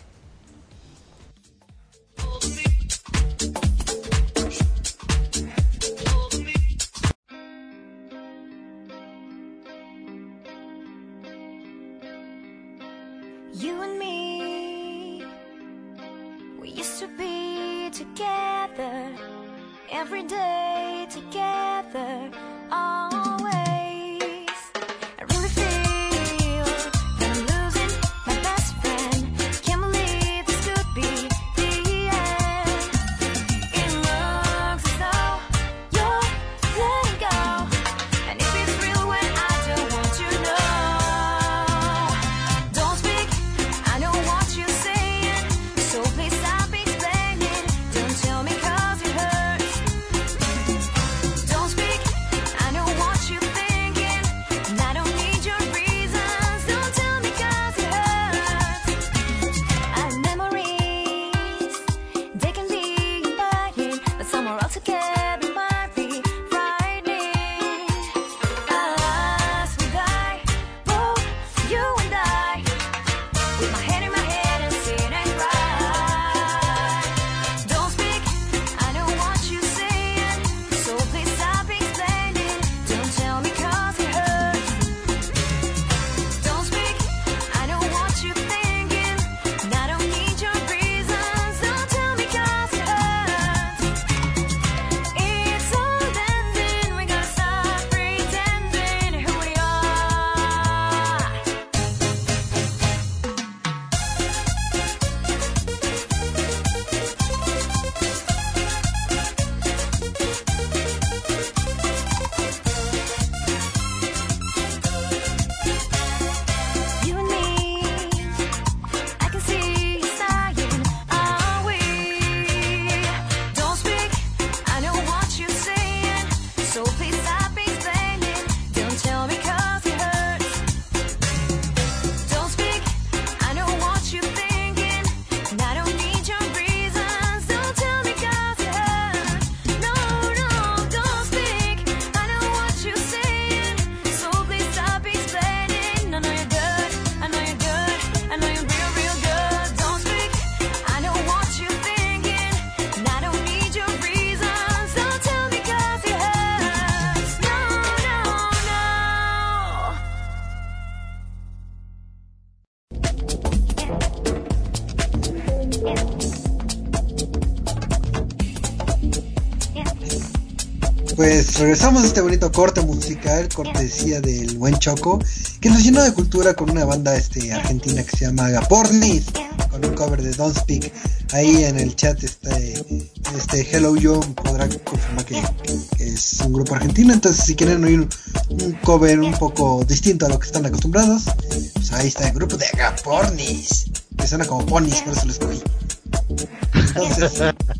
You and me, we used to be together, every day together, always. I really feel that I'm losing my best friend. Can't believe this could be the end. It looks as though you're letting go, and if it's real when I don't want you to know. Don't speak, I know what you're saying, so please stop explaining. Don't tell me 'cause it hurts. Don't speak, I know Pues regresamos a este bonito corte musical, cortesía del buen Choco, que nos llenó de cultura con una banda este argentina que se llama Agapornis, con un cover de Don't Speak. Ahí en el chat este, este Hello Yo podrá confirmar que, que es un grupo argentino. Entonces si quieren oír un, un cover un poco distinto a lo que están acostumbrados, pues ahí está el grupo de Agapornis, que suena como ponis, por eso lo escogí. Entonces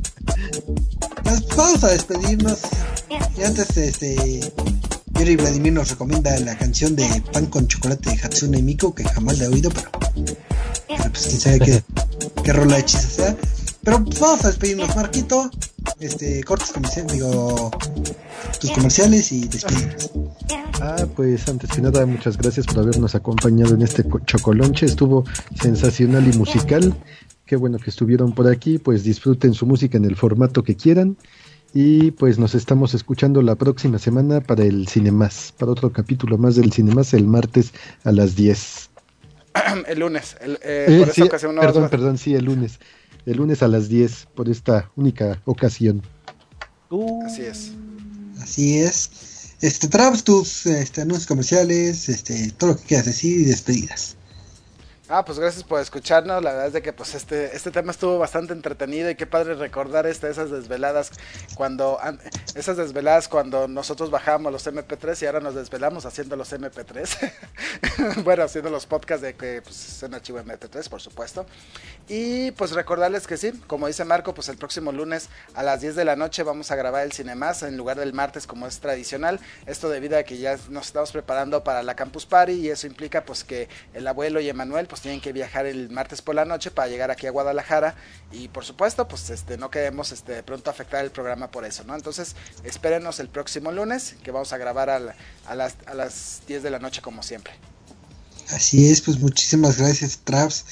pues vamos a despedirnos. Y antes este Yuri Vladimir nos recomienda la canción de Pan con Chocolate de Hatsune Miku, que jamás la he oído, pero, pero pues quién sabe qué, qué rola hechiza sea. Pero pues vamos a despedirnos, Marquito. Este, cortes comerciales, digo, tus comerciales y despedidas. Ah, pues antes que nada, muchas gracias por habernos acompañado en este chocolonche. Estuvo sensacional y musical. Qué bueno que estuvieron por aquí. Pues disfruten su música en el formato que quieran. Y pues nos estamos escuchando la próxima semana para el Cinemás, para otro capítulo más del Cinemás el martes a las diez. El lunes, el, eh, Eh, por esta sí, ocasión no perdón, vas a- perdón, sí, el lunes. El lunes a las diez, por esta única ocasión. Uh, Así es. Así es. Este, Traps, tus este, anuncios comerciales, este, todo lo que quieras decir y despedidas. Ah, pues gracias por escucharnos. La verdad es de que pues este este tema estuvo bastante entretenido y qué padre recordar este esas desveladas cuando an- esas desveladas cuando nosotros bajábamos los eme pe tres y ahora nos desvelamos haciendo los eme pe tres. Bueno, haciendo los podcasts de que pues es en archivo eme pe tres, por supuesto. Y pues recordarles que sí, como dice Marco, pues el próximo lunes a las diez de la noche vamos a grabar el Cinemás en lugar del martes como es tradicional. Esto debido a que ya nos estamos preparando para la Campus Party y eso implica pues que el abuelo y Emanuel pues tienen que viajar el martes por la noche para llegar aquí a Guadalajara y por supuesto pues este no queremos este de pronto afectar el programa por eso, ¿no? Entonces espérenos el próximo lunes que vamos a grabar a, la- a las a las diez de la noche como siempre. Así es, pues muchísimas gracias, Traps.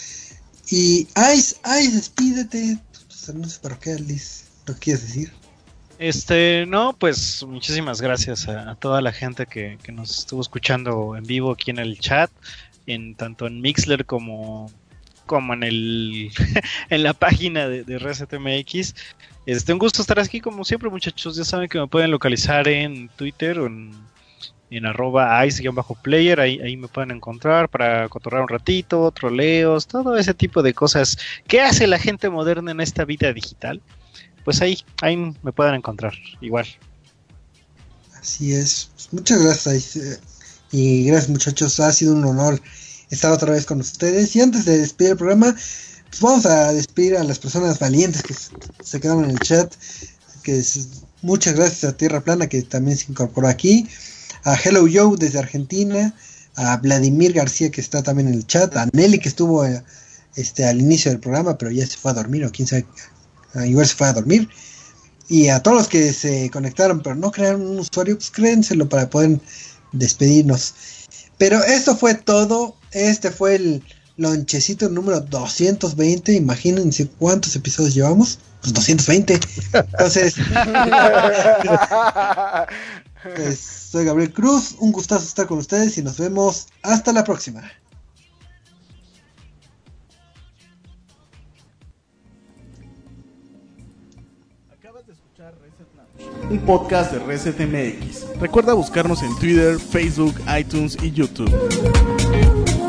Y Ice, Ice, despídete. Tus anuncios parroquiales, ¿lo quieres decir? Este, no, pues muchísimas gracias a, a toda la gente que, que nos estuvo escuchando en vivo aquí en el chat, en tanto en Mixler como, como en el en la página de, de Reset M X. Este, un gusto estar aquí como siempre, muchachos. Ya saben que me pueden localizar en Twitter o en, en arroba ice-player, ahí, ahí me pueden encontrar para cotorrar un ratito, troleos, todo ese tipo de cosas. ¿Qué hace la gente moderna en esta vida digital? Pues ahí, ahí me pueden encontrar, igual. Así es. Pues muchas gracias, Ice. Y gracias, muchachos. Ha sido un honor estar otra vez con ustedes. Y antes de despedir el programa, pues vamos a despedir a las personas valientes que se quedaron en el chat. Que es, muchas gracias a Tierra Plana, que también se incorporó aquí. A Hello Joe desde Argentina. A Vladimir García, que está también en el chat. A Nelly, que estuvo eh, este, al inicio del programa, pero ya se fue a dormir, o quién sabe. Uh, igual se fue a dormir. Y a todos los que se conectaron pero no crearon un usuario, pues créenselo para poder despedirnos. Pero esto fue todo. Este fue el lonchecito número doscientos veinte. Imagínense cuántos episodios llevamos. Pues doscientos veinte. Entonces pues, soy Gabriel Cruz. Un gustazo estar con ustedes y nos vemos hasta la próxima. Un podcast de Reset M X. Recuerda buscarnos en Twitter, Facebook, iTunes y YouTube.